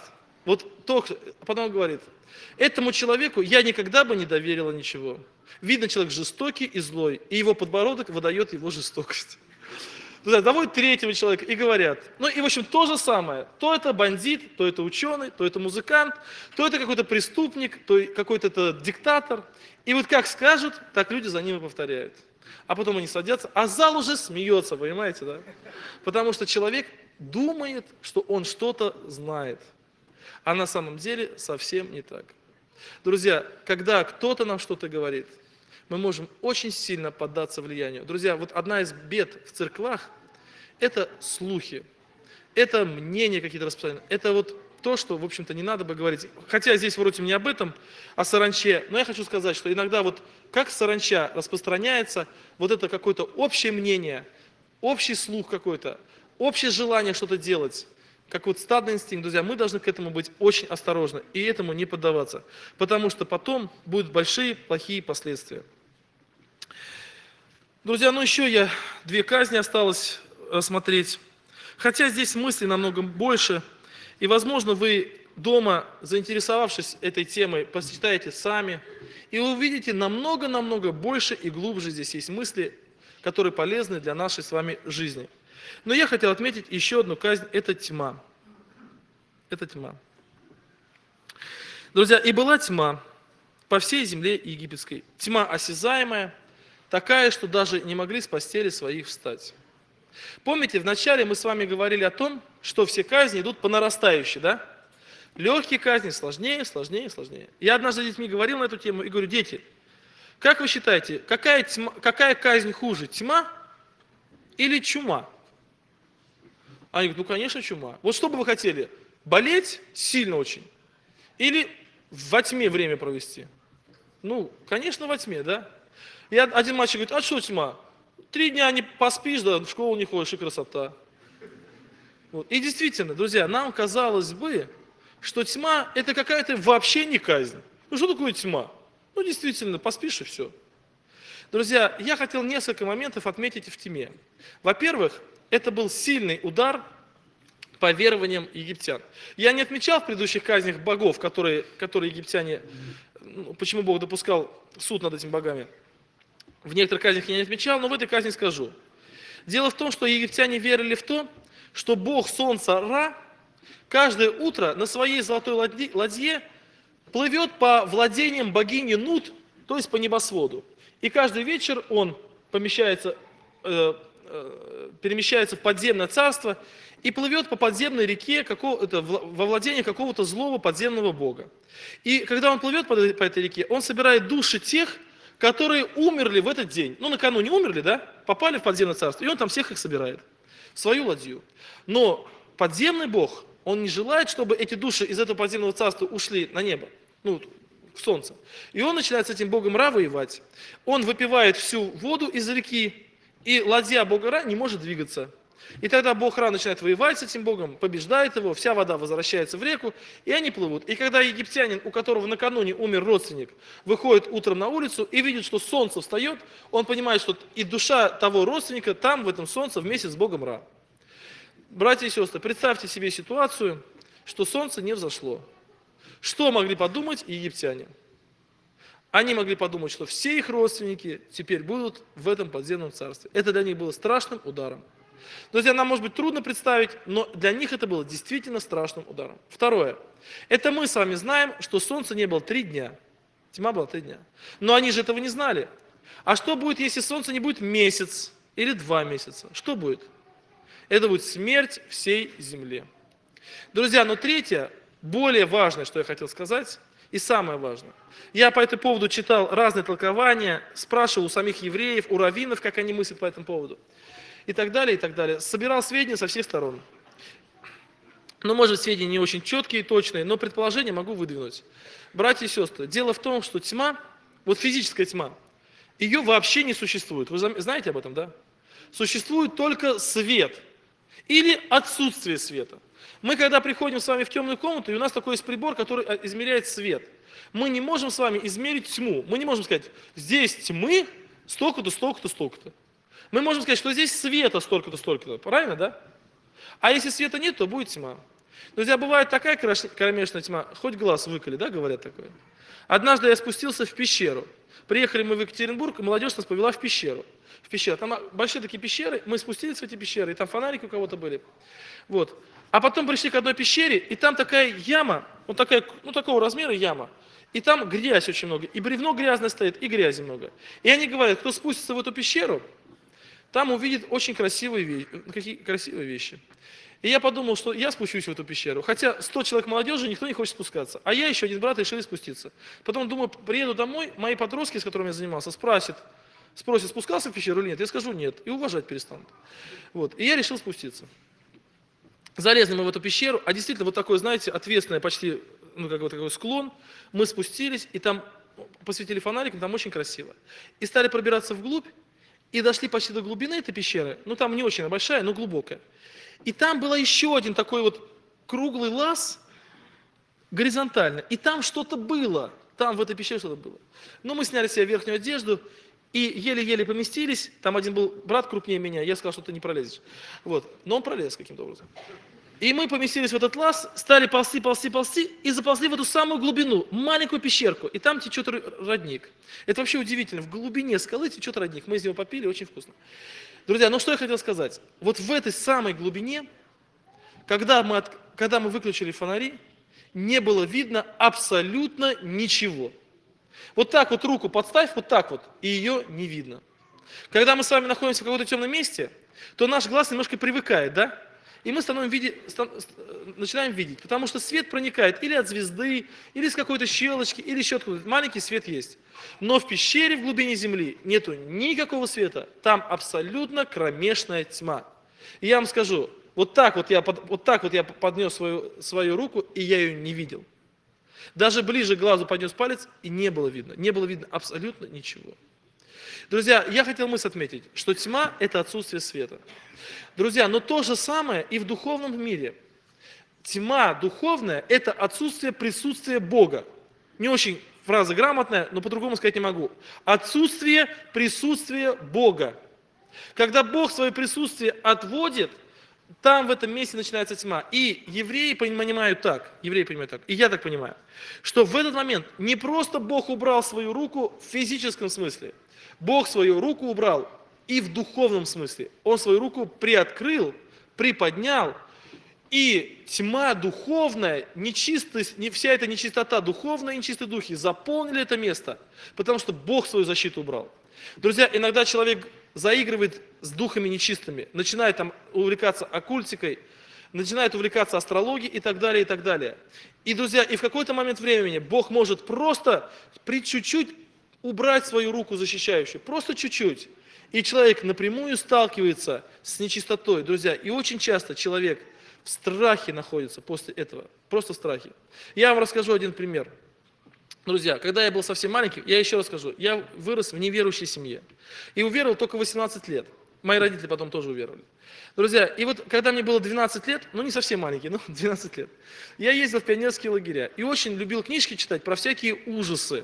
Speaker 1: Потом говорит, этому человеку я никогда бы не доверила ничего. Видно, человек жестокий и злой, и его подбородок выдает его жестокость. Доводят третьего человека и говорят, в общем, то же самое. То это бандит, то это ученый, то это музыкант, то это какой-то преступник, то какой-то диктатор. И вот как скажут, так люди за ними повторяют. А потом они садятся, а зал уже смеется, понимаете, да? Потому что человек думает, что он что-то знает. А на самом деле совсем не так. Друзья, когда кто-то нам что-то говорит, мы можем очень сильно поддаться влиянию. Друзья, вот одна из бед в церквах – это слухи, это мнения какие-то распространенные, это вот то, что, в общем-то, не надо бы говорить. Хотя здесь вроде не об этом, о саранче, но я хочу сказать, что иногда вот как саранча распространяется, вот это какое-то общее мнение, общий слух какой-то, общее желание что-то делать, как вот стадный инстинкт, друзья, мы должны к этому быть очень осторожны и этому не поддаваться, потому что потом будут большие, плохие последствия. Друзья, еще 2 казни осталось рассмотреть. Хотя здесь мыслей намного больше, и, возможно, вы дома, заинтересовавшись этой темой, почитаете сами, и увидите намного-намного больше и глубже здесь есть мысли, которые полезны для нашей с вами жизни. Но я хотел отметить еще одну казнь – это тьма. Это тьма. Друзья, и была тьма по всей земле египетской. Тьма осязаемая, такая, что даже не могли с постели своих встать. Помните, вначале мы с вами говорили о том, что все казни идут по нарастающей, да? Легкие казни сложнее, сложнее, сложнее. Я однажды с детьми говорил на эту тему и говорю: дети, как вы считаете, какая казнь хуже, тьма или чума? Они говорят: ну, конечно, чума. Вот что бы вы хотели, болеть сильно очень или во тьме время провести? Ну, конечно, во тьме, да? И один мальчик говорит: а что тьма? 3 дня не поспишь, да, в школу не ходишь, и красота. Вот. И действительно, друзья, нам казалось бы, что тьма – это какая-то вообще не казнь. Ну, что такое тьма? Ну, действительно, поспишь и все. Друзья, я хотел несколько моментов отметить в тьме. Во-первых, это был сильный удар по верованиям египтян. Я не отмечал в предыдущих казнях богов, которые египтяне, почему Бог допускал суд над этими богами. В некоторых казнях я не отмечал, но в этой казни скажу. Дело в том, что египтяне верили в то, что бог солнца Ра каждое утро на своей золотой ладье плывет по владениям богини Нут, то есть по небосводу. И каждый вечер он перемещается в подземное царство и плывет по подземной реке во владение какого-то злого подземного бога. И когда он плывет по этой реке, он собирает души тех, которые умерли в этот день. Ну, накануне умерли, да? Попали в подземное царство, и он там всех их собирает в свою ладью. Но подземный бог, он не желает, чтобы эти души из этого подземного царства ушли на небо, ну, в солнце. И он начинает с этим богом Ра воевать. Он выпивает всю воду из реки, и ладья бога Ра не может двигаться. И тогда бог Ра начинает воевать с этим богом, побеждает его, вся вода возвращается в реку, и они плывут. И когда египтянин, у которого накануне умер родственник, выходит утром на улицу и видит, что солнце встает, он понимает, что и душа того родственника там, в этом солнце, вместе с богом Ра. Братья и сестры, представьте себе ситуацию, что солнце не взошло. Что могли подумать египтяне? Они могли подумать, что все их родственники теперь будут в этом подземном царстве. Это для них было страшным ударом. Друзья, нам может быть трудно представить, но для них это было действительно страшным ударом. Второе. Это мы с вами знаем, что солнца не было 3 дня. Тьма была 3 дня. Но они же этого не знали. А что будет, если солнца не будет месяц или 2 месяца? Что будет? Это будет смерть всей земле. Друзья, но третье, более важное, что я хотел сказать, и самое важное. Я по этому поводу читал разные толкования, спрашивал у самих евреев, у раввинов, как они мыслят по этому поводу. И так далее, и так далее. Собирал сведения со всех сторон. Ну, может быть, сведения не очень четкие и точные, но предположения могу выдвинуть. Братья и сестры, дело в том, что тьма, вот физическая тьма, ее вообще не существует. Вы знаете об этом, да? Существует только свет или отсутствие света. Мы, когда приходим с вами в темную комнату, и у нас такой есть прибор, который измеряет свет. Мы не можем с вами измерить тьму. Мы не можем сказать, здесь тьмы столько-то, столько-то, столько-то. Мы можем сказать, что здесь света столько-то, столько-то. Правильно, да? А если света нет, то будет тьма. Друзья, бывает такая кромешная тьма, хоть глаз выколи, да, говорят такое. Однажды я спустился в пещеру. Приехали мы в Екатеринбург, и молодежь нас повела в пещеру. Там большие такие пещеры, мы спустились в эти пещеры, и там фонарики у кого-то были. Вот. А потом пришли к одной пещере, и там такая яма, вот такая, ну такого размера яма. И там грязь очень много, и бревно грязное стоит, и грязи много. И они говорят, кто спустится в эту пещеру, там увидит очень красивые вещи. И я подумал, что я спущусь в эту пещеру. Хотя 100 человек молодежи, никто не хочет спускаться. А я еще один брат решили спуститься. Потом думаю, приеду домой, мои подростки, с которыми я занимался, спросят, спускался в пещеру или нет. Я скажу нет, и уважать перестанут. Вот. И я решил спуститься. Залезли мы в эту пещеру, а действительно вот такой, знаете, ответственный почти, ну как вот такой склон. Мы спустились, и там посветили фонариком, там очень красиво. И стали пробираться вглубь, и дошли почти до глубины этой пещеры. Ну там не очень большая, но глубокая. И там был еще один такой вот круглый лаз, горизонтально. И там что-то было. Там в этой пещере что-то было. Но мы сняли себе верхнюю одежду и еле-еле поместились. Там один был брат крупнее меня. Я сказал, что ты не пролезешь. Вот. Но он пролез каким-то образом. И мы поместились в этот лаз, стали ползти и заползли в эту самую глубину, маленькую пещерку. И там течет родник. Это вообще удивительно. В глубине скалы течет родник. Мы из него попили, очень вкусно. Друзья, ну что я хотел сказать. Вот в этой самой глубине, когда мы выключили фонари, не было видно абсолютно ничего. Вот так вот руку подставь, вот так вот, и ее не видно. Когда мы с вами находимся в каком-то темном месте, то наш глаз немножко привыкает, да? И мы начинаем видеть, потому что свет проникает или от звезды, или с какой-то щелочки, или еще откуда-то. Маленький свет есть. Но в пещере в глубине земли нету никакого света. Там абсолютно кромешная тьма. И я вам скажу, вот так вот я поднес свою руку, и я ее не видел. Даже ближе к глазу поднес палец, и не было видно. Не было видно абсолютно ничего. Друзья, я хотел мысль отметить, что тьма – это отсутствие света. Друзья, но то же самое и в духовном мире. Тьма духовная – это отсутствие присутствия Бога. Не очень фраза грамотная, но по-другому сказать не могу. Отсутствие присутствия Бога. Когда Бог свое присутствие отводит, там в этом месте начинается тьма. И евреи понимают так, и я так понимаю, что в этот момент не просто Бог убрал свою руку в физическом смысле, Бог свою руку убрал и в духовном смысле. Он свою руку приоткрыл, приподнял, и тьма духовная, нечистость, вся эта нечистота духовная и нечистые духи заполнили это место, потому что Бог свою защиту убрал. Друзья, иногда человек заигрывает с духами нечистыми, начинает там увлекаться оккультикой, начинает увлекаться астрологией и так далее, и так далее. И, друзья, и в какой-то момент времени Бог может просто при чуть-чуть убрать свою руку защищающую, просто чуть-чуть. И человек напрямую сталкивается с нечистотой, друзья. И очень часто человек в страхе находится после этого, просто в страхе. Я вам расскажу один пример. Друзья, когда я был совсем маленький, я еще расскажу, я вырос в неверующей семье. И уверовал только в 18 лет. Мои родители потом тоже уверовали. Друзья, и вот когда мне было 12 лет, ну не совсем маленький, но 12 лет, я ездил в пионерские лагеря и очень любил книжки читать про всякие ужасы.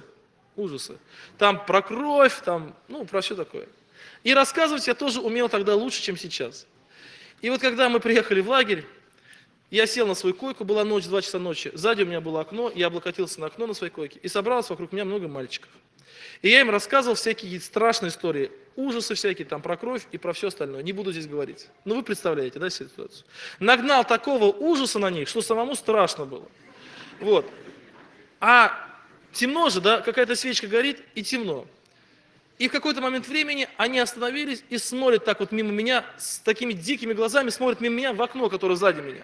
Speaker 1: Там про кровь, про все такое. И рассказывать я тоже умел тогда лучше, чем сейчас. И вот когда мы приехали в лагерь, я сел на свою койку, была ночь, 2 часа ночи, сзади у меня было окно, я облокотился на окно на своей койке, и собралось вокруг меня много мальчиков. И я им рассказывал всякие страшные истории, ужасы всякие, там про кровь и про все остальное, не буду здесь говорить. Ну вы представляете, да, ситуацию? Нагнал такого ужаса на них, что самому страшно было. Вот. А темно же, да, какая-то свечка горит, и темно. И в какой-то момент времени они остановились и смотрят так вот мимо меня, с такими дикими глазами смотрят мимо меня в окно, которое сзади меня.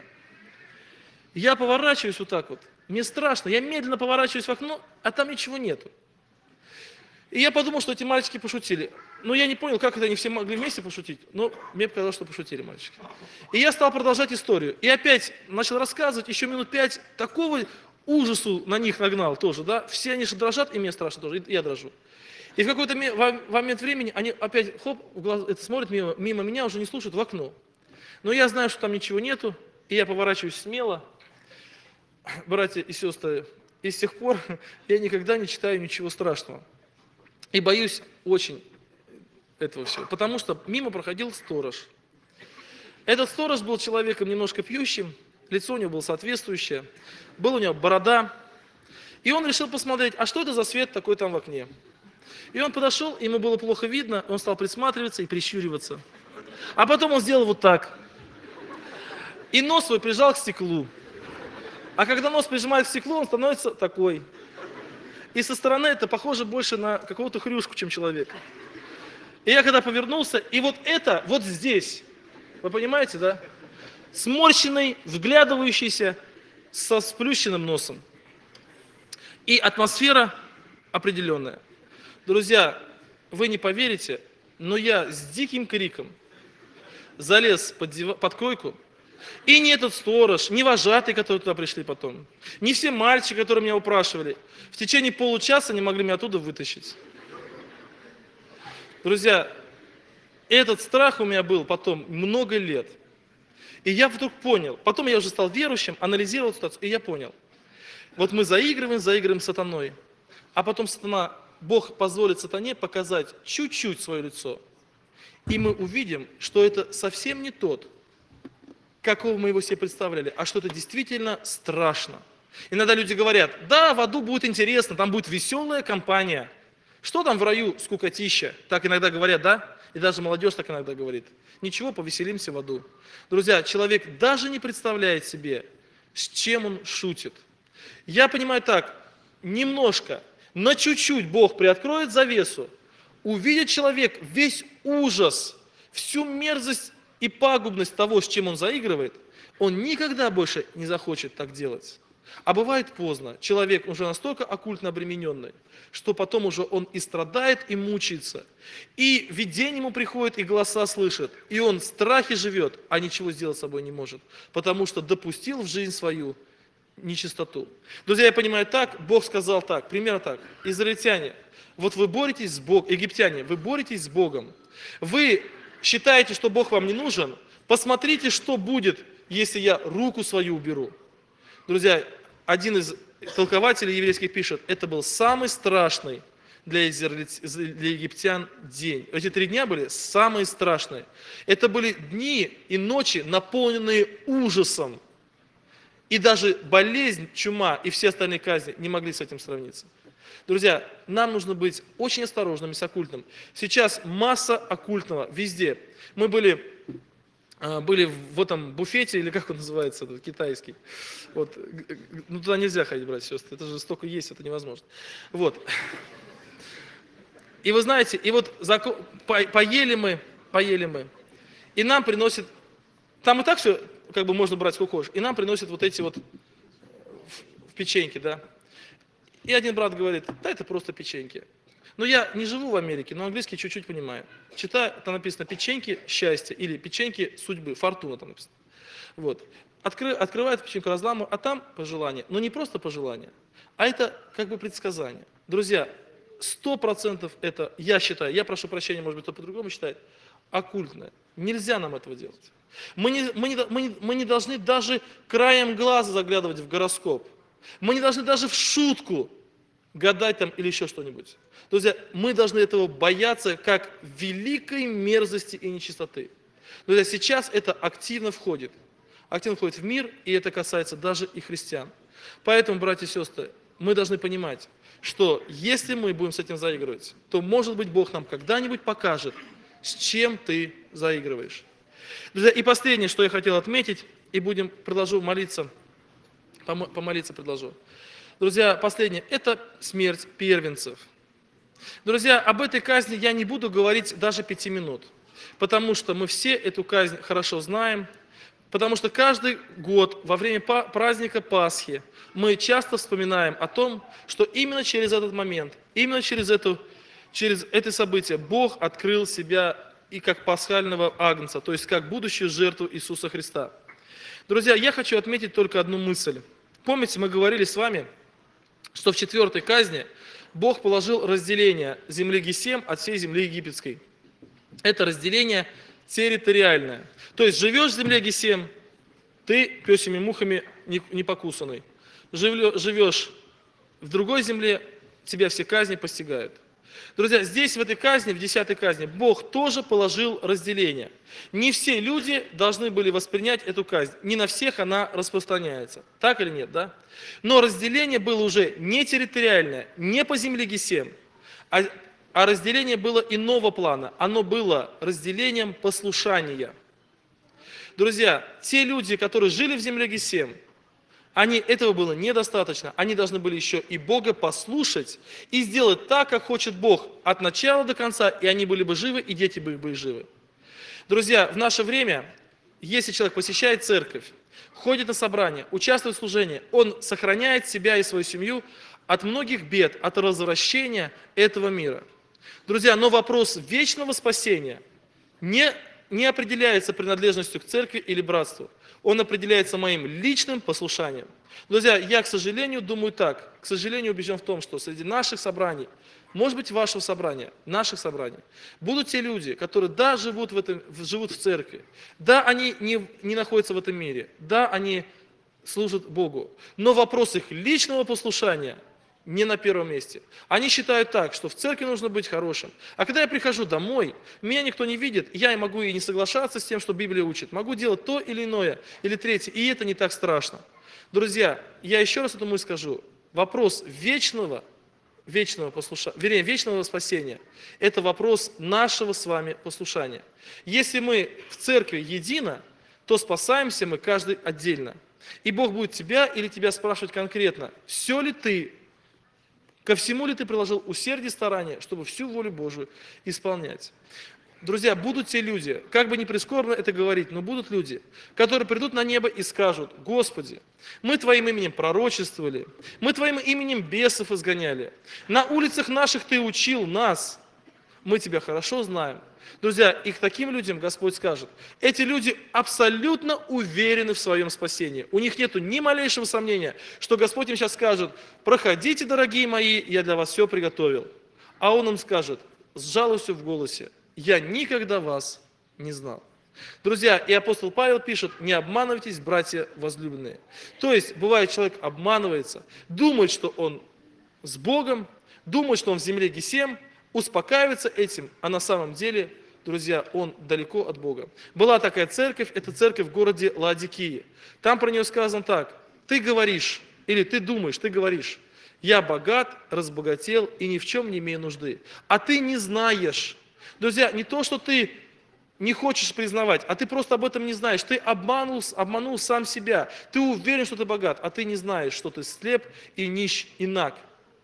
Speaker 1: Я поворачиваюсь вот так вот, мне страшно, я медленно поворачиваюсь в окно, а там ничего нету. И я подумал, что эти мальчики пошутили. Но я не понял, как это они все могли вместе пошутить, но мне показалось, что пошутили мальчики. И я стал продолжать историю. И опять начал рассказывать, еще минут 5 такого ужасу на них нагнал тоже, да. Все они же дрожат, и мне страшно тоже, и я дрожу. И в какой-то момент времени они опять, смотрят мимо меня, уже не слушают в окно. Но я знаю, что там ничего нету, и я поворачиваюсь смело. Братья и сестры, и с тех пор я никогда не читаю ничего страшного. И боюсь очень этого всего, потому что мимо проходил сторож. Этот сторож был человеком немножко пьющим, лицо у него было соответствующее, была у него борода. И он решил посмотреть, а что это за свет такой там в окне. И он подошел, ему было плохо видно, он стал присматриваться и прищуриваться. А потом он сделал вот так. И нос свой прижал к стеклу. А когда нос прижимает к стеклу, он становится такой. И со стороны это похоже больше на какого-то хрюшку, чем человека. И я когда повернулся, и вот это вот здесь, вы понимаете, да? Сморщенный, вглядывающийся, со сплющенным носом. И атмосфера определенная. Друзья, вы не поверите, но я с диким криком залез под койку, и не этот сторож, не вожатые, которые туда пришли потом, не все мальчики, которые меня упрашивали, в течение получаса не могли меня оттуда вытащить. Друзья, этот страх у меня был потом много лет. И я вдруг понял, потом я уже стал верующим, анализировал ситуацию, и я понял. Вот мы заигрываем с сатаной, а потом Бог позволит сатане показать чуть-чуть свое лицо. И мы увидим, что это совсем не тот, какого мы его себе представляли, а что это действительно страшно. Иногда люди говорят, да, в аду будет интересно, там будет веселая компания. Что там в раю, скукотища? Так иногда говорят, да? И даже молодежь так иногда говорит. Ничего, повеселимся в аду. Друзья, человек даже не представляет себе, с чем он шутит. Я понимаю так, немножко, на чуть-чуть Бог приоткроет завесу, увидит человек весь ужас, всю мерзость и пагубность того, с чем он заигрывает, он никогда больше не захочет так делать. А бывает поздно. Человек уже настолько оккультно обремененный, что потом уже он и страдает, и мучается. И видение ему приходит, и голоса слышит. И он в страхе живет, а ничего сделать с собой не может. Потому что допустил в жизнь свою нечистоту. Друзья, я понимаю так, Бог сказал так, примерно так. Израильтяне, вот вы боретесь с Богом, египтяне, вы боретесь с Богом. Вы считаете, что Бог вам не нужен? Посмотрите, что будет, если я руку свою уберу. Друзья, один из толкователей еврейских пишет, это был самый страшный для египтян день. Эти 3 дня были самые страшные. Это были дни и ночи, наполненные ужасом. И даже болезнь, чума и все остальные казни не могли с этим сравниться. Друзья, нам нужно быть очень осторожными с оккультным. Сейчас масса оккультного везде. Мы были в этом буфете, или как он называется, этот китайский. Вот. Ну, туда нельзя ходить, братья и сестры, это же столько есть, это невозможно. Вот. И вы знаете, и вот поели мы, и нам приносят, там и так все, как бы можно брать сколько хочешь, и нам приносят вот эти вот в печеньки, да. И один брат говорит, да это просто печеньки. Но я не живу в Америке, но английский чуть-чуть понимаю. Читаю, там написано печеньки счастья или печеньки судьбы, фортуна там написано. Вот. Открывает печеньку, разламываю, а там пожелание. Но не просто пожелание, а это как бы предсказание. Друзья, 100% это, я считаю, я прошу прощения, может быть, кто по-другому считает, оккультное. Нельзя нам этого делать. Мы не должны даже краем глаза заглядывать в гороскоп. Мы не должны даже в шутку гадать там или еще что-нибудь. Друзья, мы должны этого бояться как великой мерзости и нечистоты. Друзья, сейчас это активно входит в мир, и это касается даже и христиан. Поэтому, братья и сестры, мы должны понимать, что если мы будем с этим заигрывать, то, может быть, Бог нам когда-нибудь покажет, с чем ты заигрываешь. Друзья, и последнее, что я хотел отметить, и продолжу молиться, помолиться предложу. Друзья, последнее, это смерть первенцев. Друзья, об этой казни я не буду говорить даже 5 минут, потому что мы все эту казнь хорошо знаем, потому что каждый год во время праздника Пасхи мы часто вспоминаем о том, что именно через этот момент, именно через это событие Бог открыл себя и как пасхального агнца, то есть как будущую жертву Иисуса Христа. Друзья, я хочу отметить только одну мысль. Помните, мы говорили с вами, что в 4-й казни Бог положил разделение земли Гесем от всей земли египетской. Это разделение территориальное. То есть живешь в земле Гесем, ты пёсьими мухами не покусанный. Живешь в другой земле, тебя все казни постигают. Друзья, здесь в этой казни, в 10-й казни, Бог тоже положил разделение. Не все люди должны были воспринять эту казнь. Не на всех она распространяется. Так или нет, да? Но разделение было уже не территориальное, не по земле Гесем, а разделение было иного плана. Оно было разделением послушания. Друзья, те люди, которые жили в земле Гесем, этого было недостаточно. Они должны были еще и Бога послушать и сделать так, как хочет Бог, от начала до конца, и они были бы живы, и дети были живы. Друзья, в наше время, если человек посещает церковь, ходит на собрания, участвует в служении, он сохраняет себя и свою семью от многих бед, от развращения этого мира. Друзья, но вопрос вечного спасения не определяется принадлежностью к церкви или братству. Он определяется моим личным послушанием. Друзья, я, к сожалению, думаю так. К сожалению, убежден в том, что среди наших собраний, может быть, вашего собрания, наших собраний, будут те люди, которые, да, живут в церкви, да, они не находятся в этом мире, да, они служат Богу, но вопрос их личного послушания не на первом месте. Они считают так, что в церкви нужно быть хорошим. А когда я прихожу домой, меня никто не видит, я могу и не соглашаться с тем, что Библия учит. Могу делать то или иное, или третье, и это не так страшно. Друзья, я еще раз эту мысль скажу. Вопрос вечного спасения – это вопрос нашего с вами послушания. Если мы в церкви едино, то спасаемся мы каждый отдельно. И Бог будет тебя или тебя спрашивать конкретно, все ли ты Ко всему ли ты приложил усердие и старание, чтобы всю волю Божию исполнять? Друзья, будут те люди, как бы ни прискорбно это говорить, но будут люди, которые придут на небо и скажут: Господи, мы Твоим именем пророчествовали, мы Твоим именем бесов изгоняли, на улицах наших Ты учил нас, мы Тебя хорошо знаем. Друзья, и к таким людям Господь скажет: эти люди абсолютно уверены в своем спасении. У них нет ни малейшего сомнения, что Господь им сейчас скажет: проходите, дорогие мои, я для вас все приготовил. А Он им скажет с жалостью в голосе: я никогда вас не знал. Друзья, и апостол Павел пишет: не обманывайтесь, братья возлюбленные. То есть, бывает, человек обманывается, думает, что он с Богом, думает, что он в земле Гесем, успокаивается этим, а на самом деле, друзья, он далеко от Бога. Была такая церковь, это церковь в городе Лаодикии. Там про нее сказано так: ты говоришь, или ты думаешь, ты говоришь: я богат, разбогател и ни в чем не имею нужды. А ты не знаешь. Друзья, не то, что ты не хочешь признавать, а ты просто об этом не знаешь. Ты обманул сам себя. Ты уверен, что ты богат, а ты не знаешь, что ты слеп и нищ и наг.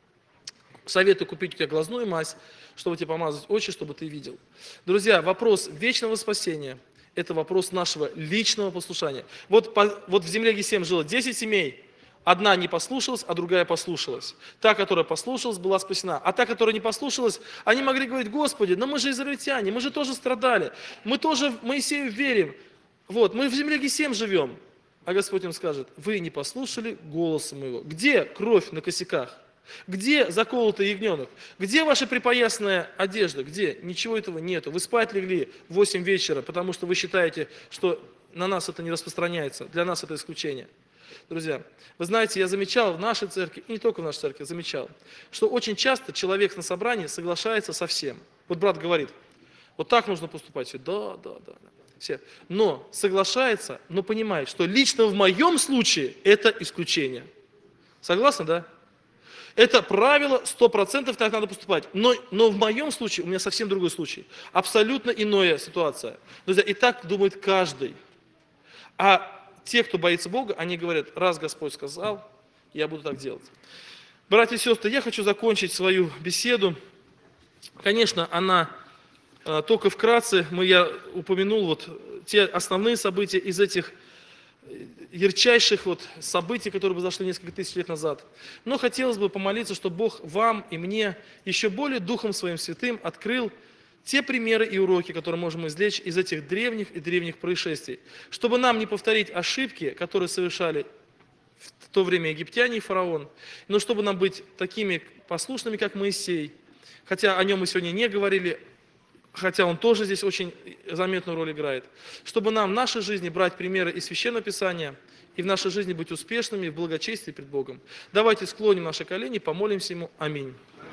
Speaker 1: Советую купить у тебя глазную мазь, чтобы тебе помазать очи, чтобы ты видел. Друзья, вопрос вечного спасения – это вопрос нашего личного послушания. Вот в земле Гесем жило 10 семей. Одна не послушалась, а другая послушалась. Та, которая послушалась, была спасена. А та, которая не послушалась, они могли говорить: Господи, но мы же израильтяне, мы же тоже страдали, мы тоже в Моисею верим. Вот, мы в земле Гесем живем. А Господь им скажет: вы не послушали голоса моего. Где кровь на косяках? Где заколотый ягненок? Где ваша припоясанная одежда? Где? Ничего этого нету. Вы спать легли в 8 вечера, потому что вы считаете, что на нас это не распространяется. Для нас это исключение. Друзья, вы знаете, я замечал в нашей церкви, и не только в нашей церкви, замечал, что очень часто человек на собрании соглашается со всем. Вот брат говорит: вот так нужно поступать. Все: да. Все. Но соглашается, но понимает, что лично в моем случае это исключение. Согласны, да? Это правило, 100% так надо поступать. Но в моем случае, у меня совсем другой случай. Абсолютно иная ситуация. Друзья, и так думает каждый. А те, кто боится Бога, они говорят: раз Господь сказал, я буду так делать. Братья и сестры, я хочу закончить свою беседу. Конечно, она только вкратце, я упомянул вот те основные события из этих ярчайших событий, которые произошли несколько тысяч лет назад. Но хотелось бы помолиться, чтобы Бог вам и мне еще более Духом Своим Святым открыл те примеры и уроки, которые можем извлечь из этих древних происшествий, чтобы нам не повторить ошибки, которые совершали в то время египтяне и фараон, но чтобы нам быть такими послушными, как Моисей, хотя о нем мы сегодня не говорили, хотя он тоже здесь очень заметную роль играет, чтобы нам в нашей жизни брать примеры из Священного Писания и в нашей жизни быть успешными в благочестии пред Богом. Давайте склоним наши колени, помолимся Ему. Аминь.